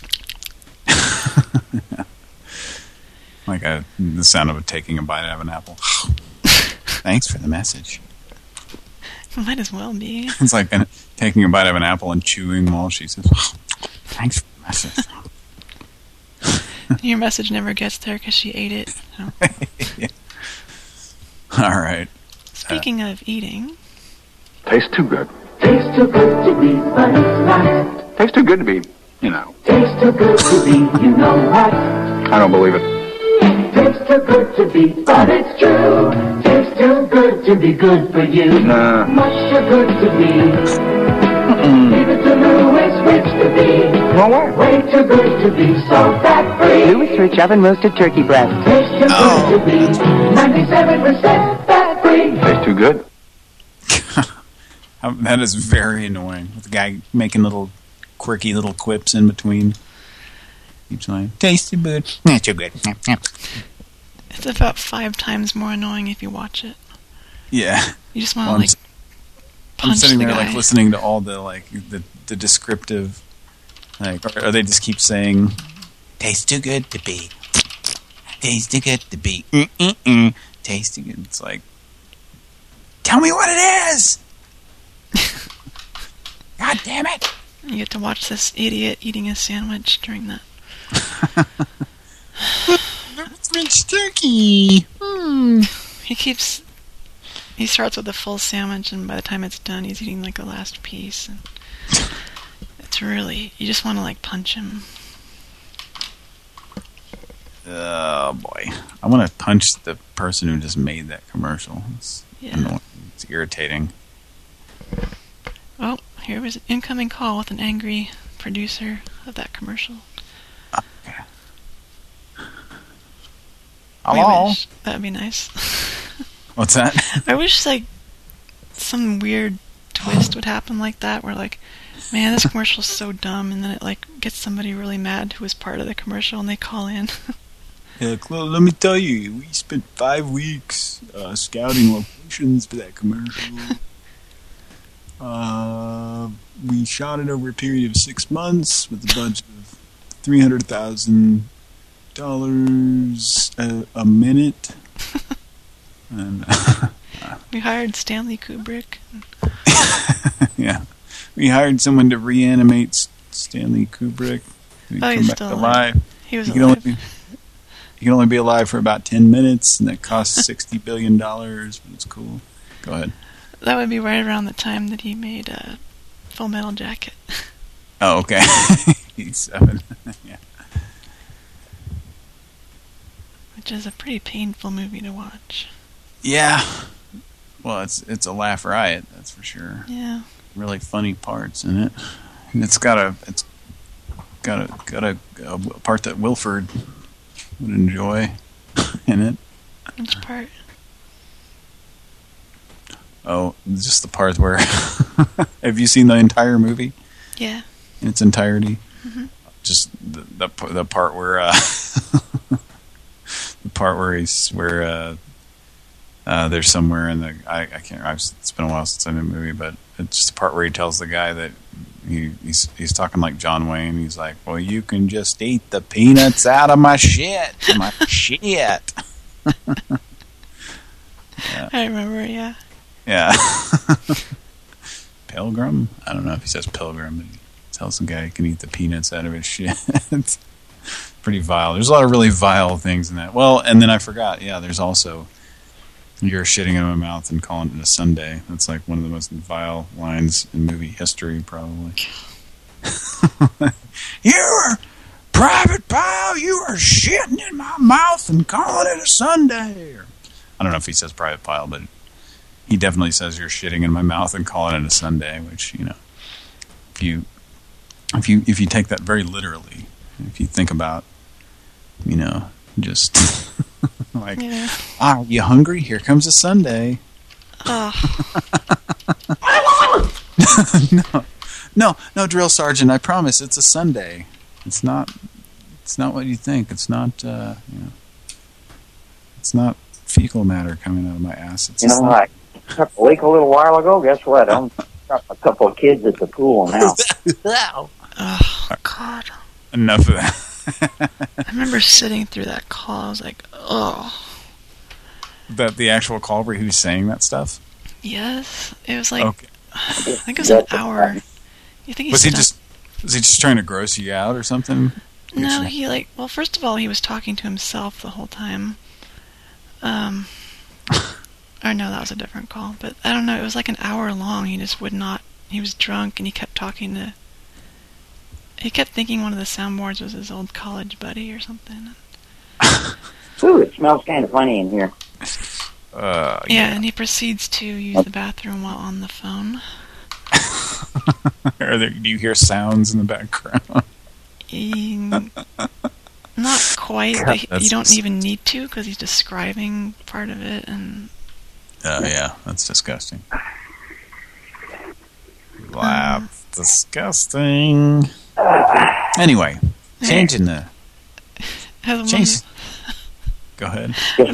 Like the sound of taking a bite out of an apple. Thanks for the message. Might as well be. It's like taking a bite of an apple and chewing while she says, thanks for the message. Your message never gets there because she ate it. So. Yeah. All right. Speaking of eating... Tastes too good. Tastes too good to be, but it's not. Tastes too good to be, you know. Tastes too good to be, you know what? I don't believe it. Tastes too good to be, but it's true. Tastes too good to be good for you. Nah. Much too good to be. Leave it to Louis Rich to be. Well, way too good to be so fat-free. Louis Rich oven roasted turkey breast. Tastes too good to be 97% fat-free. Tastes too good. That is very annoying. With the guy making little quirky little quips in between each line. Tasty good. Not too good. It's about 5 times more annoying if you watch it. Yeah. You just want to like punch I'm sitting the there guy. like listening to all the like the descriptive, like, or they just keep saying, "Tastes too good to be. Tastes too good to be. Tastes too good." It's like, tell me what it is. God damn it! You get to watch this idiot eating a sandwich during that. French turkey. He starts with a full sandwich, and by the time it's done, he's eating like the last piece. And it's really, you just want to like punch him. Oh boy, I want to punch the person who just made that commercial. It's annoying. It's irritating. Oh, here was an incoming call with an angry producer of that commercial. Okay. Hello? That would be nice. What's that? I wish like some weird twist would happen like that, where like, man, this commercial's so dumb, and then it like gets somebody really mad who was part of the commercial, and they call in. Yeah, let me tell you, we spent 5 weeks scouting locations for that commercial. We shot it over a period of 6 months with a budget of $300,000 a minute. And we hired Stanley Kubrick. Yeah, we hired someone to reanimate Stanley Kubrick. He'd come back still alive. He was alive. He can only be alive for about 10 minutes, and that costs $60 billion. But it's cool. Go ahead. That would be right around the time that he made Full Metal Jacket. Oh, okay. He's 7. Yeah. Which is a pretty painful movie to watch. Yeah. Well, it's a laugh riot, that's for sure. Yeah. Really funny parts in it. And it's got a part that Wilford would enjoy in it. Which part? Oh, just the part where... Have you seen the entire movie? Yeah. In its entirety? Mm-hmm. Just the part where... the part where there's somewhere in the... I can't... It's been a while since I've seen the movie, but it's just the part where he tells the guy that he's talking like John Wayne. He's like, well, you can just eat the peanuts out of my shit. My shit. Yeah. I remember, yeah. Yeah. Pilgrim? I don't know if he says Pilgrim, but he tells some guy he can eat the peanuts out of his shit. It's pretty vile. There's a lot of really vile things in that. Well, and then I forgot, yeah, there's also you're shitting in my mouth and calling it a Sunday. That's like one of the most vile lines in movie history, probably. You're Private Pile, you are shitting in my mouth and calling it a Sunday. I don't know if he says Private Pile, but he definitely says you're shitting in my mouth and calling it a Sunday, which, you know, if you take that very literally, if you think about, you know, just like, are you hungry? Here comes a Sunday. Oh. No, drill sergeant, I promise it's a Sunday. It's not what you think. It's not, you know, it's not fecal matter coming out of my ass. It's I took a leak a little while ago. Guess what? I'm a couple of kids at the pool now. Oh, God. Enough of that. I remember sitting through that call. I was like, oh. The actual call where he was saying that stuff? Yes. It was like, okay. I think it was an hour. You think was he just trying to gross you out or something? No, well, first of all, he was talking to himself the whole time. Or no, that was a different call. But I don't know, it was like an hour long. He just would not, he was drunk and he kept talking to, he kept thinking one of the soundboards was his old college buddy or something. Ooh, it smells kind of funny in here. Yeah, and he proceeds to use the bathroom while on the phone. Do you hear sounds in the background? Not quite, but you don't even need to because he's describing part of it. And oh, yeah, that's disgusting. Wow, disgusting. Anyway, changing the... Go ahead.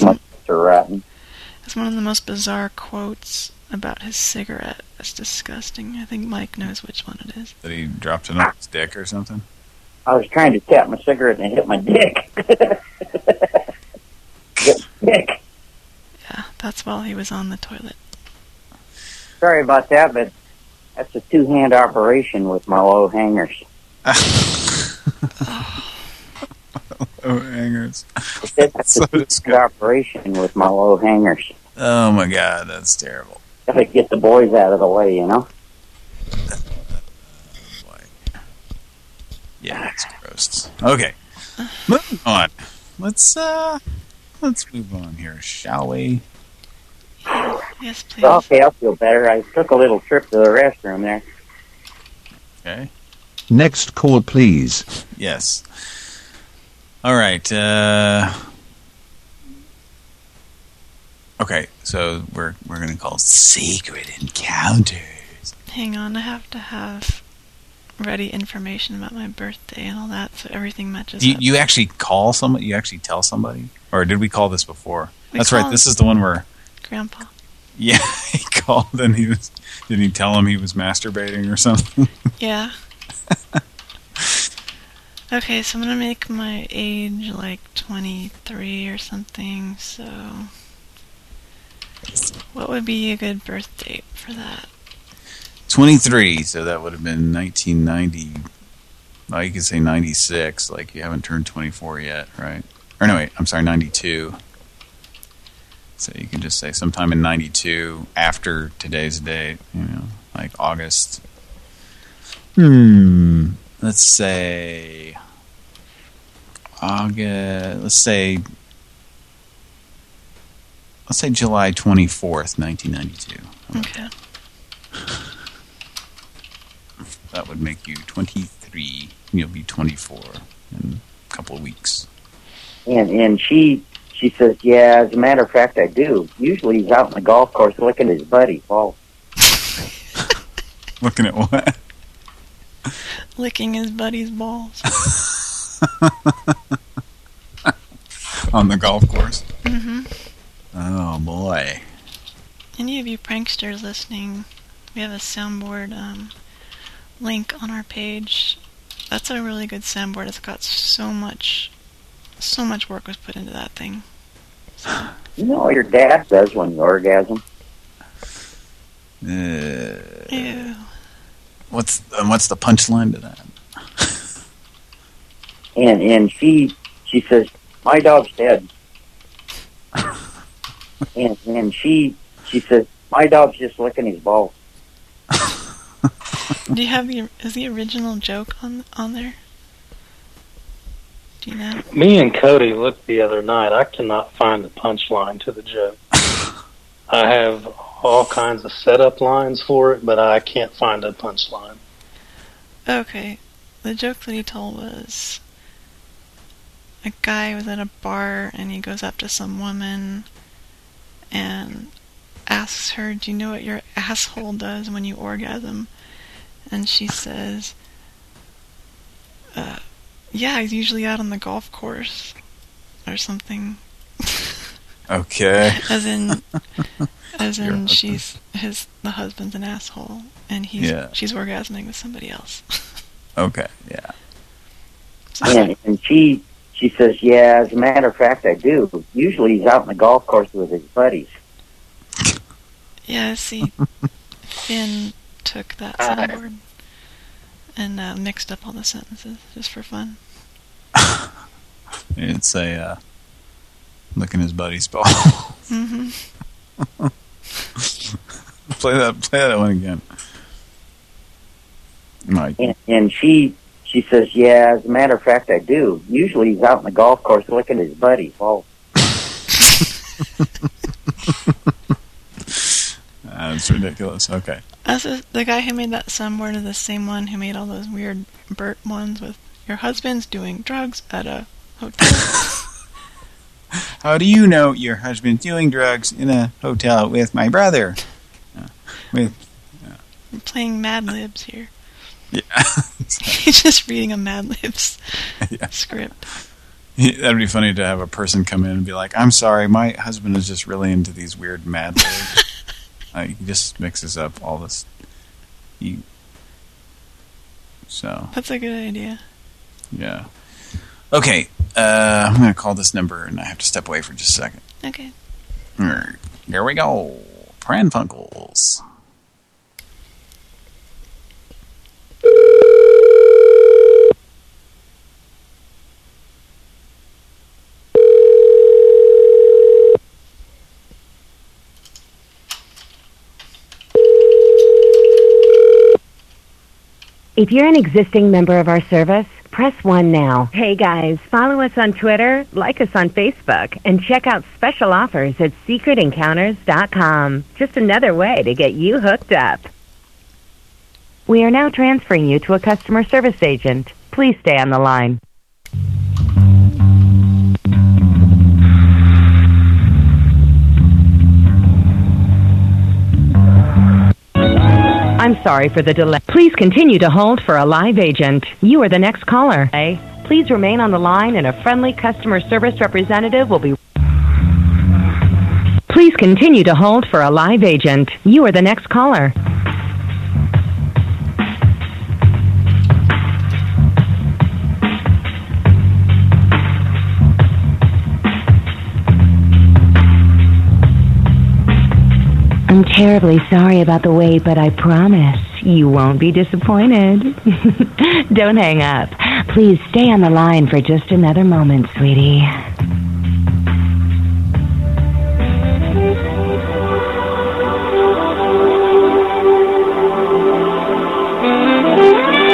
It's one of the most bizarre quotes about his cigarette. It's disgusting. I think Mike knows which one it is. That he dropped it on his dick or something? I was trying to tap my cigarette and it hit my dick. Dick. Yeah, that's while he was on the toilet. Sorry about that, but that's a two-hand operation with my low hangers. Low hangers. That's a two-hand operation with my low hangers. Oh my God, that's terrible. Gotta get the boys out of the way, you know? Yeah, it's gross. Okay, moving on. Let's move on here, shall we? Yes, please. Okay, I'll feel better. I took a little trip to the restroom there. Okay. Next call, please. Yes. All right. Okay, so we're going to call Secret Encounters. Hang on, I have to have ready information about my birthday and all that, so everything matches up. You actually call somebody? You actually tell somebody? Or did we call this before? That's right, this is the one where... Grandpa. Yeah, he called and he was... Did he tell him he was masturbating or something? Yeah. Okay, so I'm going to make my age like 23 or something, so... What would be a good birth date for that? 23, so that would have been 1990. Well, you could say 96, like you haven't turned 24 yet, right? Or no, wait, I'm sorry, 92. So you can just say sometime in 92 after today's date, you know, like August. Let's say August, let's say Let's say July 24th, 1992. Okay. That would make you 23. You'll be 24 in a couple of weeks. And she says, yeah, as a matter of fact, I do. Usually he's out on the golf course looking at his buddy, Paul. Looking at what? Licking his buddy's balls. On the golf course? Mm-hmm. Oh, boy. Any of you pranksters listening, we have a soundboard link on our page. That's a really good soundboard. It's got so much work was put into that thing. So. You know what your dad does when you orgasm? Ew. What's the punchline to that? And she says, my dog's dead. and she says, my dog's just licking his balls. Do you have is the original joke on there? Do you know? Me and Cody looked the other night. I cannot find the punchline to the joke. I have all kinds of setup lines for it, but I can't find a punchline. Okay. The joke that he told was a guy was at a bar and he goes up to some woman and asks her, do you know what your asshole does when you orgasm? And she says, yeah, he's usually out on the golf course or something. Okay. As in the husband's an asshole and she's orgasming with somebody else. Okay, yeah. And she says, yeah, as a matter of fact, I do. Usually he's out on the golf course with his buddies. Yeah, see, Finn took that soundboard and mixed up all the sentences just for fun. He didn't say, licking his buddy's ball. Mm-hmm. Play that one again. Mike. And she says, yeah, as a matter of fact, I do. Usually he's out on the golf course licking his buddies. Oh. That's ridiculous. Okay. The guy who made that soundboard is the same one who made all those weird Bert ones with your husband's doing drugs at a hotel. How do you know your husband's doing drugs in a hotel with my brother? I'm playing Mad Libs here. Yeah. He's just reading a Mad Libs script. That'd be funny to have a person come in and be like, I'm sorry, my husband is just really into these weird Mad Libs. He just mixes up all this. So that's a good idea. Yeah. Okay, I'm going to call this number, and I have to step away for just a second. Okay. All right, here we go. Pran Funkels. If you're an existing member of our service, press 1 now. Hey guys, follow us on Twitter, like us on Facebook, and check out special offers at secretencounters.com. Just another way to get you hooked up. We are now transferring you to a customer service agent. Please stay on the line. I'm sorry for the delay. Please continue to hold for a live agent. You are the next caller. Please remain on the line and a friendly customer service representative will be... Please continue to hold for a live agent. You are the next caller. I'm terribly sorry about the wait, but I promise you won't be disappointed. Don't hang up. Please stay on the line for just another moment, sweetie.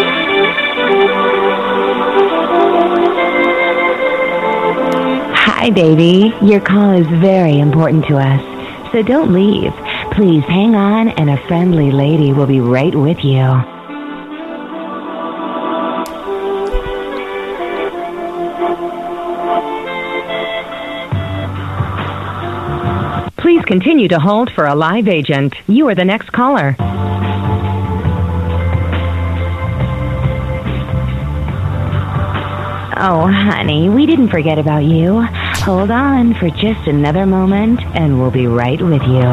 Hi Hi, baby. Your call is very important to us, so don't leave. Please hang on, and a friendly lady will be right with you. Please continue to hold for a live agent. You are the next caller. Oh, honey, we didn't forget about you. Hold on for just another moment, and we'll be right with you.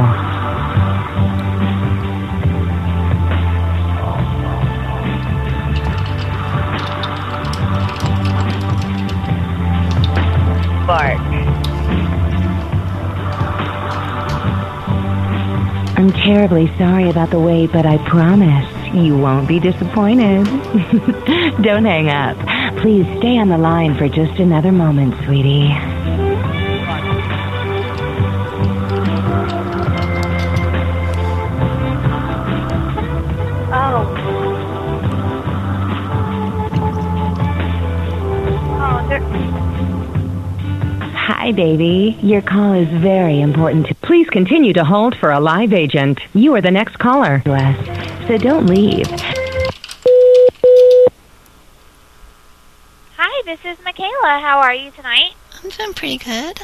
Bark. I'm terribly sorry about the wait, but I promise you won't be disappointed. Don't hang up. Please stay on the line for just another moment, sweetie. Hi, baby. Your call is very important. Please continue to hold for a live agent. You are the next caller to us, so don't leave. Hi, this is Michaela. How are you tonight? I'm doing pretty good.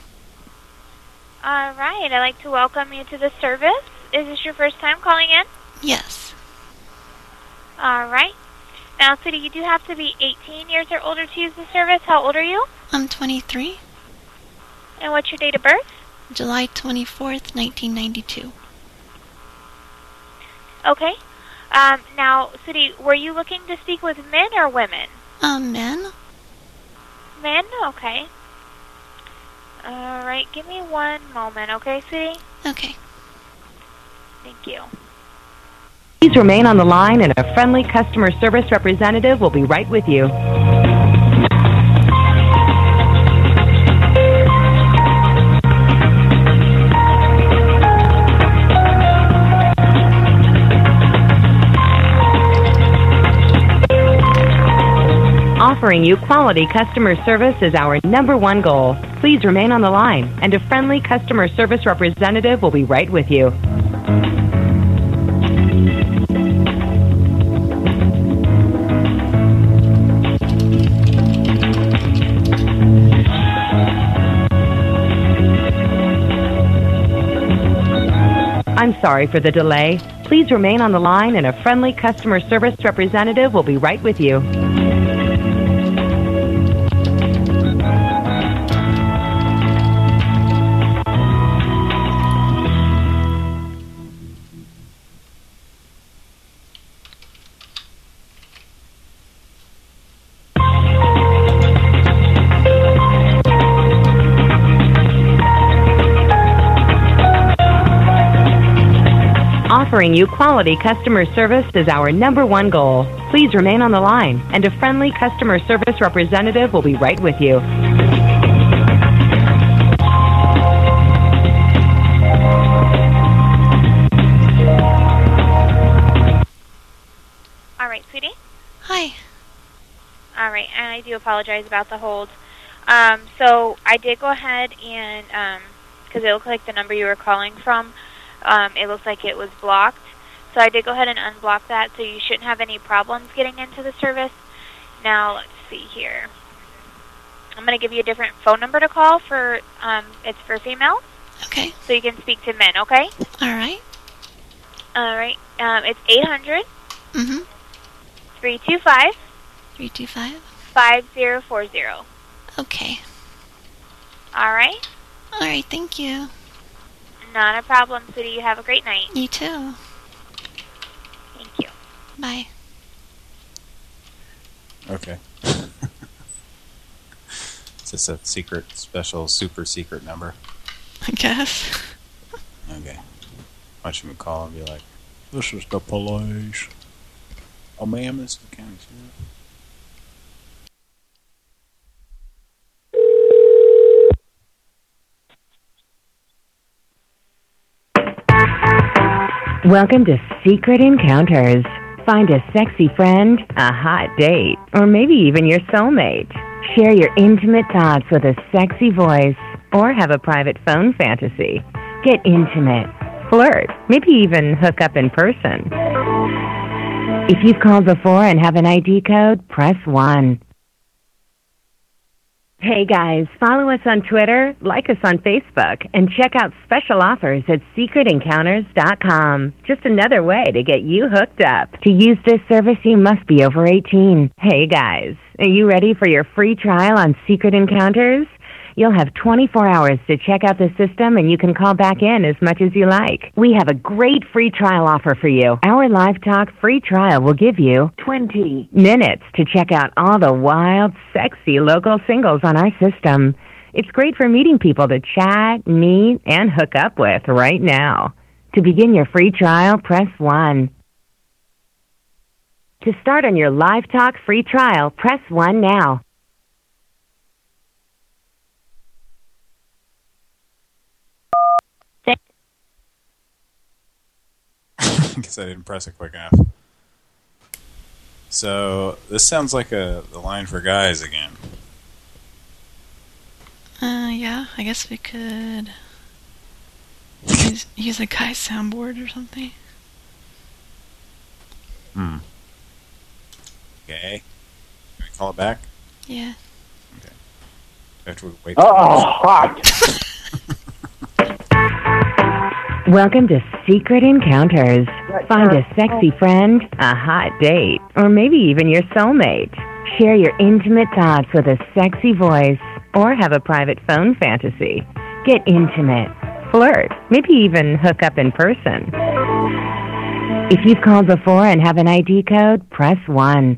All right. I'd like to welcome you to the service. Is this your first time calling in? Yes. All right. Now, sweetie, you do have to be 18 years or older to use the service. How old are you? I'm 23. And what's your date of birth? July 24th, 1992. Okay. Now, sweetie, were you looking to speak with men or women? Men. Men? Okay. All right. Give me one moment, okay, sweetie? Okay. Thank you. Please remain on the line, and a friendly customer service representative will be right with you. Offering you quality customer service is our #1 goal. Please remain on the line, and a friendly customer service representative will be right with you. I'm sorry for the delay. Please remain on the line, and a friendly customer service representative will be right with you. Offering you quality customer service is our #1 goal. Please remain on the line, and a friendly customer service representative will be right with you. All right, sweetie. Hi. All right, and I do apologize about the hold. So I did go ahead and, because it looked like the number you were calling from, it looks like it was blocked. So I did go ahead and unblock that, so you shouldn't have any problems getting into the service. Now, let's see here. I'm going to give you a different phone number to call for, it's for females. Okay. So you can speak to men, okay? All right. All right. It's 800 Mm-hmm. 325 325 5040. Okay. All right? All right, thank you. Not a problem, sweetie. You have a great night. You too. Thank you. Bye. Okay. Is this a secret, special, super secret number? I guess. Okay. Watch him call and be like, "This is the police." "Oh, ma'am, this is the county sheriff." Welcome to Secret Encounters. Find a sexy friend, a hot date, or maybe even your soulmate. Share your intimate thoughts with a sexy voice or have a private phone fantasy. Get intimate, flirt, maybe even hook up in person. If you've called before and have an ID code, press 1. Hey guys, follow us on Twitter, like us on Facebook, and check out special offers at secretencounters.com. Just another way to get you hooked up. To use this service, you must be over 18. Hey guys, are you ready for your free trial on Secret Encounters? You'll have 24 hours to check out the system, and you can call back in as much as you like. We have a great free trial offer for you. Our Live Talk free trial will give you 20 minutes to check out all the wild, sexy local singles on our system. It's great for meeting people to chat, meet, and hook up with right now. To begin your free trial, press 1. To start on your Live Talk free trial, press 1 now. I guess I didn't press it quick enough. So this sounds like the line for guys again. Yeah, I guess we could use a guy soundboard or something. Okay. Can we call it back? Yeah. Okay. We have to wait. Hot. Welcome to Secret Encounters. Find a sexy friend, a hot date, or maybe even your soulmate. Share your intimate thoughts with a sexy voice or have a private phone fantasy. Get intimate, flirt, maybe even hook up in person. If you've called before and have an ID code, press 1.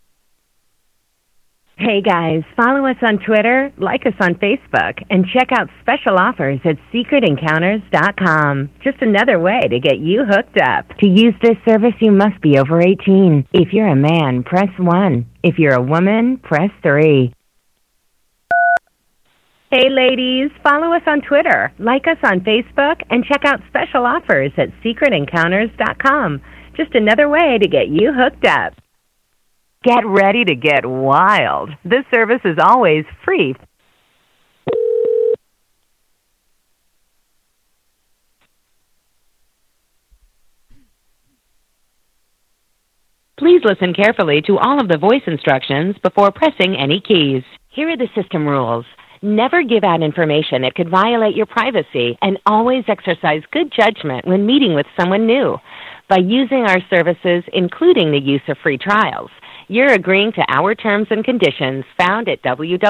Hey guys, follow us on Twitter, like us on Facebook, and check out special offers at secretencounters.com. Just another way to get you hooked up. To use this service, you must be over 18. If you're a man, press 1. If you're a woman, press 3. Hey ladies, follow us on Twitter, like us on Facebook, and check out special offers at secretencounters.com. Just another way to get you hooked up. Get ready to get wild. This service is always free. Please listen carefully to all of the voice instructions before pressing any keys. Here are the system rules. Never give out information that could violate your privacy, and always exercise good judgment when meeting with someone new. By using our services, including the use of free trials, you're agreeing to our terms and conditions found at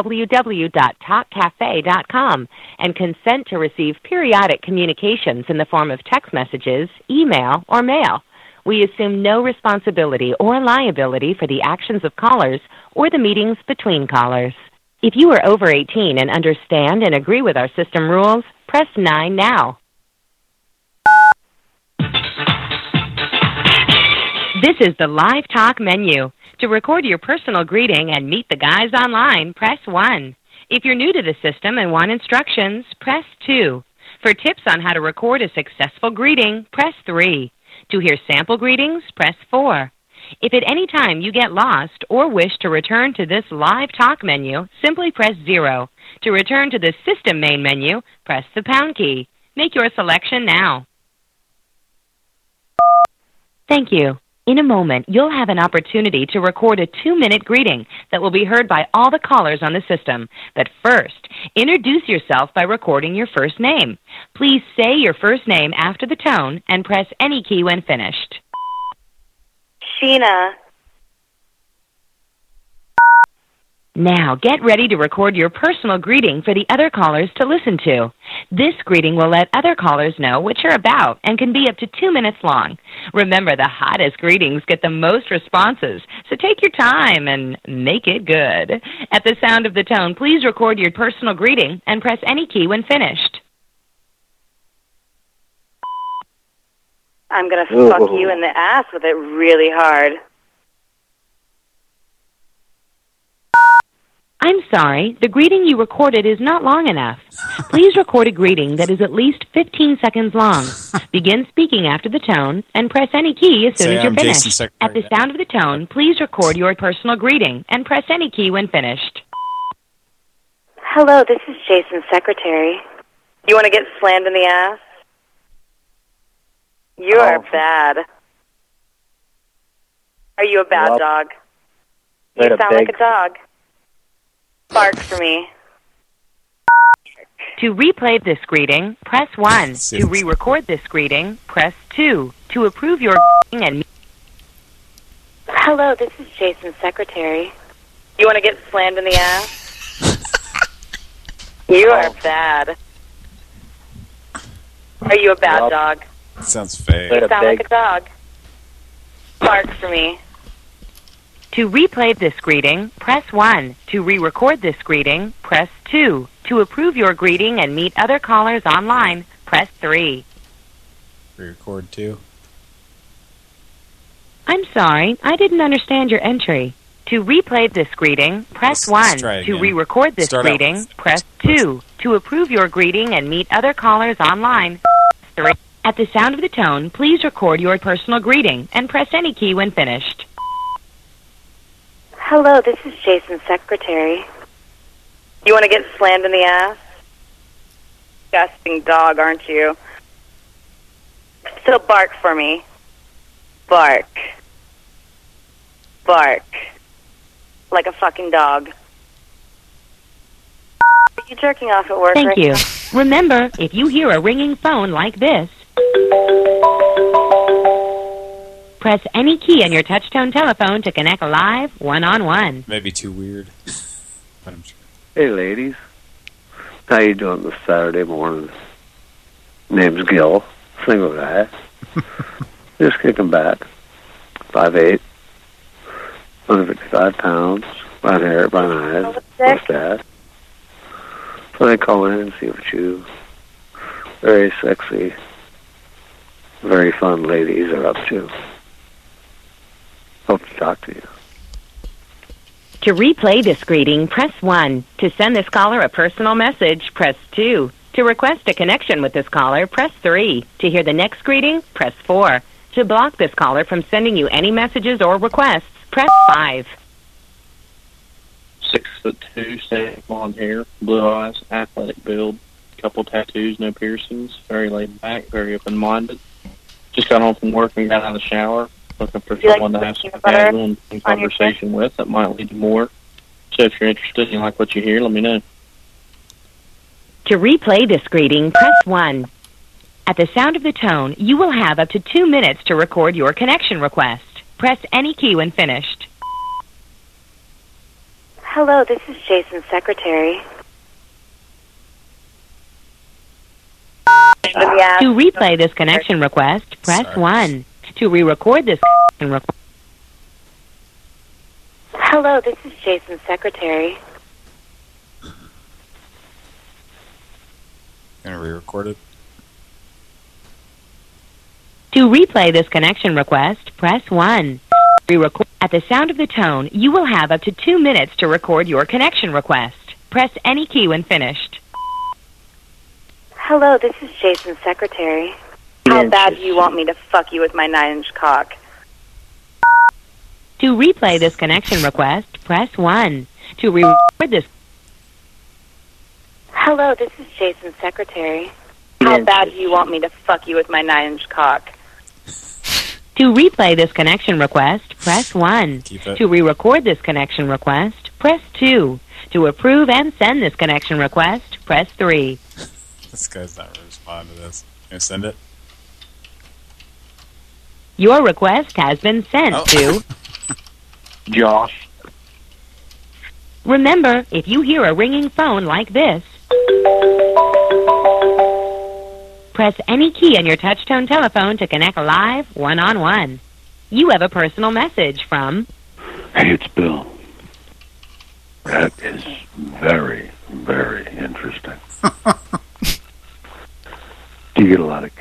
www.talkcafe.com and consent to receive periodic communications in the form of text messages, email, or mail. We assume no responsibility or liability for the actions of callers or the meetings between callers. If you are over 18 and understand and agree with our system rules, press 9 now. This is the Live Talk menu. To record your personal greeting and meet the guys online, press 1. If you're new to the system and want instructions, press 2. For tips on how to record a successful greeting, press 3. To hear sample greetings, press 4. If at any time you get lost or wish to return to this Live Talk menu, simply press 0. To return to the system main menu, press the pound key. Make your selection now. Thank you. In a moment, you'll have an opportunity to record a 2-minute greeting that will be heard by all the callers on the system. But first, introduce yourself by recording your first name. Please say your first name after the tone and press any key when finished. Sheena. Now, get ready to record your personal greeting for the other callers to listen to. This greeting will let other callers know what you're about and can be up to 2 minutes long. Remember, the hottest greetings get the most responses, so take your time and make it good. At the sound of the tone, please record your personal greeting and press any key when finished. I'm going to fuck you in the ass with it really hard. I'm sorry, the greeting you recorded is not long enough. Please record a greeting that is at least 15 seconds long. Begin speaking after the tone and press any key as soon as you're finished. At the sound of the tone, please record your personal greeting and press any key when finished. Hello, this is Jason's secretary. You want to get slammed in the ass? You are bad. Are you a bad dog? You sound like a dog. Bark for me. To replay this greeting, press 1. To re-record this greeting, press 2. To approve your and... Hello, this is Jason's secretary. You want to get slammed in the ass? You are bad. Are you a bad dog? That sounds fake. You sound like a dog. Bark for me. To replay this greeting, press 1. To re-record this greeting, press 2. To approve your greeting and meet other callers online, press 3. Re-record 2. I'm sorry, I didn't understand your entry. To replay this greeting, press 1. To re-record this greeting, press 2. To approve your greeting and meet other callers online, press 3. At the sound of the tone, please record your personal greeting and press any key when finished. Hello, this is Jason's secretary. You want to get slammed in the ass? Disgusting dog, aren't you? So bark for me. Bark. Bark. Like a fucking dog. Are you jerking off at work? Thank you. Remember, if you hear a ringing phone like this, press any key on your touch-tone telephone to connect live, one-on-one. Maybe too weird. But I'm sure. Hey, ladies. How you doing this Saturday morning? Name's Gil, single guy. Just kicking back. 5'8", 155 pounds, brown hair, brown eyes, mustache. So I call in and see what you very sexy, very fun ladies are up to. Hope to talk to you. To replay this greeting, press 1. To send this caller a personal message, press 2. To request a connection with this caller, press 3. To hear the next greeting, press 4. To block this caller from sending you any messages or requests, press 5. 6'2", sandy blonde hair, blue eyes, athletic build, couple tattoos, no piercings, very laid back, very open-minded. Just got home from work and got out of the shower. Looking for someone to have some casual and conversation with that might lead to more. So if you're interested and you like what you hear, let me know. To replay this greeting, press 1. At the sound of the tone, you will have up to 2 minutes to record your connection request. Press any key when finished. Hello, this is Jason's secretary. To replay this connection request, press 1. To re-record this connection request. Hello, this is Jason's secretary. Gonna re-record it. To replay this connection request, press 1. Re-record. At the sound of the tone, you will have up to 2 minutes to record your connection request. Press any key when finished. Hello, this is Jason's secretary. How bad do you want me to fuck you with my 9-inch cock? To replay this connection request, press 1. To re-record this... Hello, this is Jason's secretary. How bad do you want me to fuck you with my 9-inch cock? To replay this connection request, press 1. To re-record this connection request, press 2. To approve and send this connection request, press 3. This guy's not going to respond to this. Can I send it? Your request has been sent to... Josh. Remember, if you hear a ringing phone like this, press any key on your touch-tone telephone to connect live, one-on-one. You have a personal message from... Hey, it's Bill. That is very, very interesting. Do you get a lot of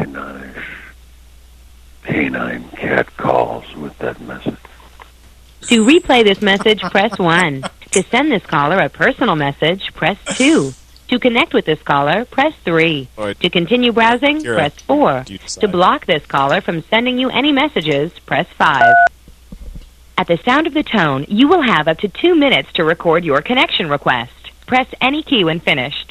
canine cat calls with that message? To replay this message, press 1. To send this caller a personal message, press 2. To connect with this caller, press 3. To continue browsing, press 4. To block this caller from sending you any messages, press 5. At the sound of the tone, you will have up to 2 minutes to record your connection request. Press any key when finished.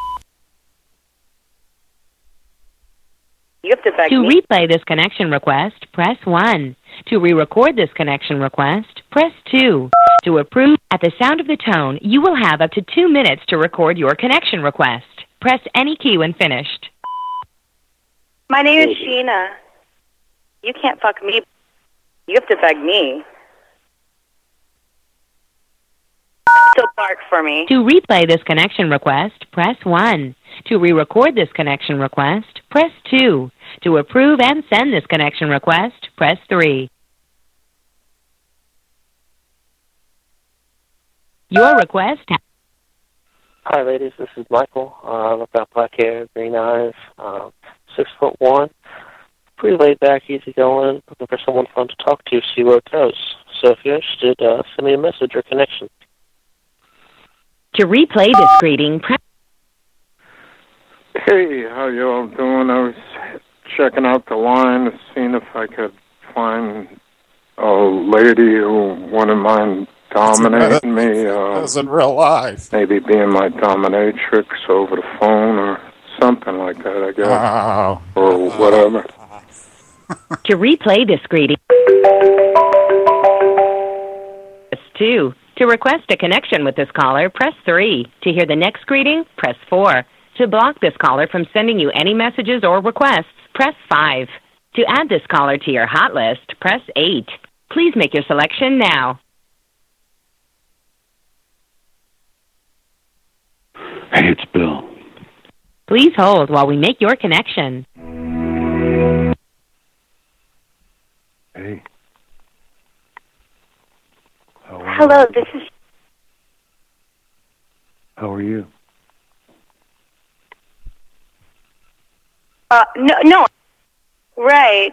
You have to beg To me. replay this connection request, press 1. To re-record this connection request, press 2. To approve, at the sound of the tone, you will have up to 2 minutes to record your connection request. Press any key when finished. My name is Sheena. You can't fuck me. You have to beg me. So bark for me. To replay this connection request, press 1. To re-record this connection request, press 2. To approve and send this connection request, press 3. Your request. Hi, ladies. This is Michael. I've got black hair, green eyes, 6'1", pretty laid back, easy going, looking for someone fun to talk to, see where it goes. So if you're interested, send me a message or connection. To replay this greeting, press. Hey, how you all doing? I was checking out the line, seeing if I could find a lady who wouldn't mind dominating me. That's in real life. Maybe being my dominatrix over the phone or something like that, I guess. Oh. Or whatever. To replay this greeting, press 2. To request a connection with this caller, press 3. To hear the next greeting, press 4. To block this caller from sending you any messages or requests, press 5. To add this caller to your hot list, press 8. Please make your selection now. Hey, it's Bill. Please hold while we make your connection. Hey. Hello, this is... How are you? No. Right.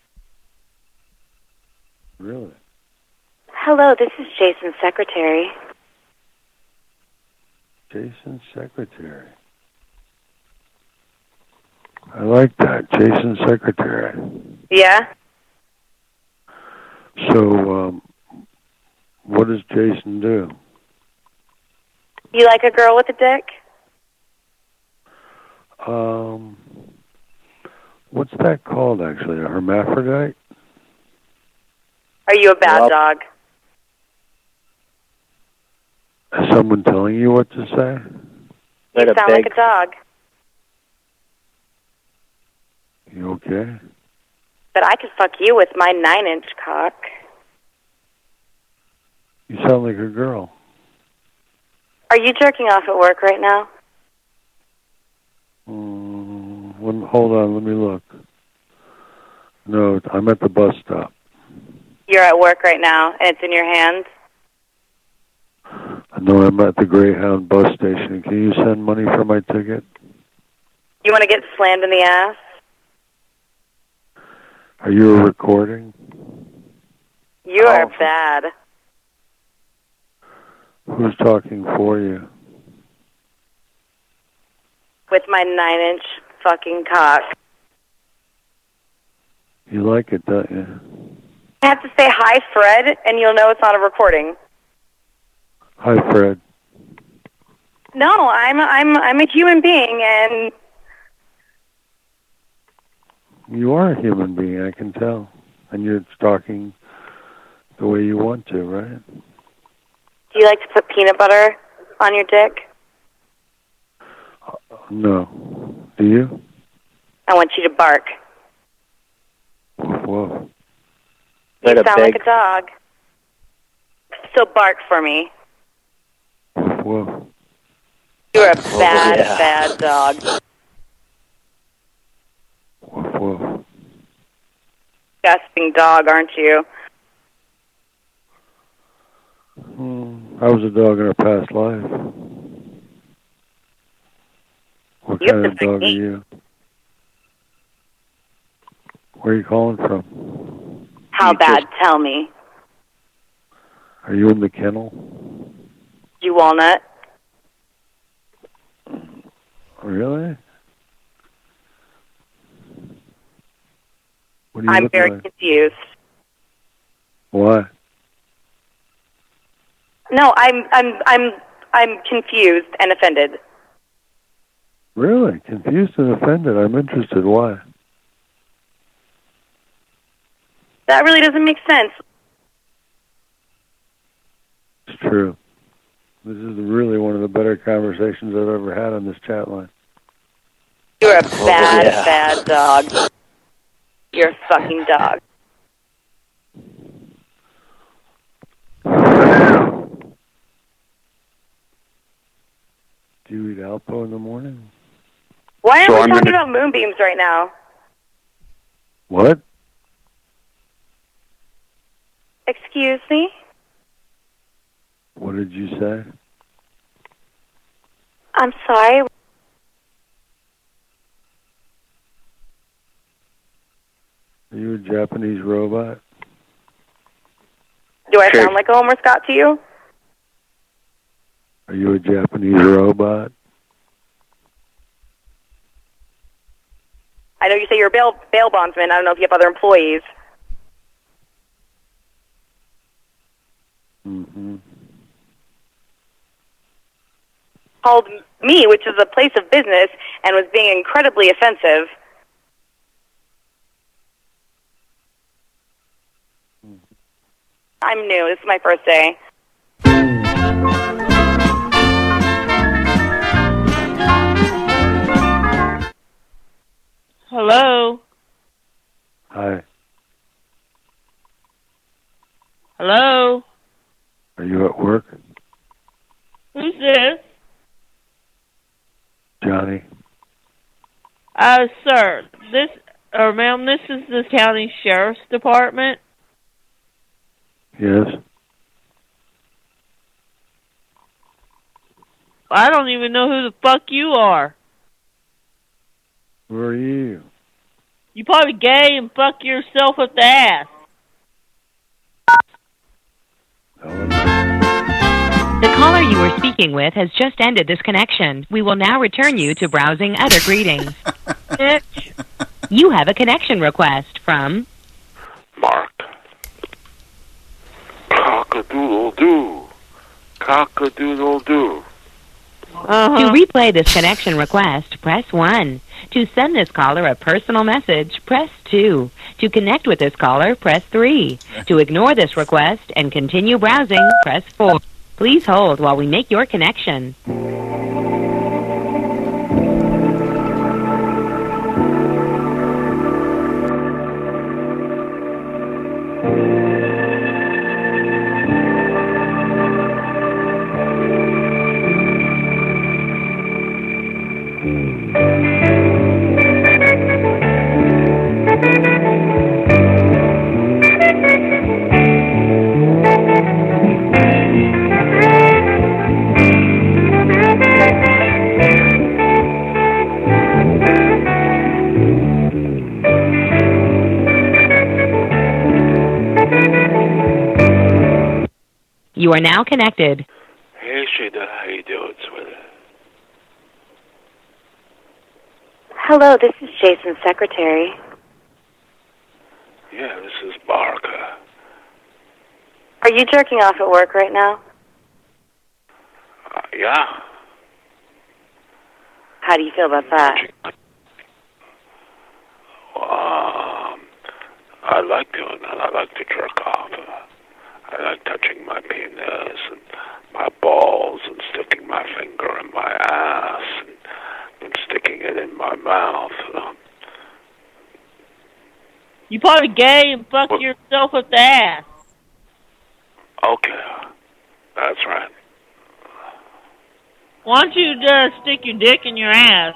Really? Hello, this is Jason's secretary. Jason's secretary. I like that. Jason's secretary. Yeah? So, what does Jason do? You like a girl with a dick? What's that called, actually? A hermaphrodite? Are you a bad dog? Is someone telling you what to say? You sound like a dog. You okay? But I could fuck you with my 9-inch cock. You sound like a girl. Are you jerking off at work right now? Hold on, let me look. No, I'm at the bus stop. You're at work right now, and it's in your hands? No, I'm at the Greyhound bus station. Can you send money for my ticket? You want to get slammed in the ass? Are you a recording? You are bad. Who's talking for you? With my 9-inch fucking cock. You like it, don't you? I have to say hi, Fred, and you'll know it's not a recording. Hi, Fred. No, I'm a human being, and You are a human being, I can tell. And you're talking the way you want to, right? do you like to put peanut butter on your dick? No. Do you? I want you to bark. Whoa. You sound like a dog. So bark for me. Whoa. You're a bad dog. Whoa. Disgusting dog, aren't you? I was a dog in a past life. What kind of dog are you? Where are you calling from? How bad? Tell me. Are you in the kennel? You walnut? Really? What do you I'm look very like? confused. Why? No, I'm I'm confused and offended. Really? Confused and offended. I'm interested. Why? That really doesn't make sense. It's true. This is really one of the better conversations I've ever had on this chat line. You're a bad dog. You're a fucking dog. Do you eat Alpo in the morning? Why are we talking about moonbeams right now? What? Excuse me? What did you say? I'm sorry. Are you a Japanese robot? Do I sound like a Homer Scott to you? Are you a Japanese robot? I know you say you're a bail bondsman. I don't know if you have other employees. Mm-hmm. Called me, which is a place of business, and was being incredibly offensive. I'm new. This is my first day. Hello? Hi. Hello? Are you at work? Who's this? Johnny. Sir, ma'am, this is the county sheriff's department. Yes. I don't even know who the fuck you are. Who are you? You probably gay and fuck yourself up the ass. The caller you were speaking with has just ended this connection. We will now return you to browsing other greetings. You have a connection request from Mark. Cock-a-doodle-doo. Cock-a-doodle-doo. To replay this connection request, press 1. To send this caller a personal message, press 2. To connect with this caller, press 3. To ignore this request and continue browsing, press 4. Please hold while we make your connection. You are now connected. Hey, Sheena, how you doing, sweetie? Hello, this is Jason's secretary. Yeah, this is Barker. Are you jerking off at work right now? Yeah. How do you feel about that? I like doing that. I like to jerk off. I like touching my penis and my balls and sticking my finger in my ass and sticking it in my mouth. You probably gay and fuck yourself up the ass. Okay. That's right. Why don't you just stick your dick in your ass?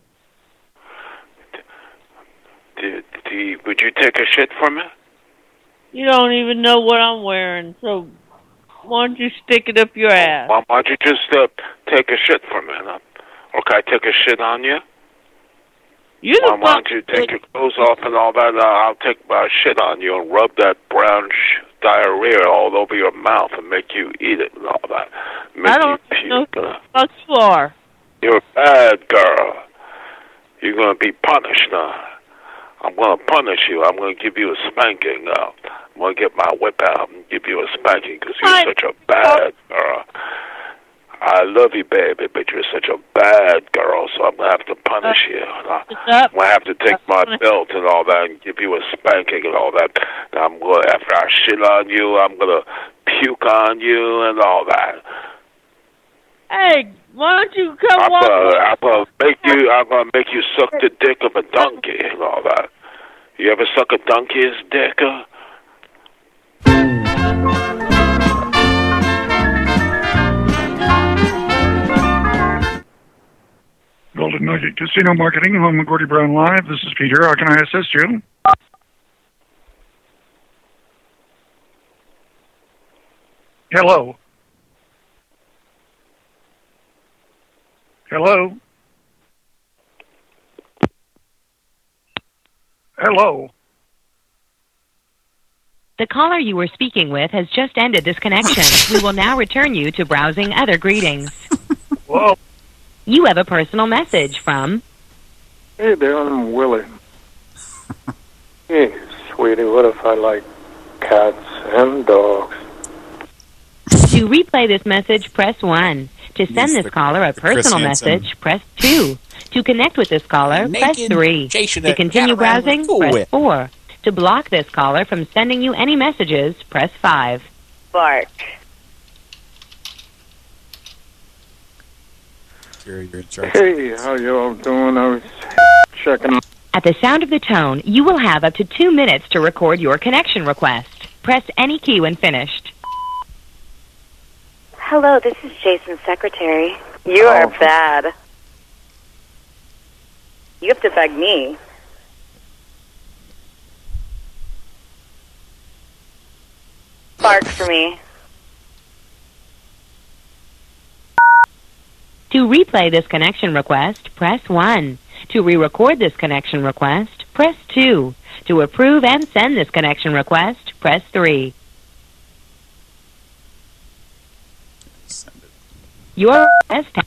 Would you take a shit for me? You don't even know what I'm wearing, so why don't you stick it up your ass? Why don't you just take a shit for me? Or can I take a shit on you? Why don't you take your clothes off and all that? I'll take my shit on you and rub that brown diarrhea all over your mouth and make you eat it and all that. I don't know who the fuck you are. You're a bad girl. You're going to be punished now. I'm going to punish you. I'm going to give you a spanking now. I'm going to get my whip out and give you a spanking because you're such a bad girl. I love you, baby, but you're such a bad girl, so I'm going to have to punish you. I'm going to have to take my belt and all that and give you a spanking and all that. And I'm going to, after I shit on you, I'm going to puke on you and all that. Hey, why don't you come I'm walk? going to make you suck the dick of a donkey and all that. You ever suck a donkey's dick? Golden Nugget Casino Marketing, home of Gordy Brown Live. This is Peter. How can I assist you? Hello. Hello. Hello. The caller you were speaking with has just ended this connection. We will now return you to browsing other greetings. Whoa. You have a personal message from... Hey there, I'm Willie. Hey, sweetie, what if I like cats and dogs? To replay this message, press 1. To send this caller a personal message, press 2. To connect with this caller, press 3. To continue browsing, press 4. To block this caller from sending you any messages, press 5. Bark. Hey, how you all doing? I was checking. At the sound of the tone, you will have up to 2 minutes to record your connection request. Press any key when finished. Hello, this is Jason's secretary. You are bad. You have to beg me. Bark for me. To replay this connection request, press 1. To re-record this connection request, press 2. To approve and send this connection request, press 3. Your request...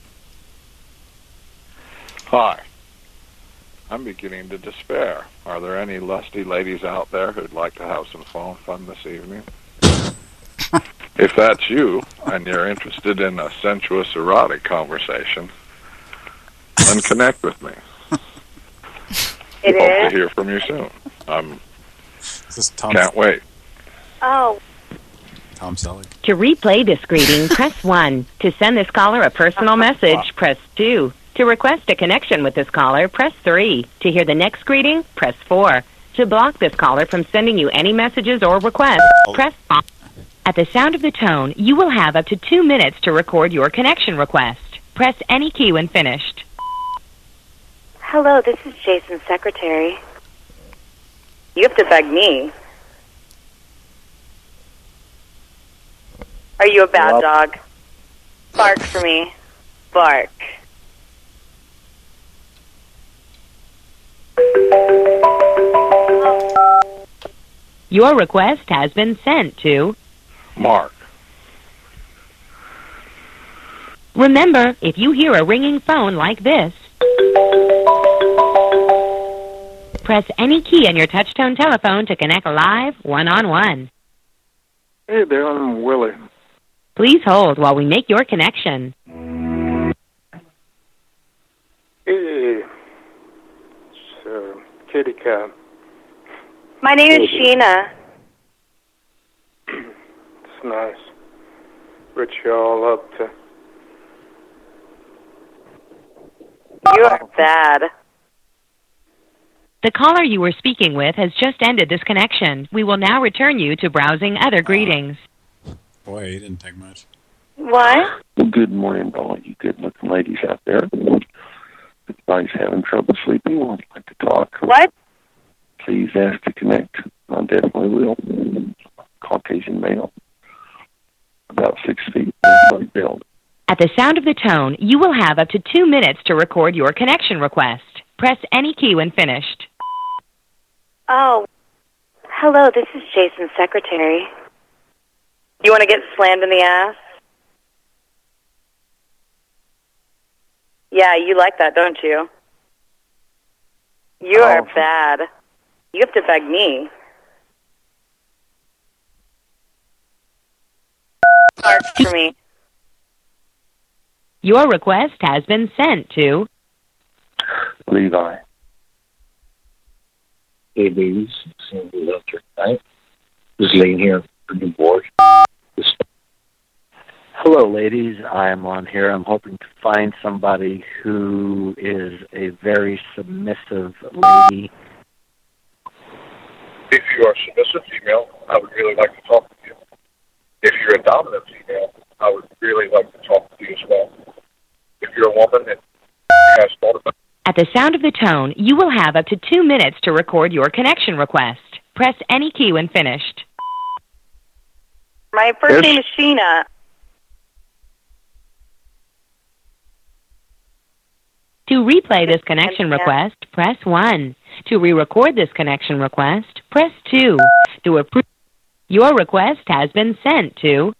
Hi. I'm beginning to despair. Are there any lusty ladies out there who'd like to have some phone fun this evening? If that's you, and you're interested in a sensuous, erotic conversation, then connect with me. It Hope is? to hear from you soon. Can't wait. Oh. Tom Selleck. To replay this greeting, press 1. To send this caller a personal message, press 2. To request a connection with this caller, press 3. To hear the next greeting, press 4. To block this caller from sending you any messages or requests, press 5. At the sound of the tone, you will have up to 2 minutes to record your connection request. Press any key when finished. Hello, this is Jason's secretary. You have to beg me. Are you a bad dog? Bark for me. Bark. Your request has been sent to... Mark. Remember, if you hear a ringing phone like this, press any key on your touch-tone telephone to connect live, one-on-one. Hey there, I'm Willie. Please hold while we make your connection. Hey, it's Kitty Cat. My name is Sheena. It's nice. What you all up to? You are bad. The caller you were speaking with has just ended this connection. We will now return you to browsing other greetings. Boy, he didn't take much. What? Well, good morning to all you good-looking ladies out there. If anybody's having trouble sleeping or would like to talk, what? Please ask to connect. I definitely will. Caucasian male. About 6 feet. Build. At the sound of the tone, you will have up to 2 minutes to record your connection request. Press any key when finished. Oh. Hello, this is Jason's secretary. You want to get slammed in the ass? Yeah, you like that, don't you? You are bad. You have to beg me. Bark for me. Your request has been sent to Levi. Hey, ladies. Seeing you out there tonight. Just laying here pretty bored. Hello, ladies. I'm on here. I'm hoping to find somebody who is a very submissive lady. If you are a submissive female, I would really like to talk to you. If you're a dominant female, I would really like to talk to you as well. If you're a woman and has thought about At the sound of the tone, you will have up to 2 minutes to record your connection request. Press any key when finished. My first name is Sheena. To replay this connection request, press 1. To re-record this connection request, press 2. To approve, your request has been sent to...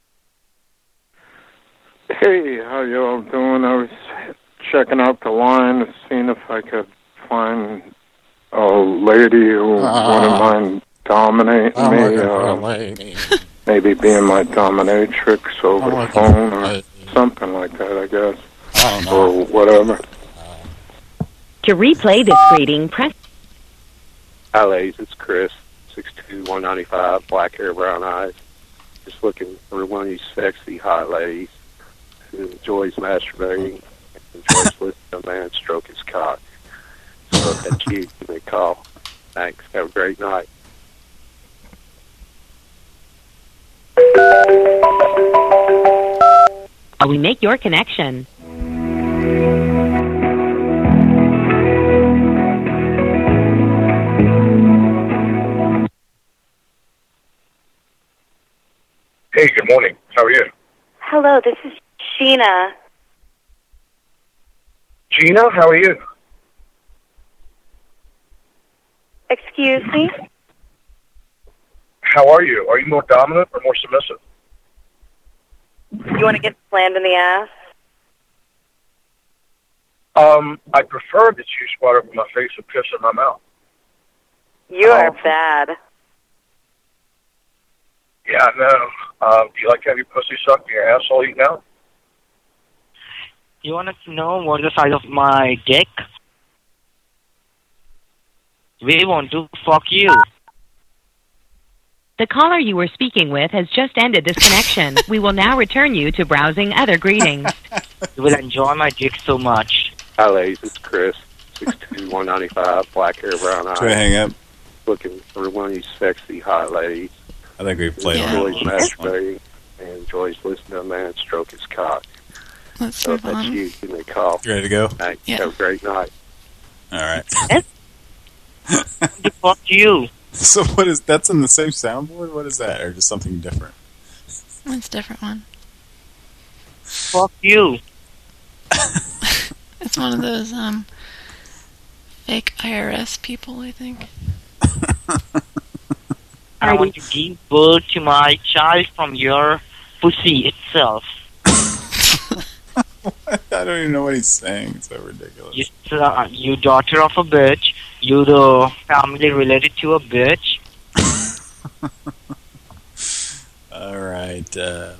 Hey, how you all doing? I was checking out the line, seeing if I could find a lady who wouldn't mind dominating me. Maybe being my dominatrix over the phone or something like that, I guess. Or whatever. To replay this greeting, press... Hi, ladies. It's Chris, 6'2", 195, black hair, brown eyes. Just looking for one of these sexy, hot ladies who enjoys masturbating and enjoys listening to a man stroke his cock. So if that's you, give me a call. Thanks. Have a great night. While we make your connection. Hey, good morning. How are you? Hello, this is Sheena. Gina, how are you? Excuse me? How are you? Are you more dominant or more submissive? You want to get slammed in the ass? I prefer that you squat over my face and piss in my mouth. You are bad. Yeah, I know. Do you like to have your pussy sucked and your asshole eaten out? You want to know what the size of my dick? We want to fuck you. The caller you were speaking with has just ended this connection. We will now return you to browsing other greetings. You will enjoy my dick so much. Hi, ladies. It's Chris, 6'2", 195, black hair, brown eyes. Should I hang up? Looking for one of these sexy, hot ladies. I think we've played who on enjoys masturbating and enjoys listening to a man stroke his cock. So if that's you, give me a call. You ready to go? Thanks. Have a great night. All right. Fuck you. So what is that's in the same soundboard? What is that, or just something different? It's a different one. Fuck you. It's one of those fake IRS people, I think. I want to give birth to my child from your pussy itself. I don't even know what he's saying. It's so ridiculous. You daughter of a bitch. You the family related to a bitch. All right.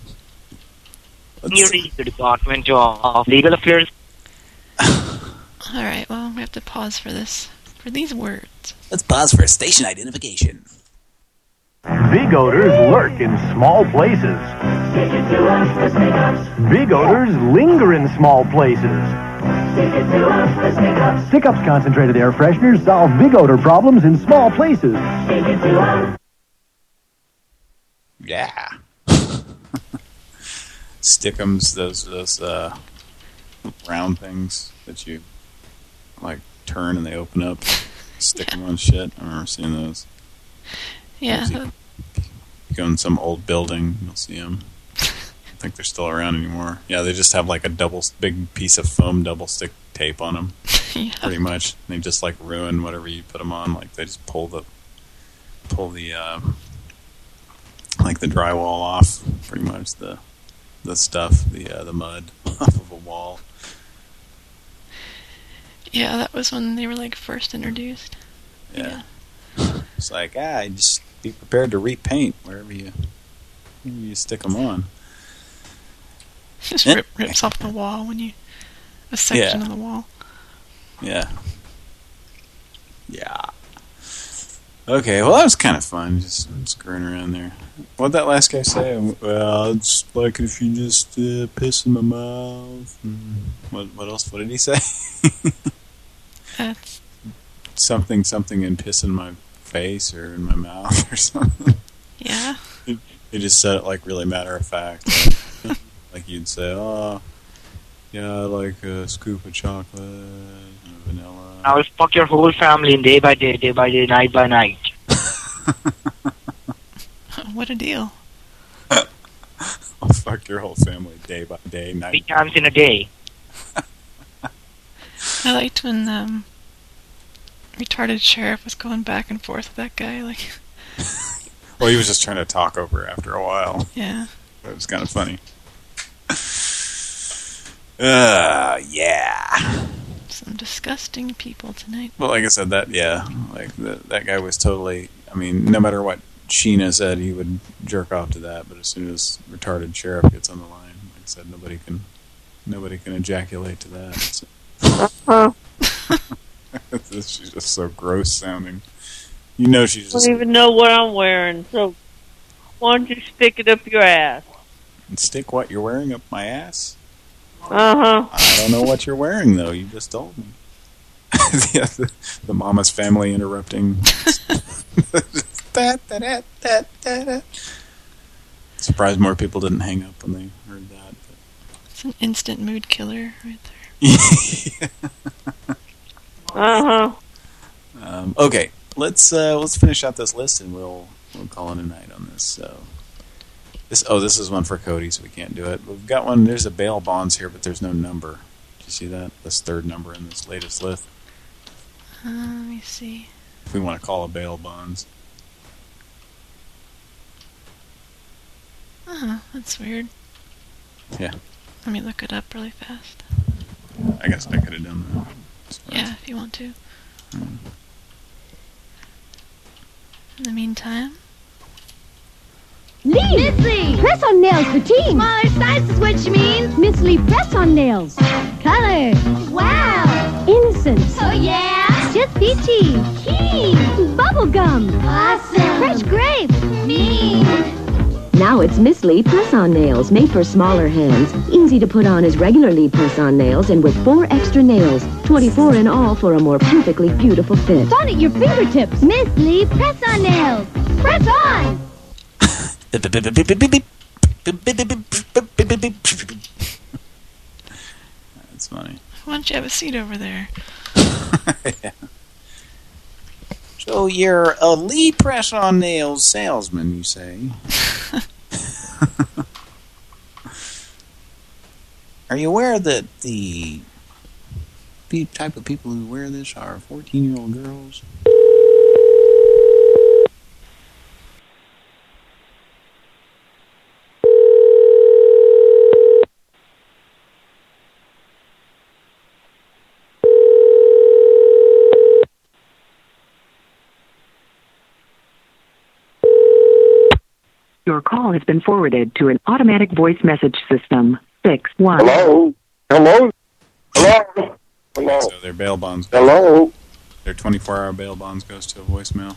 You read the Department of Legal Affairs. All right, well, we have to pause for this, for these words. Let's pause for station identification. Big odors lurk in small places. Big odors linger in small places. Stick-Up's concentrated air fresheners solve big odor problems in small places. Yeah. Stick'ems, those round things that you like turn and they open up. Stick them on shit. I remember seeing those. Yeah. You go in some old building, you'll see them. I don't think they're still around anymore. Yeah, they just have like a big piece of foam double stick tape on them. Yeah. Pretty much. They just like ruin whatever you put them on. Like they just pull the like the drywall off. Pretty much the stuff, the mud off of a wall. Yeah, that was when they were like first introduced. Yeah. It's like, just be prepared to repaint wherever you stick them on. Just rips off the wall when you... A section of the wall. Yeah. Yeah. Okay, well that was kind of fun, just screwing around there. What'd that last guy say? Well, it's like if you just piss in my mouth. What else? What did he say? Something and piss in my face or in my mouth or something. Yeah. He just said it like really matter of fact. Like you'd say, oh, yeah, I like a scoop of chocolate, vanilla. I will fuck your whole family day by day, night by night. What a deal. I'll fuck your whole family day by day, night. 3 times in a day. I liked when retarded sheriff was going back and forth with that guy. Like, well, he was just trying to talk over after a while. Yeah. It was kind of funny. Yeah. Some disgusting people tonight. Well, like I said, that guy was totally. I mean, no matter what Sheena said, he would jerk off to that. But as soon as retarded sheriff gets on the line, like I said, nobody can ejaculate to that. So. She's just so gross sounding. You know, she's just. I don't even know what I'm wearing, so why don't you stick it up your ass? And stick what you're wearing up my ass? Uh-huh. I don't know what you're wearing, though. You just told me. The Mama's Family interrupting. Surprised more people didn't hang up when they heard that. But. It's an instant mood killer right there. Uh-huh. Okay, let's finish out this list and we'll call it a night on this. So this is one for Cody, so we can't do it. We've got one. There's a bail bonds here, but there's no number. Do you see that? This third number in this latest list. Let me see. If we want to call a bail bonds. That's weird. Yeah. Let me look it up really fast. I guess I could have done that. Yeah, if you want to. In the meantime... Miss Lee! Press-on nails for teens! Smaller size is what she means! Miss Lee press-on nails! Color! Wow! Innocence! Oh yeah! Just peachy! Keen! Bubble gum! Awesome! Fresh grape! Mean! Now it's Miss Lee press-on nails, made for smaller hands. Easy to put on as regular Lee press-on nails and with 4 extra nails. 24 in all for a more perfectly beautiful fit. On at your fingertips! Miss Lee press-on nails! Press on! That's funny. Why don't you have a seat over there? Yeah. So you're a Lee press-on nails salesman, you say? Are you aware that the type of people who wear this are 14-year-old girls? Your call has been forwarded to an automatic voice message system. 61. Hello? Hello? Hello? Hello? So their bail bonds. Hello? Their 24-hour bail bonds goes to a voicemail.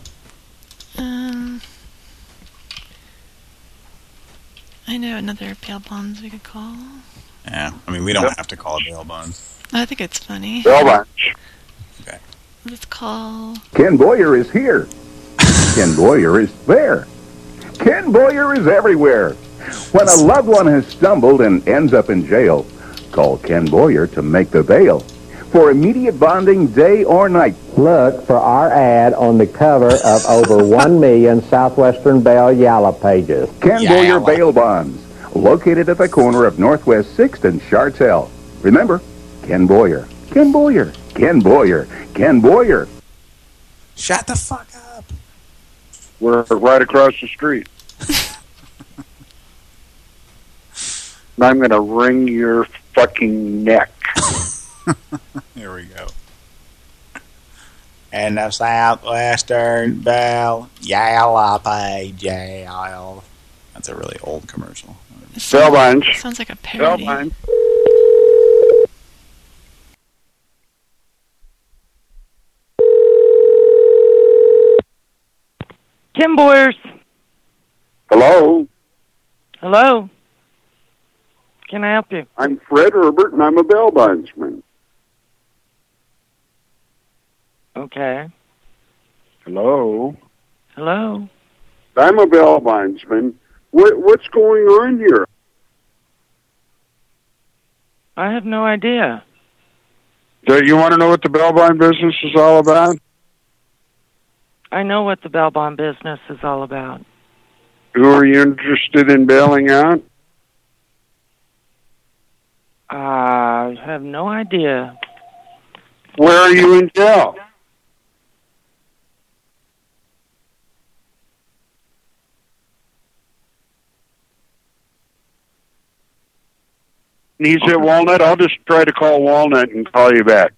I know another bail bonds we could call. Yeah, I mean, we don't have to call a bail bonds. I think it's funny. Bail bonds. Okay. Let's call... Ken Boyer is here. Ken Boyer is there. Ken Boyer is everywhere. When a loved one has stumbled and ends up in jail, call Ken Boyer to make the bail. For immediate bonding day or night. Look for our ad on the cover of over 1 million Southwestern Bail Yalla pages. Ken Boyer Bail Bonds, located at the corner of Northwest 6th and Chartel. Remember, Ken Boyer, Ken Boyer, Ken Boyer, Ken Boyer. Shut the fuck up. We're right across the street. And I'm going to wring your fucking neck. Here we go. And the Southwestern Bell Yalla page. That's a really old commercial. Bell Bunch. Sounds like a parody. Bell Bunch. Kim Boyers. Hello. Hello. Can I help you? I'm Fred Herbert, and I'm a bell bunchman. Okay. Hello. Hello. I'm a bell bunchman. What's going on here? I have no idea. Do you want to know what the bell bond business is all about? I know what the bail bond business is all about. Who are you interested in bailing out? I have no idea. Where are you in jail? He's at Walnut. I'll just try to call Walnut and call you back.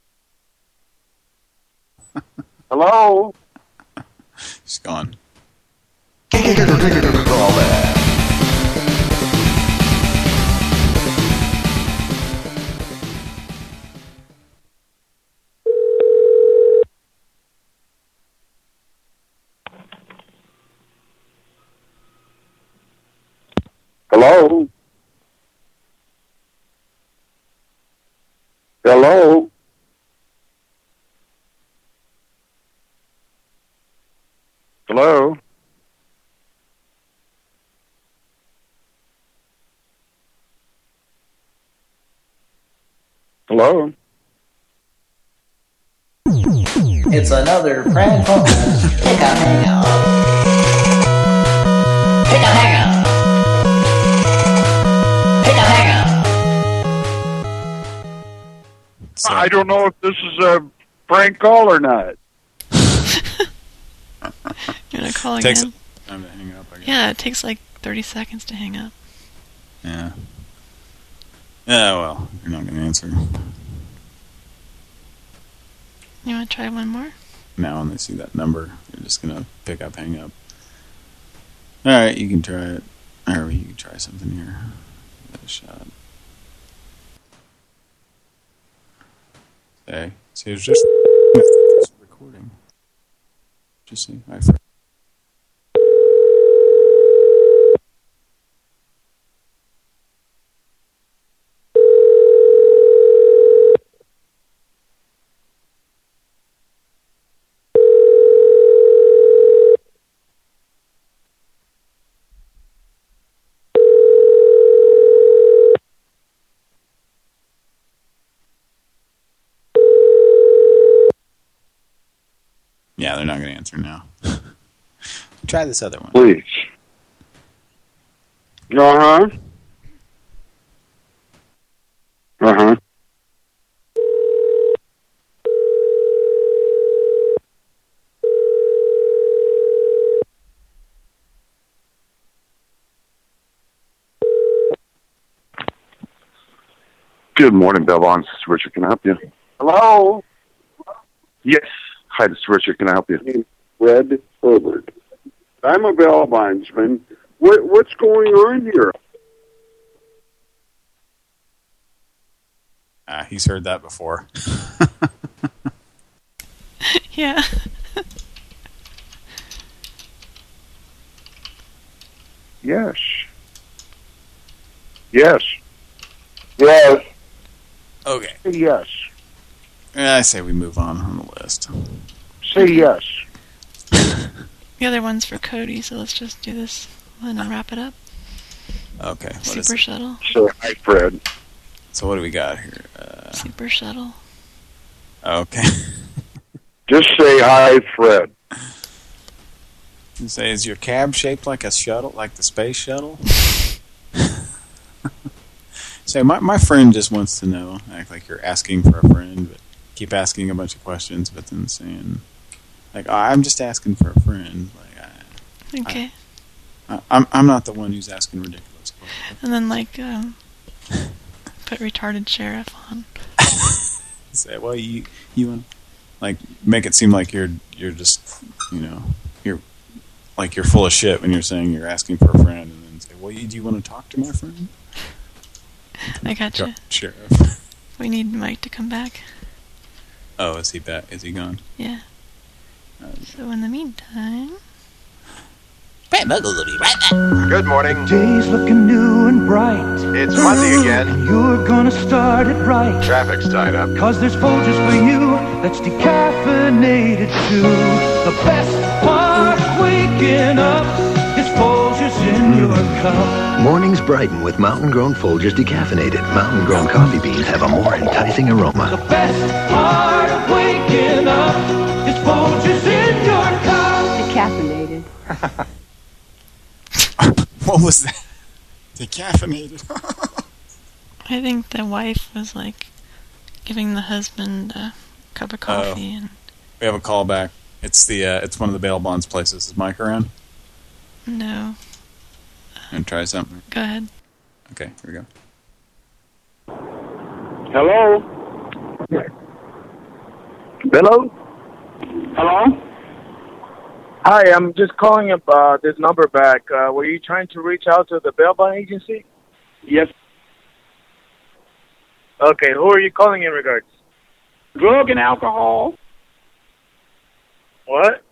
Hello? She's gone. Hello? Hello? Hello? Hello? It's another prank phone call. Pick a hangout. Pick a hangout. Pick a hangout. I don't know if this is a prank call or not. You want to call Takes again? time to hang up, I guess. Yeah, it takes like 30 seconds to hang up. Yeah. Yeah, well, you're not going to answer. You want to try one more? Now when they see that number, they're just going to pick up, hang up. Alright, you can try it. Or you can try something here. Give it a shot. Hey, see, it's just recording. Just see. All right, yeah, they're not going to answer now. Try this other one. Please. Uh-huh. Uh-huh. Good morning, Bell Bonds. This is Richard. Can I help you? Hello? Yes. Hi, this is Richard. Can I help you? Fred Herbert. I'm a bell bondsman. What's going on here? He's heard that before. Yeah. Yes. Yes. Yes. Okay. Yes. I say we move on the list. Say yes. The other one's for Cody, so let's just do this one and wrap it up. Okay. Super Shuttle. So, hi, Fred. So what do we got here? Super Shuttle. Okay. Just say hi, Fred. You say, is your cab shaped like a shuttle, like the space shuttle? Say, my friend just wants to know, act like you're asking for a friend, but keep asking a bunch of questions, but then saying, like, oh, I'm just asking for a friend. Like, okay. I'm not the one who's asking ridiculous questions. And then, like, put retarded sheriff on. Say, well, you want, like, make it seem like you're just, you know, you're full of shit when you're saying you're asking for a friend, and then say, Well, do you want to talk to my friend? I gotcha. Sheriff. We need Mike to come back. Oh, is he back? Is he gone? Yeah. So in the meantime... Brad Muggle will be right back. Good morning. Day's looking new and bright. It's Monday again. And you're gonna start it right. Traffic's tied up. 'Cause there's Folgers for you that's decaffeinated too. The best part of waking up is Folgers in your cup. Mornings brighten with mountain-grown Folgers decaffeinated. Mountain-grown coffee beans have a more enticing aroma. The best part of waking up is Folgers in your cup. Decaffeinated. What was that? Decaffeinated. I think the wife was like giving the husband a cup of coffee. And we have a call back. It's it's one of the bail bonds places. Is Mike around? No. And try something. Go ahead. Okay, here we go. Hello? Hello? Hello? Hi, I'm just calling up this number back. Were you trying to reach out to the bail bond agency? Yes. Okay, who are you calling in regards? Drug and alcohol. What?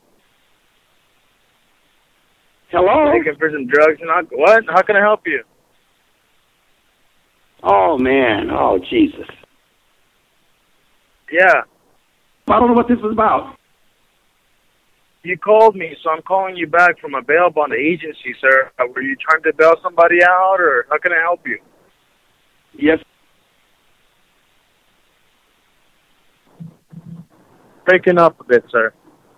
Hello? Taking for some drugs and alcohol. What? How can I help you? Oh, man. Oh, Jesus. Yeah. I don't know what this is about. You called me, so I'm calling you back from a bail bond agency, sir. Were you trying to bail somebody out, or how can I help you? Yes. Breaking up a bit, sir.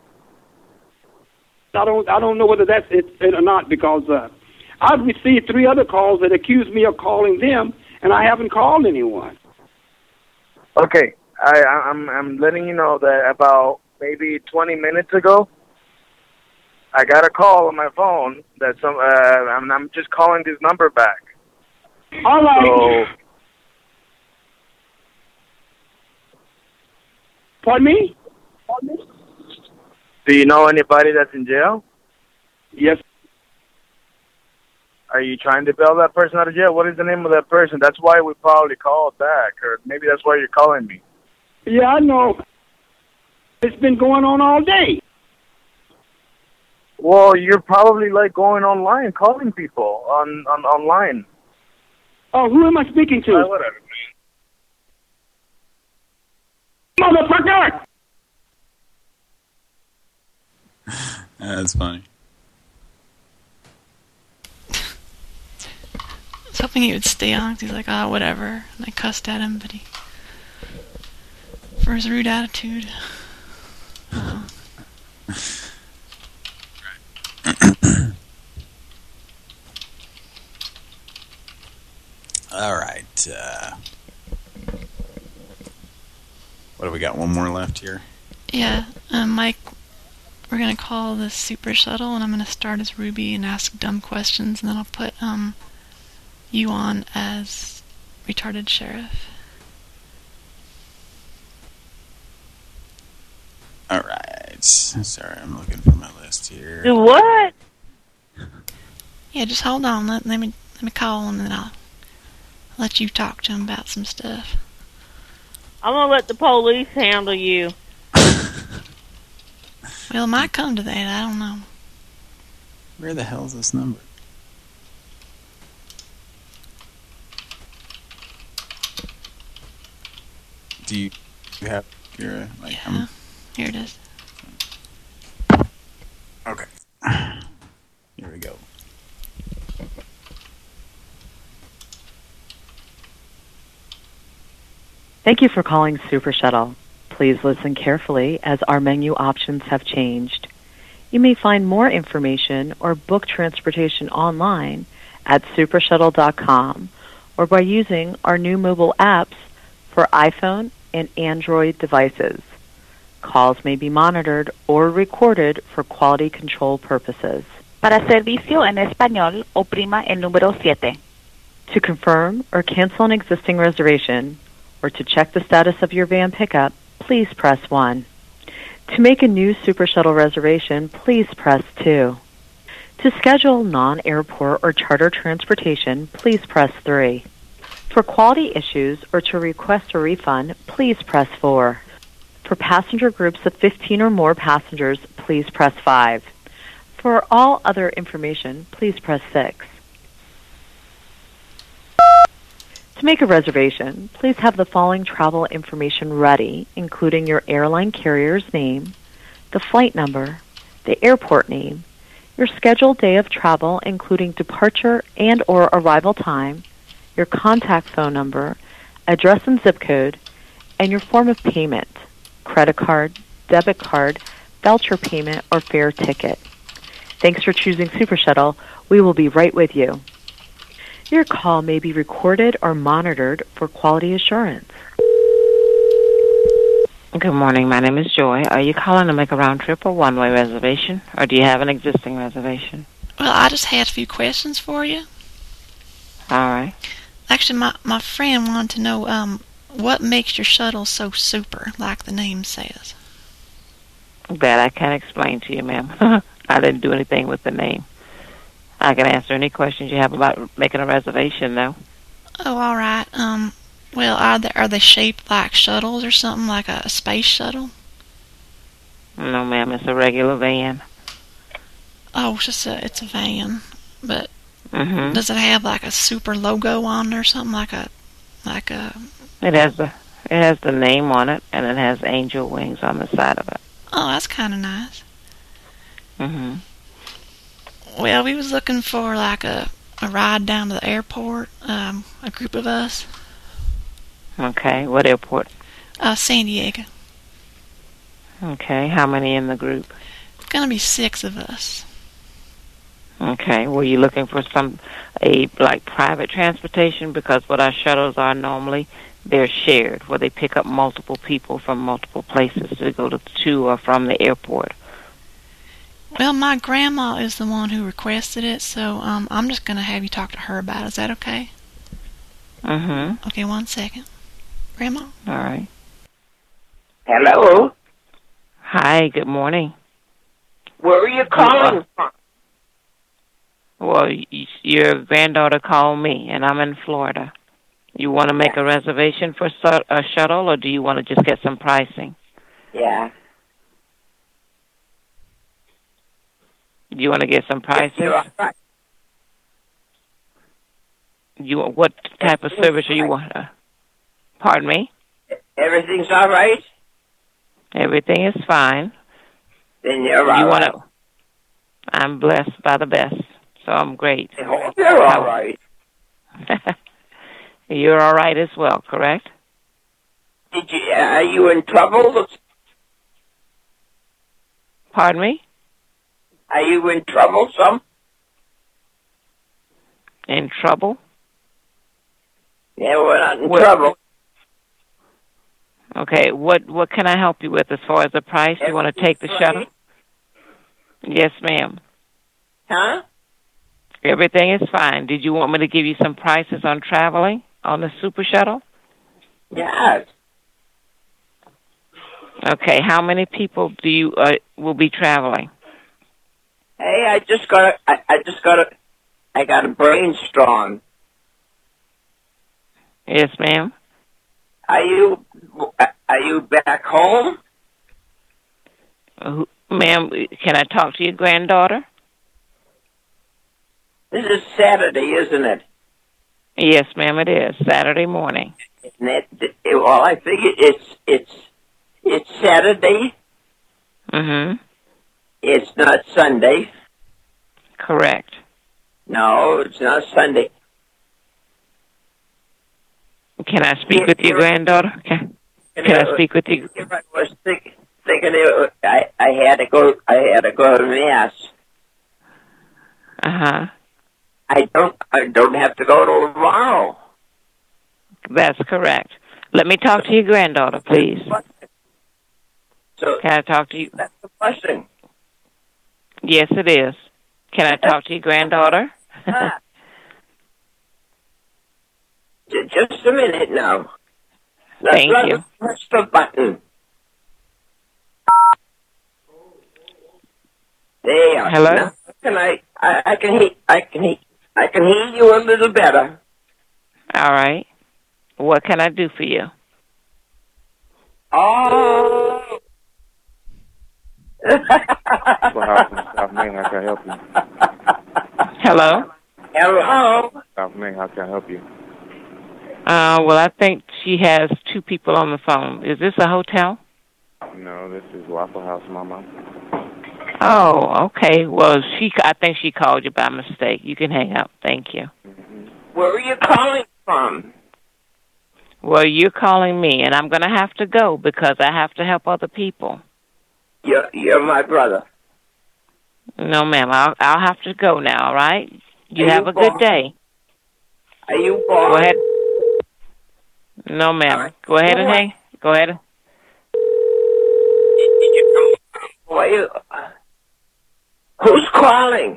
I don't know whether that's it or not, because I've received 3 other calls that accuse me of calling them, and I haven't called anyone. Okay, I'm letting you know that about maybe 20 minutes ago, I got a call on my phone that I'm just calling this number back. All right. So, pardon me? Do you know anybody that's in jail? Yes. Are you trying to bail that person out of jail? What is the name of that person? That's why we probably called back, or maybe that's why you're calling me. Yeah, I know. It's been going on all day. Well, you're probably like going online, calling people online. Oh, who am I speaking to? Whatever, man. Motherfucker! That's funny. I was hoping he would stay on, 'cause he's like, oh, whatever. And I cussed at him, but for his rude attitude. All right. What do we got? One more left here? Yeah, Mike, we're going to call the Super Shuttle, and I'm going to start as Ruby and ask dumb questions, and then I'll put you on as retarded sheriff. All right. Sorry, I'm looking for my list here. Do what? Yeah, just hold on. Let me call him, and then I'll let you talk to him about some stuff. I'm gonna let the police handle you. Well, it might come to that. I don't know. Where the hell is this number? Do you have your like? Yeah. Here it is. Okay. Here we go. Thank you for calling Super Shuttle. Please listen carefully as our menu options have changed. You may find more information or book transportation online at supershuttle.com or by using our new mobile apps for iPhone and Android devices. Calls may be monitored or recorded for quality control purposes. Para servicio en español, oprima el número 7. To confirm or cancel an existing reservation, or to check the status of your van pickup, please press 1. To make a new Super Shuttle reservation, please press 2. To schedule non-airport or charter transportation, please press 3. For quality issues or to request a refund, please press 4. For passenger groups of 15 or more passengers, please press 5. For all other information, please press 6. To make a reservation, please have the following travel information ready, including your airline carrier's name, the flight number, the airport name, your scheduled day of travel, including departure and or arrival time, your contact phone number, address and zip code, and your form of payment, credit card, debit card, voucher payment, or fare ticket. Thanks for choosing Super Shuttle. We will be right with you. Your call may be recorded or monitored for quality assurance. Good morning. My name is Joy. Are you calling to make a round trip or one-way reservation, or do you have an existing reservation? Well, I just had a few questions for you. All right. Actually, my friend wanted to know what makes your shuttle so super, like the name says. That I can't explain to you, ma'am. I didn't do anything with the name. I can answer any questions you have about making a reservation, though. Oh, all right. Well, are they shaped like shuttles or something, like a space shuttle? No, ma'am. It's a regular van. Oh, it's a van, but does it have like a super logo on it or something, like a? It has the name on it, and it has angel wings on the side of it. Oh, that's kind of nice. Well, we was looking for like a ride down to the airport, a group of us. Okay, what airport? San Diego. Okay, how many in the group? It's gonna be 6 of us. Okay, were you looking for a private transportation? Because what our shuttles are normally, they're shared, where they pick up multiple people from multiple places to go to or from the airport. Well, my grandma is the one who requested it, so I'm just going to have you talk to her about it. Is that okay? Okay, 1 second. Grandma? All right. Hello? Hi, good morning. Where are you calling from? Well, your granddaughter called me, and I'm in Florida. You want to make a reservation for a shuttle, or do you want to just get some pricing? Yeah. Do you want to get some prices? Right. What type of service do you want? Pardon me? Everything's all right? Everything is fine. Then you're all right. I'm blessed by the best, so I'm great. I hope you're all right. You're all right as well, correct? Are you in trouble? Pardon me? Are you in trouble, some? In trouble? Yeah, we're not in trouble. Okay, what can I help you with as far as the price? You want to take the shuttle? Yes, ma'am. Huh? Everything is fine. Did you want me to give you some prices on traveling on the Super Shuttle? Yes. Okay, how many people do you will be traveling? Hey, I got a brainstorm. Yes, ma'am. Are you back home? Ma'am, can I talk to your granddaughter? This is Saturday, isn't it? Yes, ma'am, it is. Saturday morning. Well, I figure it's Saturday. It's not Sunday. Correct. No, it's not Sunday. Can I speak with your granddaughter? Can I speak with you? I was thinking I had to go to mass. I don't have to go till tomorrow. That's correct. Let me talk to your granddaughter, please. So can I talk to you? That's the question. Yes, it is. Can I talk to your granddaughter? Just a minute now. Thank you. Press the button. There. Hello? Now, I can hear you a little better. All right. What can I do for you? Oh. South Main, how can I help you? Hello? Hello? South Main, how can I help you? Well, I think she has two people on the phone. Is this a hotel? No, this is Waffle House, Mama. Oh, okay. Well, I think she called you by mistake. You can hang up. Thank you. Where are you calling from? Well, you're calling me, and I'm going to have to go because I have to help other people. You're my brother. No, ma'am. I'll have to go now, all right? You have a good day. Are you born? Go ahead. No, ma'am. Go ahead and hang. Go ahead. Who's calling?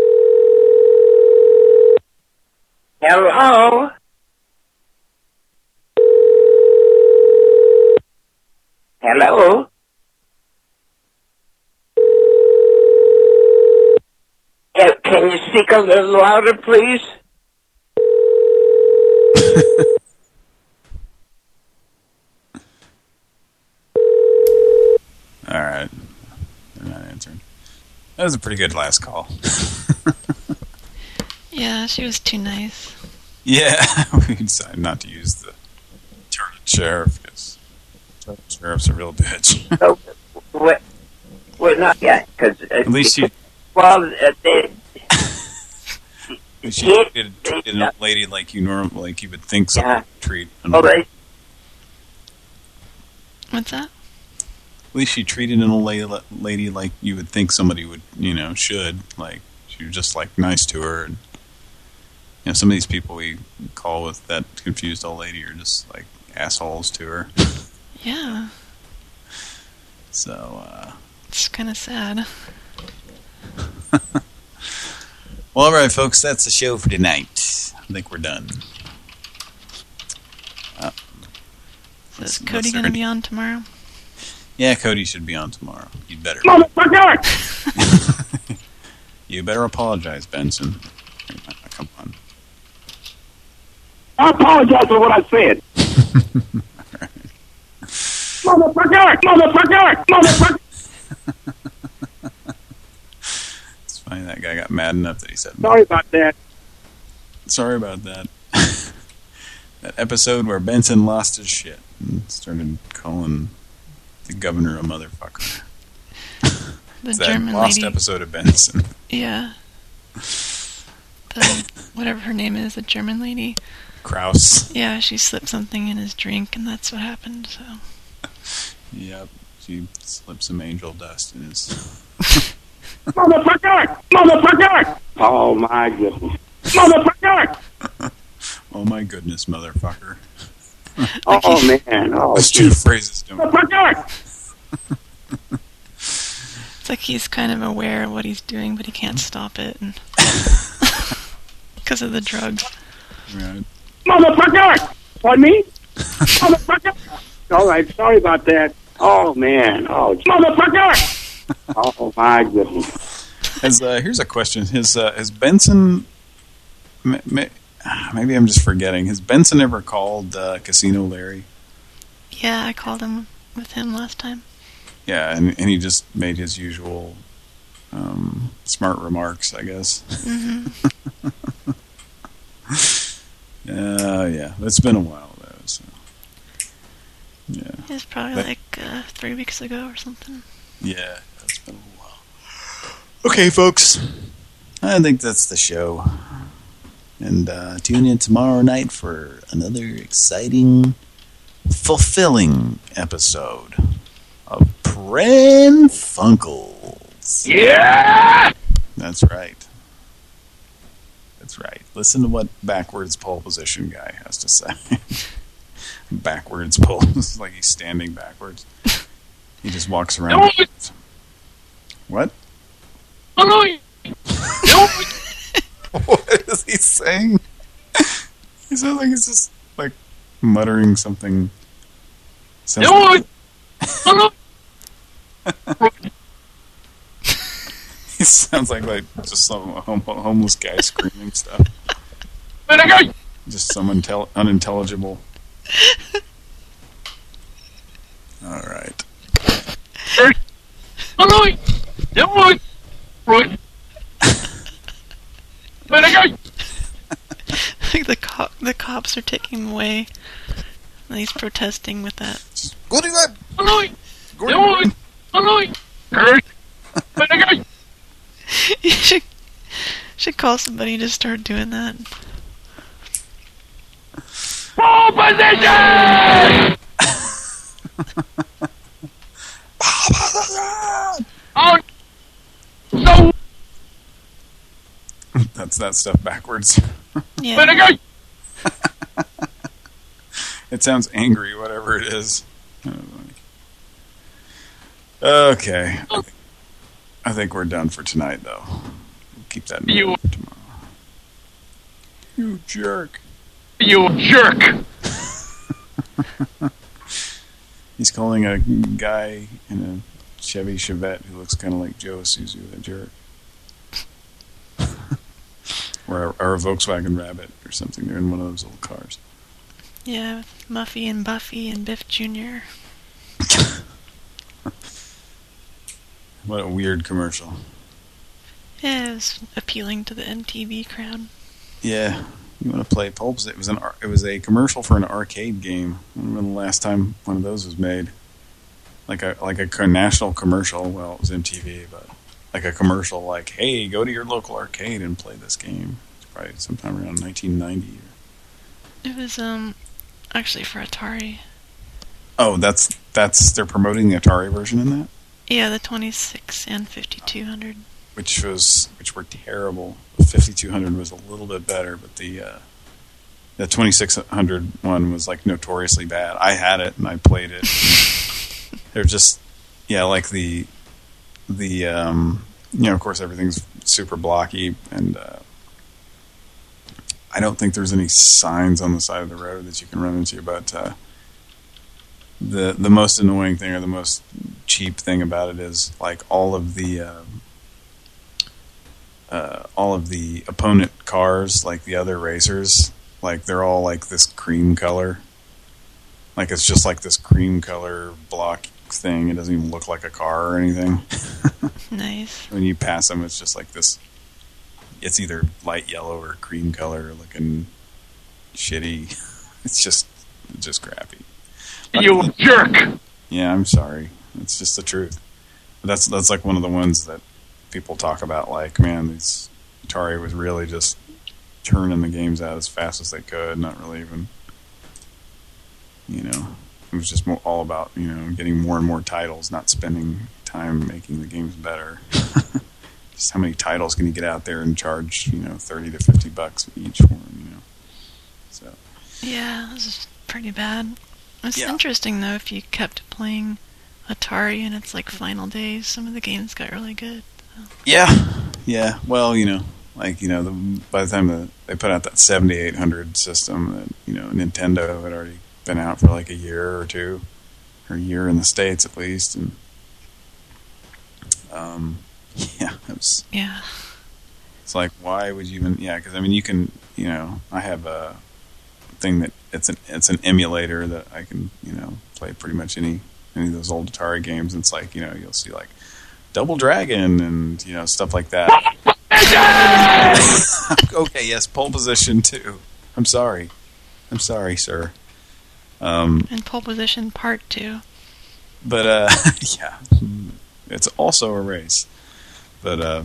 Hello? Hello? Yeah, can you speak a little louder, please? All right. They're not answering. That was a pretty good last call. Yeah, she was too nice. Yeah, we decided not to use the target sheriff because the sheriff's a real bitch. We're not yet, because... At least she... Well, she treated an old lady like you would think someone would treat an old lady. What's that? At least she treated an old lady like you would think somebody would, should. Like, she was just, nice to her. And, some of these people we call with that confused old lady are just, assholes to her. Yeah. So, it's kind of sad. Well, all right, folks, that's the show for tonight. I think we're done. Is Cody going to be on tomorrow? Yeah, Cody should be on tomorrow. You'd better. Motherfucker! You better apologize, Benson. Come on. I apologize for what I said. Right. Motherfucker! It's funny that guy got mad enough that he said. Sorry about that. Sorry about that. That episode where Benson lost his shit and started calling the governor a motherfucker. The it's German that lost lady. episode of Benson. Yeah. Whatever her name is, the German lady. Kraus. Yeah, she slipped something in his drink, and that's what happened, so. Yep, she slipped some angel dust in his... Motherfucker! Oh, my goodness. Motherfucker! Oh, my goodness, motherfucker. Oh, man. Oh, those two phrases don't... Motherfucker! It's like he's kind of aware of what he's doing, but he can't stop it. Because of the drugs. Right. Motherfucker! Pardon me? Motherfucker! All right, sorry about that. Oh, man. Oh, motherfucker! Oh, my goodness. Here's a question. Has Benson... Maybe I'm just forgetting. Has Benson ever called Casino Larry? Yeah, I called him with him last time. Yeah, and he just made his usual smart remarks, I guess. Mm-hmm. Yeah, it's been a while, though. So. Yeah. It was probably 3 weeks ago or something. Yeah, it's been a while. Okay, folks. I think that's the show. And tune in tomorrow night for another exciting, fulfilling episode of Pran Funkels. Yeah! That's right. That's right. Listen to what backwards pole position guy has to say. Backwards pole. It's like he's standing backwards. He just walks around. What? What is he saying? He sounds like he's just muttering something. He sounds like just some homeless guy screaming stuff. Just some unintelligible. All right. I think the cops are taking him away. And he's protesting with that. You should call somebody to start doing that. Pole position! Oh, no! That's that stuff backwards. Yeah. It sounds angry, whatever it is. Okay. I think we're done for tonight, though. We'll keep that in mind for tomorrow. You jerk. You jerk! He's calling a guy in a Chevy Chevette who looks kind of like Joe Isuzu, a jerk. or a Volkswagen Rabbit or something. They're in one of those little cars. Yeah, Muffy and Buffy and Biff Jr. What a weird commercial. Yeah, it was appealing to the MTV crowd. Yeah, you want to play Pulps? It was a commercial for an arcade game. I don't remember the last time one of those was made. Like a national commercial. Well, it was MTV, but like a commercial, like, hey, go to your local arcade and play this game. It's probably sometime around 1990. It was actually for Atari. Oh, they're promoting the Atari version in that? Yeah, the 26 and 5200. Which were terrible. The 5200 was a little bit better, but the 2600 one was like notoriously bad. I had it and I played it. They're just, yeah, like the of course everything's super blocky, and I don't think there's any signs on the side of the road that you can run into, but the most annoying thing or the most cheap thing about it is like all of the opponent cars, like the other racers, like they're all like this cream color. Like it's just like this cream color block thing. It doesn't even look like a car or anything. Nice. When you pass them, it's just like this. It's either light yellow or cream color looking shitty. It's just crappy. You jerk! Yeah, I'm sorry. It's just the truth. But that's like one of the ones that people talk about, like, man, Atari was really just turning the games out as fast as they could, not really even, it was just all about, getting more and more titles, not spending time making the games better. Just how many titles can you get out there and charge, $30 to $50 each for them, So. Yeah, this is pretty bad. It's interesting, though, if you kept playing Atari and it's like final days, some of the games got really good. So. Yeah. Well, by the time they put out that 7800 system, that Nintendo had already been out for like a year or two, or a year in the States at least, and it was. Yeah. It's like, why would you even? Yeah, because I mean, you can. I have a thing that it's an emulator that I can play pretty much any of those old Atari games. And it's like you'll see like Double Dragon and stuff like that. Okay, yes, Pole Position too. I'm sorry, sir. And Pole Position Part 2. But yeah, it's also a race. But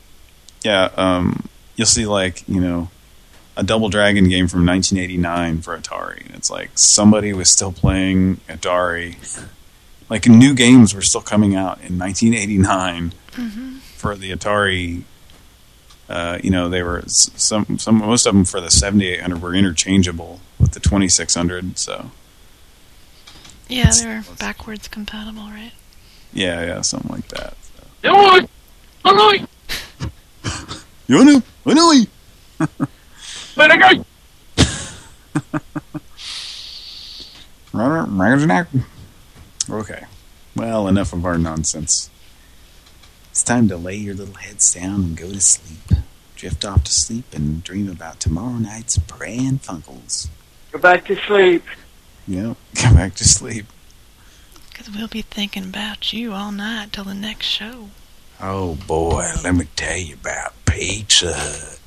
you'll see like a Double Dragon game from 1989 for Atari, and it's like somebody was still playing Atari. Like new games were still coming out in 1989 for the Atari. They were most of them for the 7800 were interchangeable with the 2600. So yeah, they were backwards compatible, right? Yeah, something like that. Okay. Well, enough of our nonsense. It's time to lay your little heads down and go to sleep. Drift off to sleep and dream about tomorrow night's Pran Funkels. Go back to sleep. Yep, go back to sleep. Because we'll be thinking about you all night till the next show. Oh boy, let me tell you about Pizza Hut.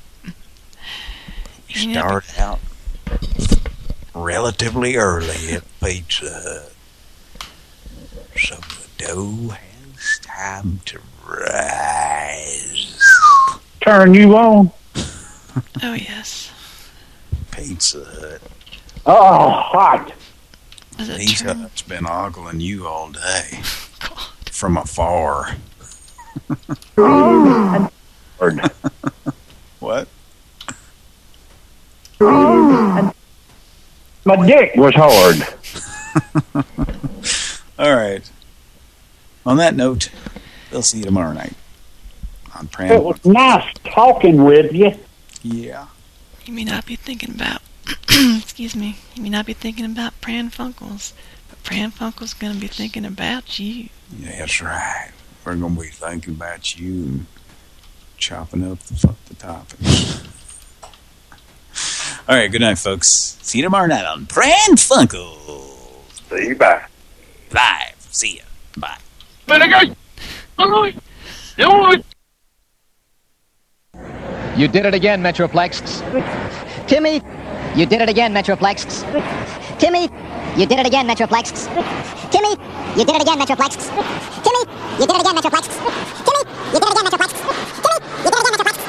Start out relatively early at Pizza Hut, so the dough has time to rise. Turn you on. Oh, yes. Pizza Hut. Oh, hot. Pizza Hut's been ogling you all day. From afar. What? My dick was hard. All right. On that note, we'll see you tomorrow night on Pran. It was nice talking with you. Yeah. You may not be thinking about, excuse me, you may not be thinking about Pran Funkels, but Pran Funkels going to be thinking about you. Yeah, that's right. We're going to be thinking about you and chopping up the toppings. All right, good night, folks. See you tomorrow night on Pran Funkels. See you, bye. Live. See ya. Bye. You did it again, Metroplex. Timmy, you did it again, Metroplex. Timmy, you did it again, Metroplex. Timmy, you did it again, Metroplex. Timmy, you did it again, Metroplex. Timmy, you did it again, Metroplex. Timmy, you did it again, Metroplex.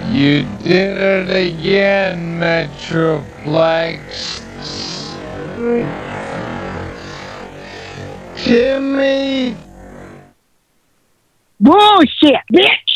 You did it again, Metroplex. Timmy. Bullshit, bitch.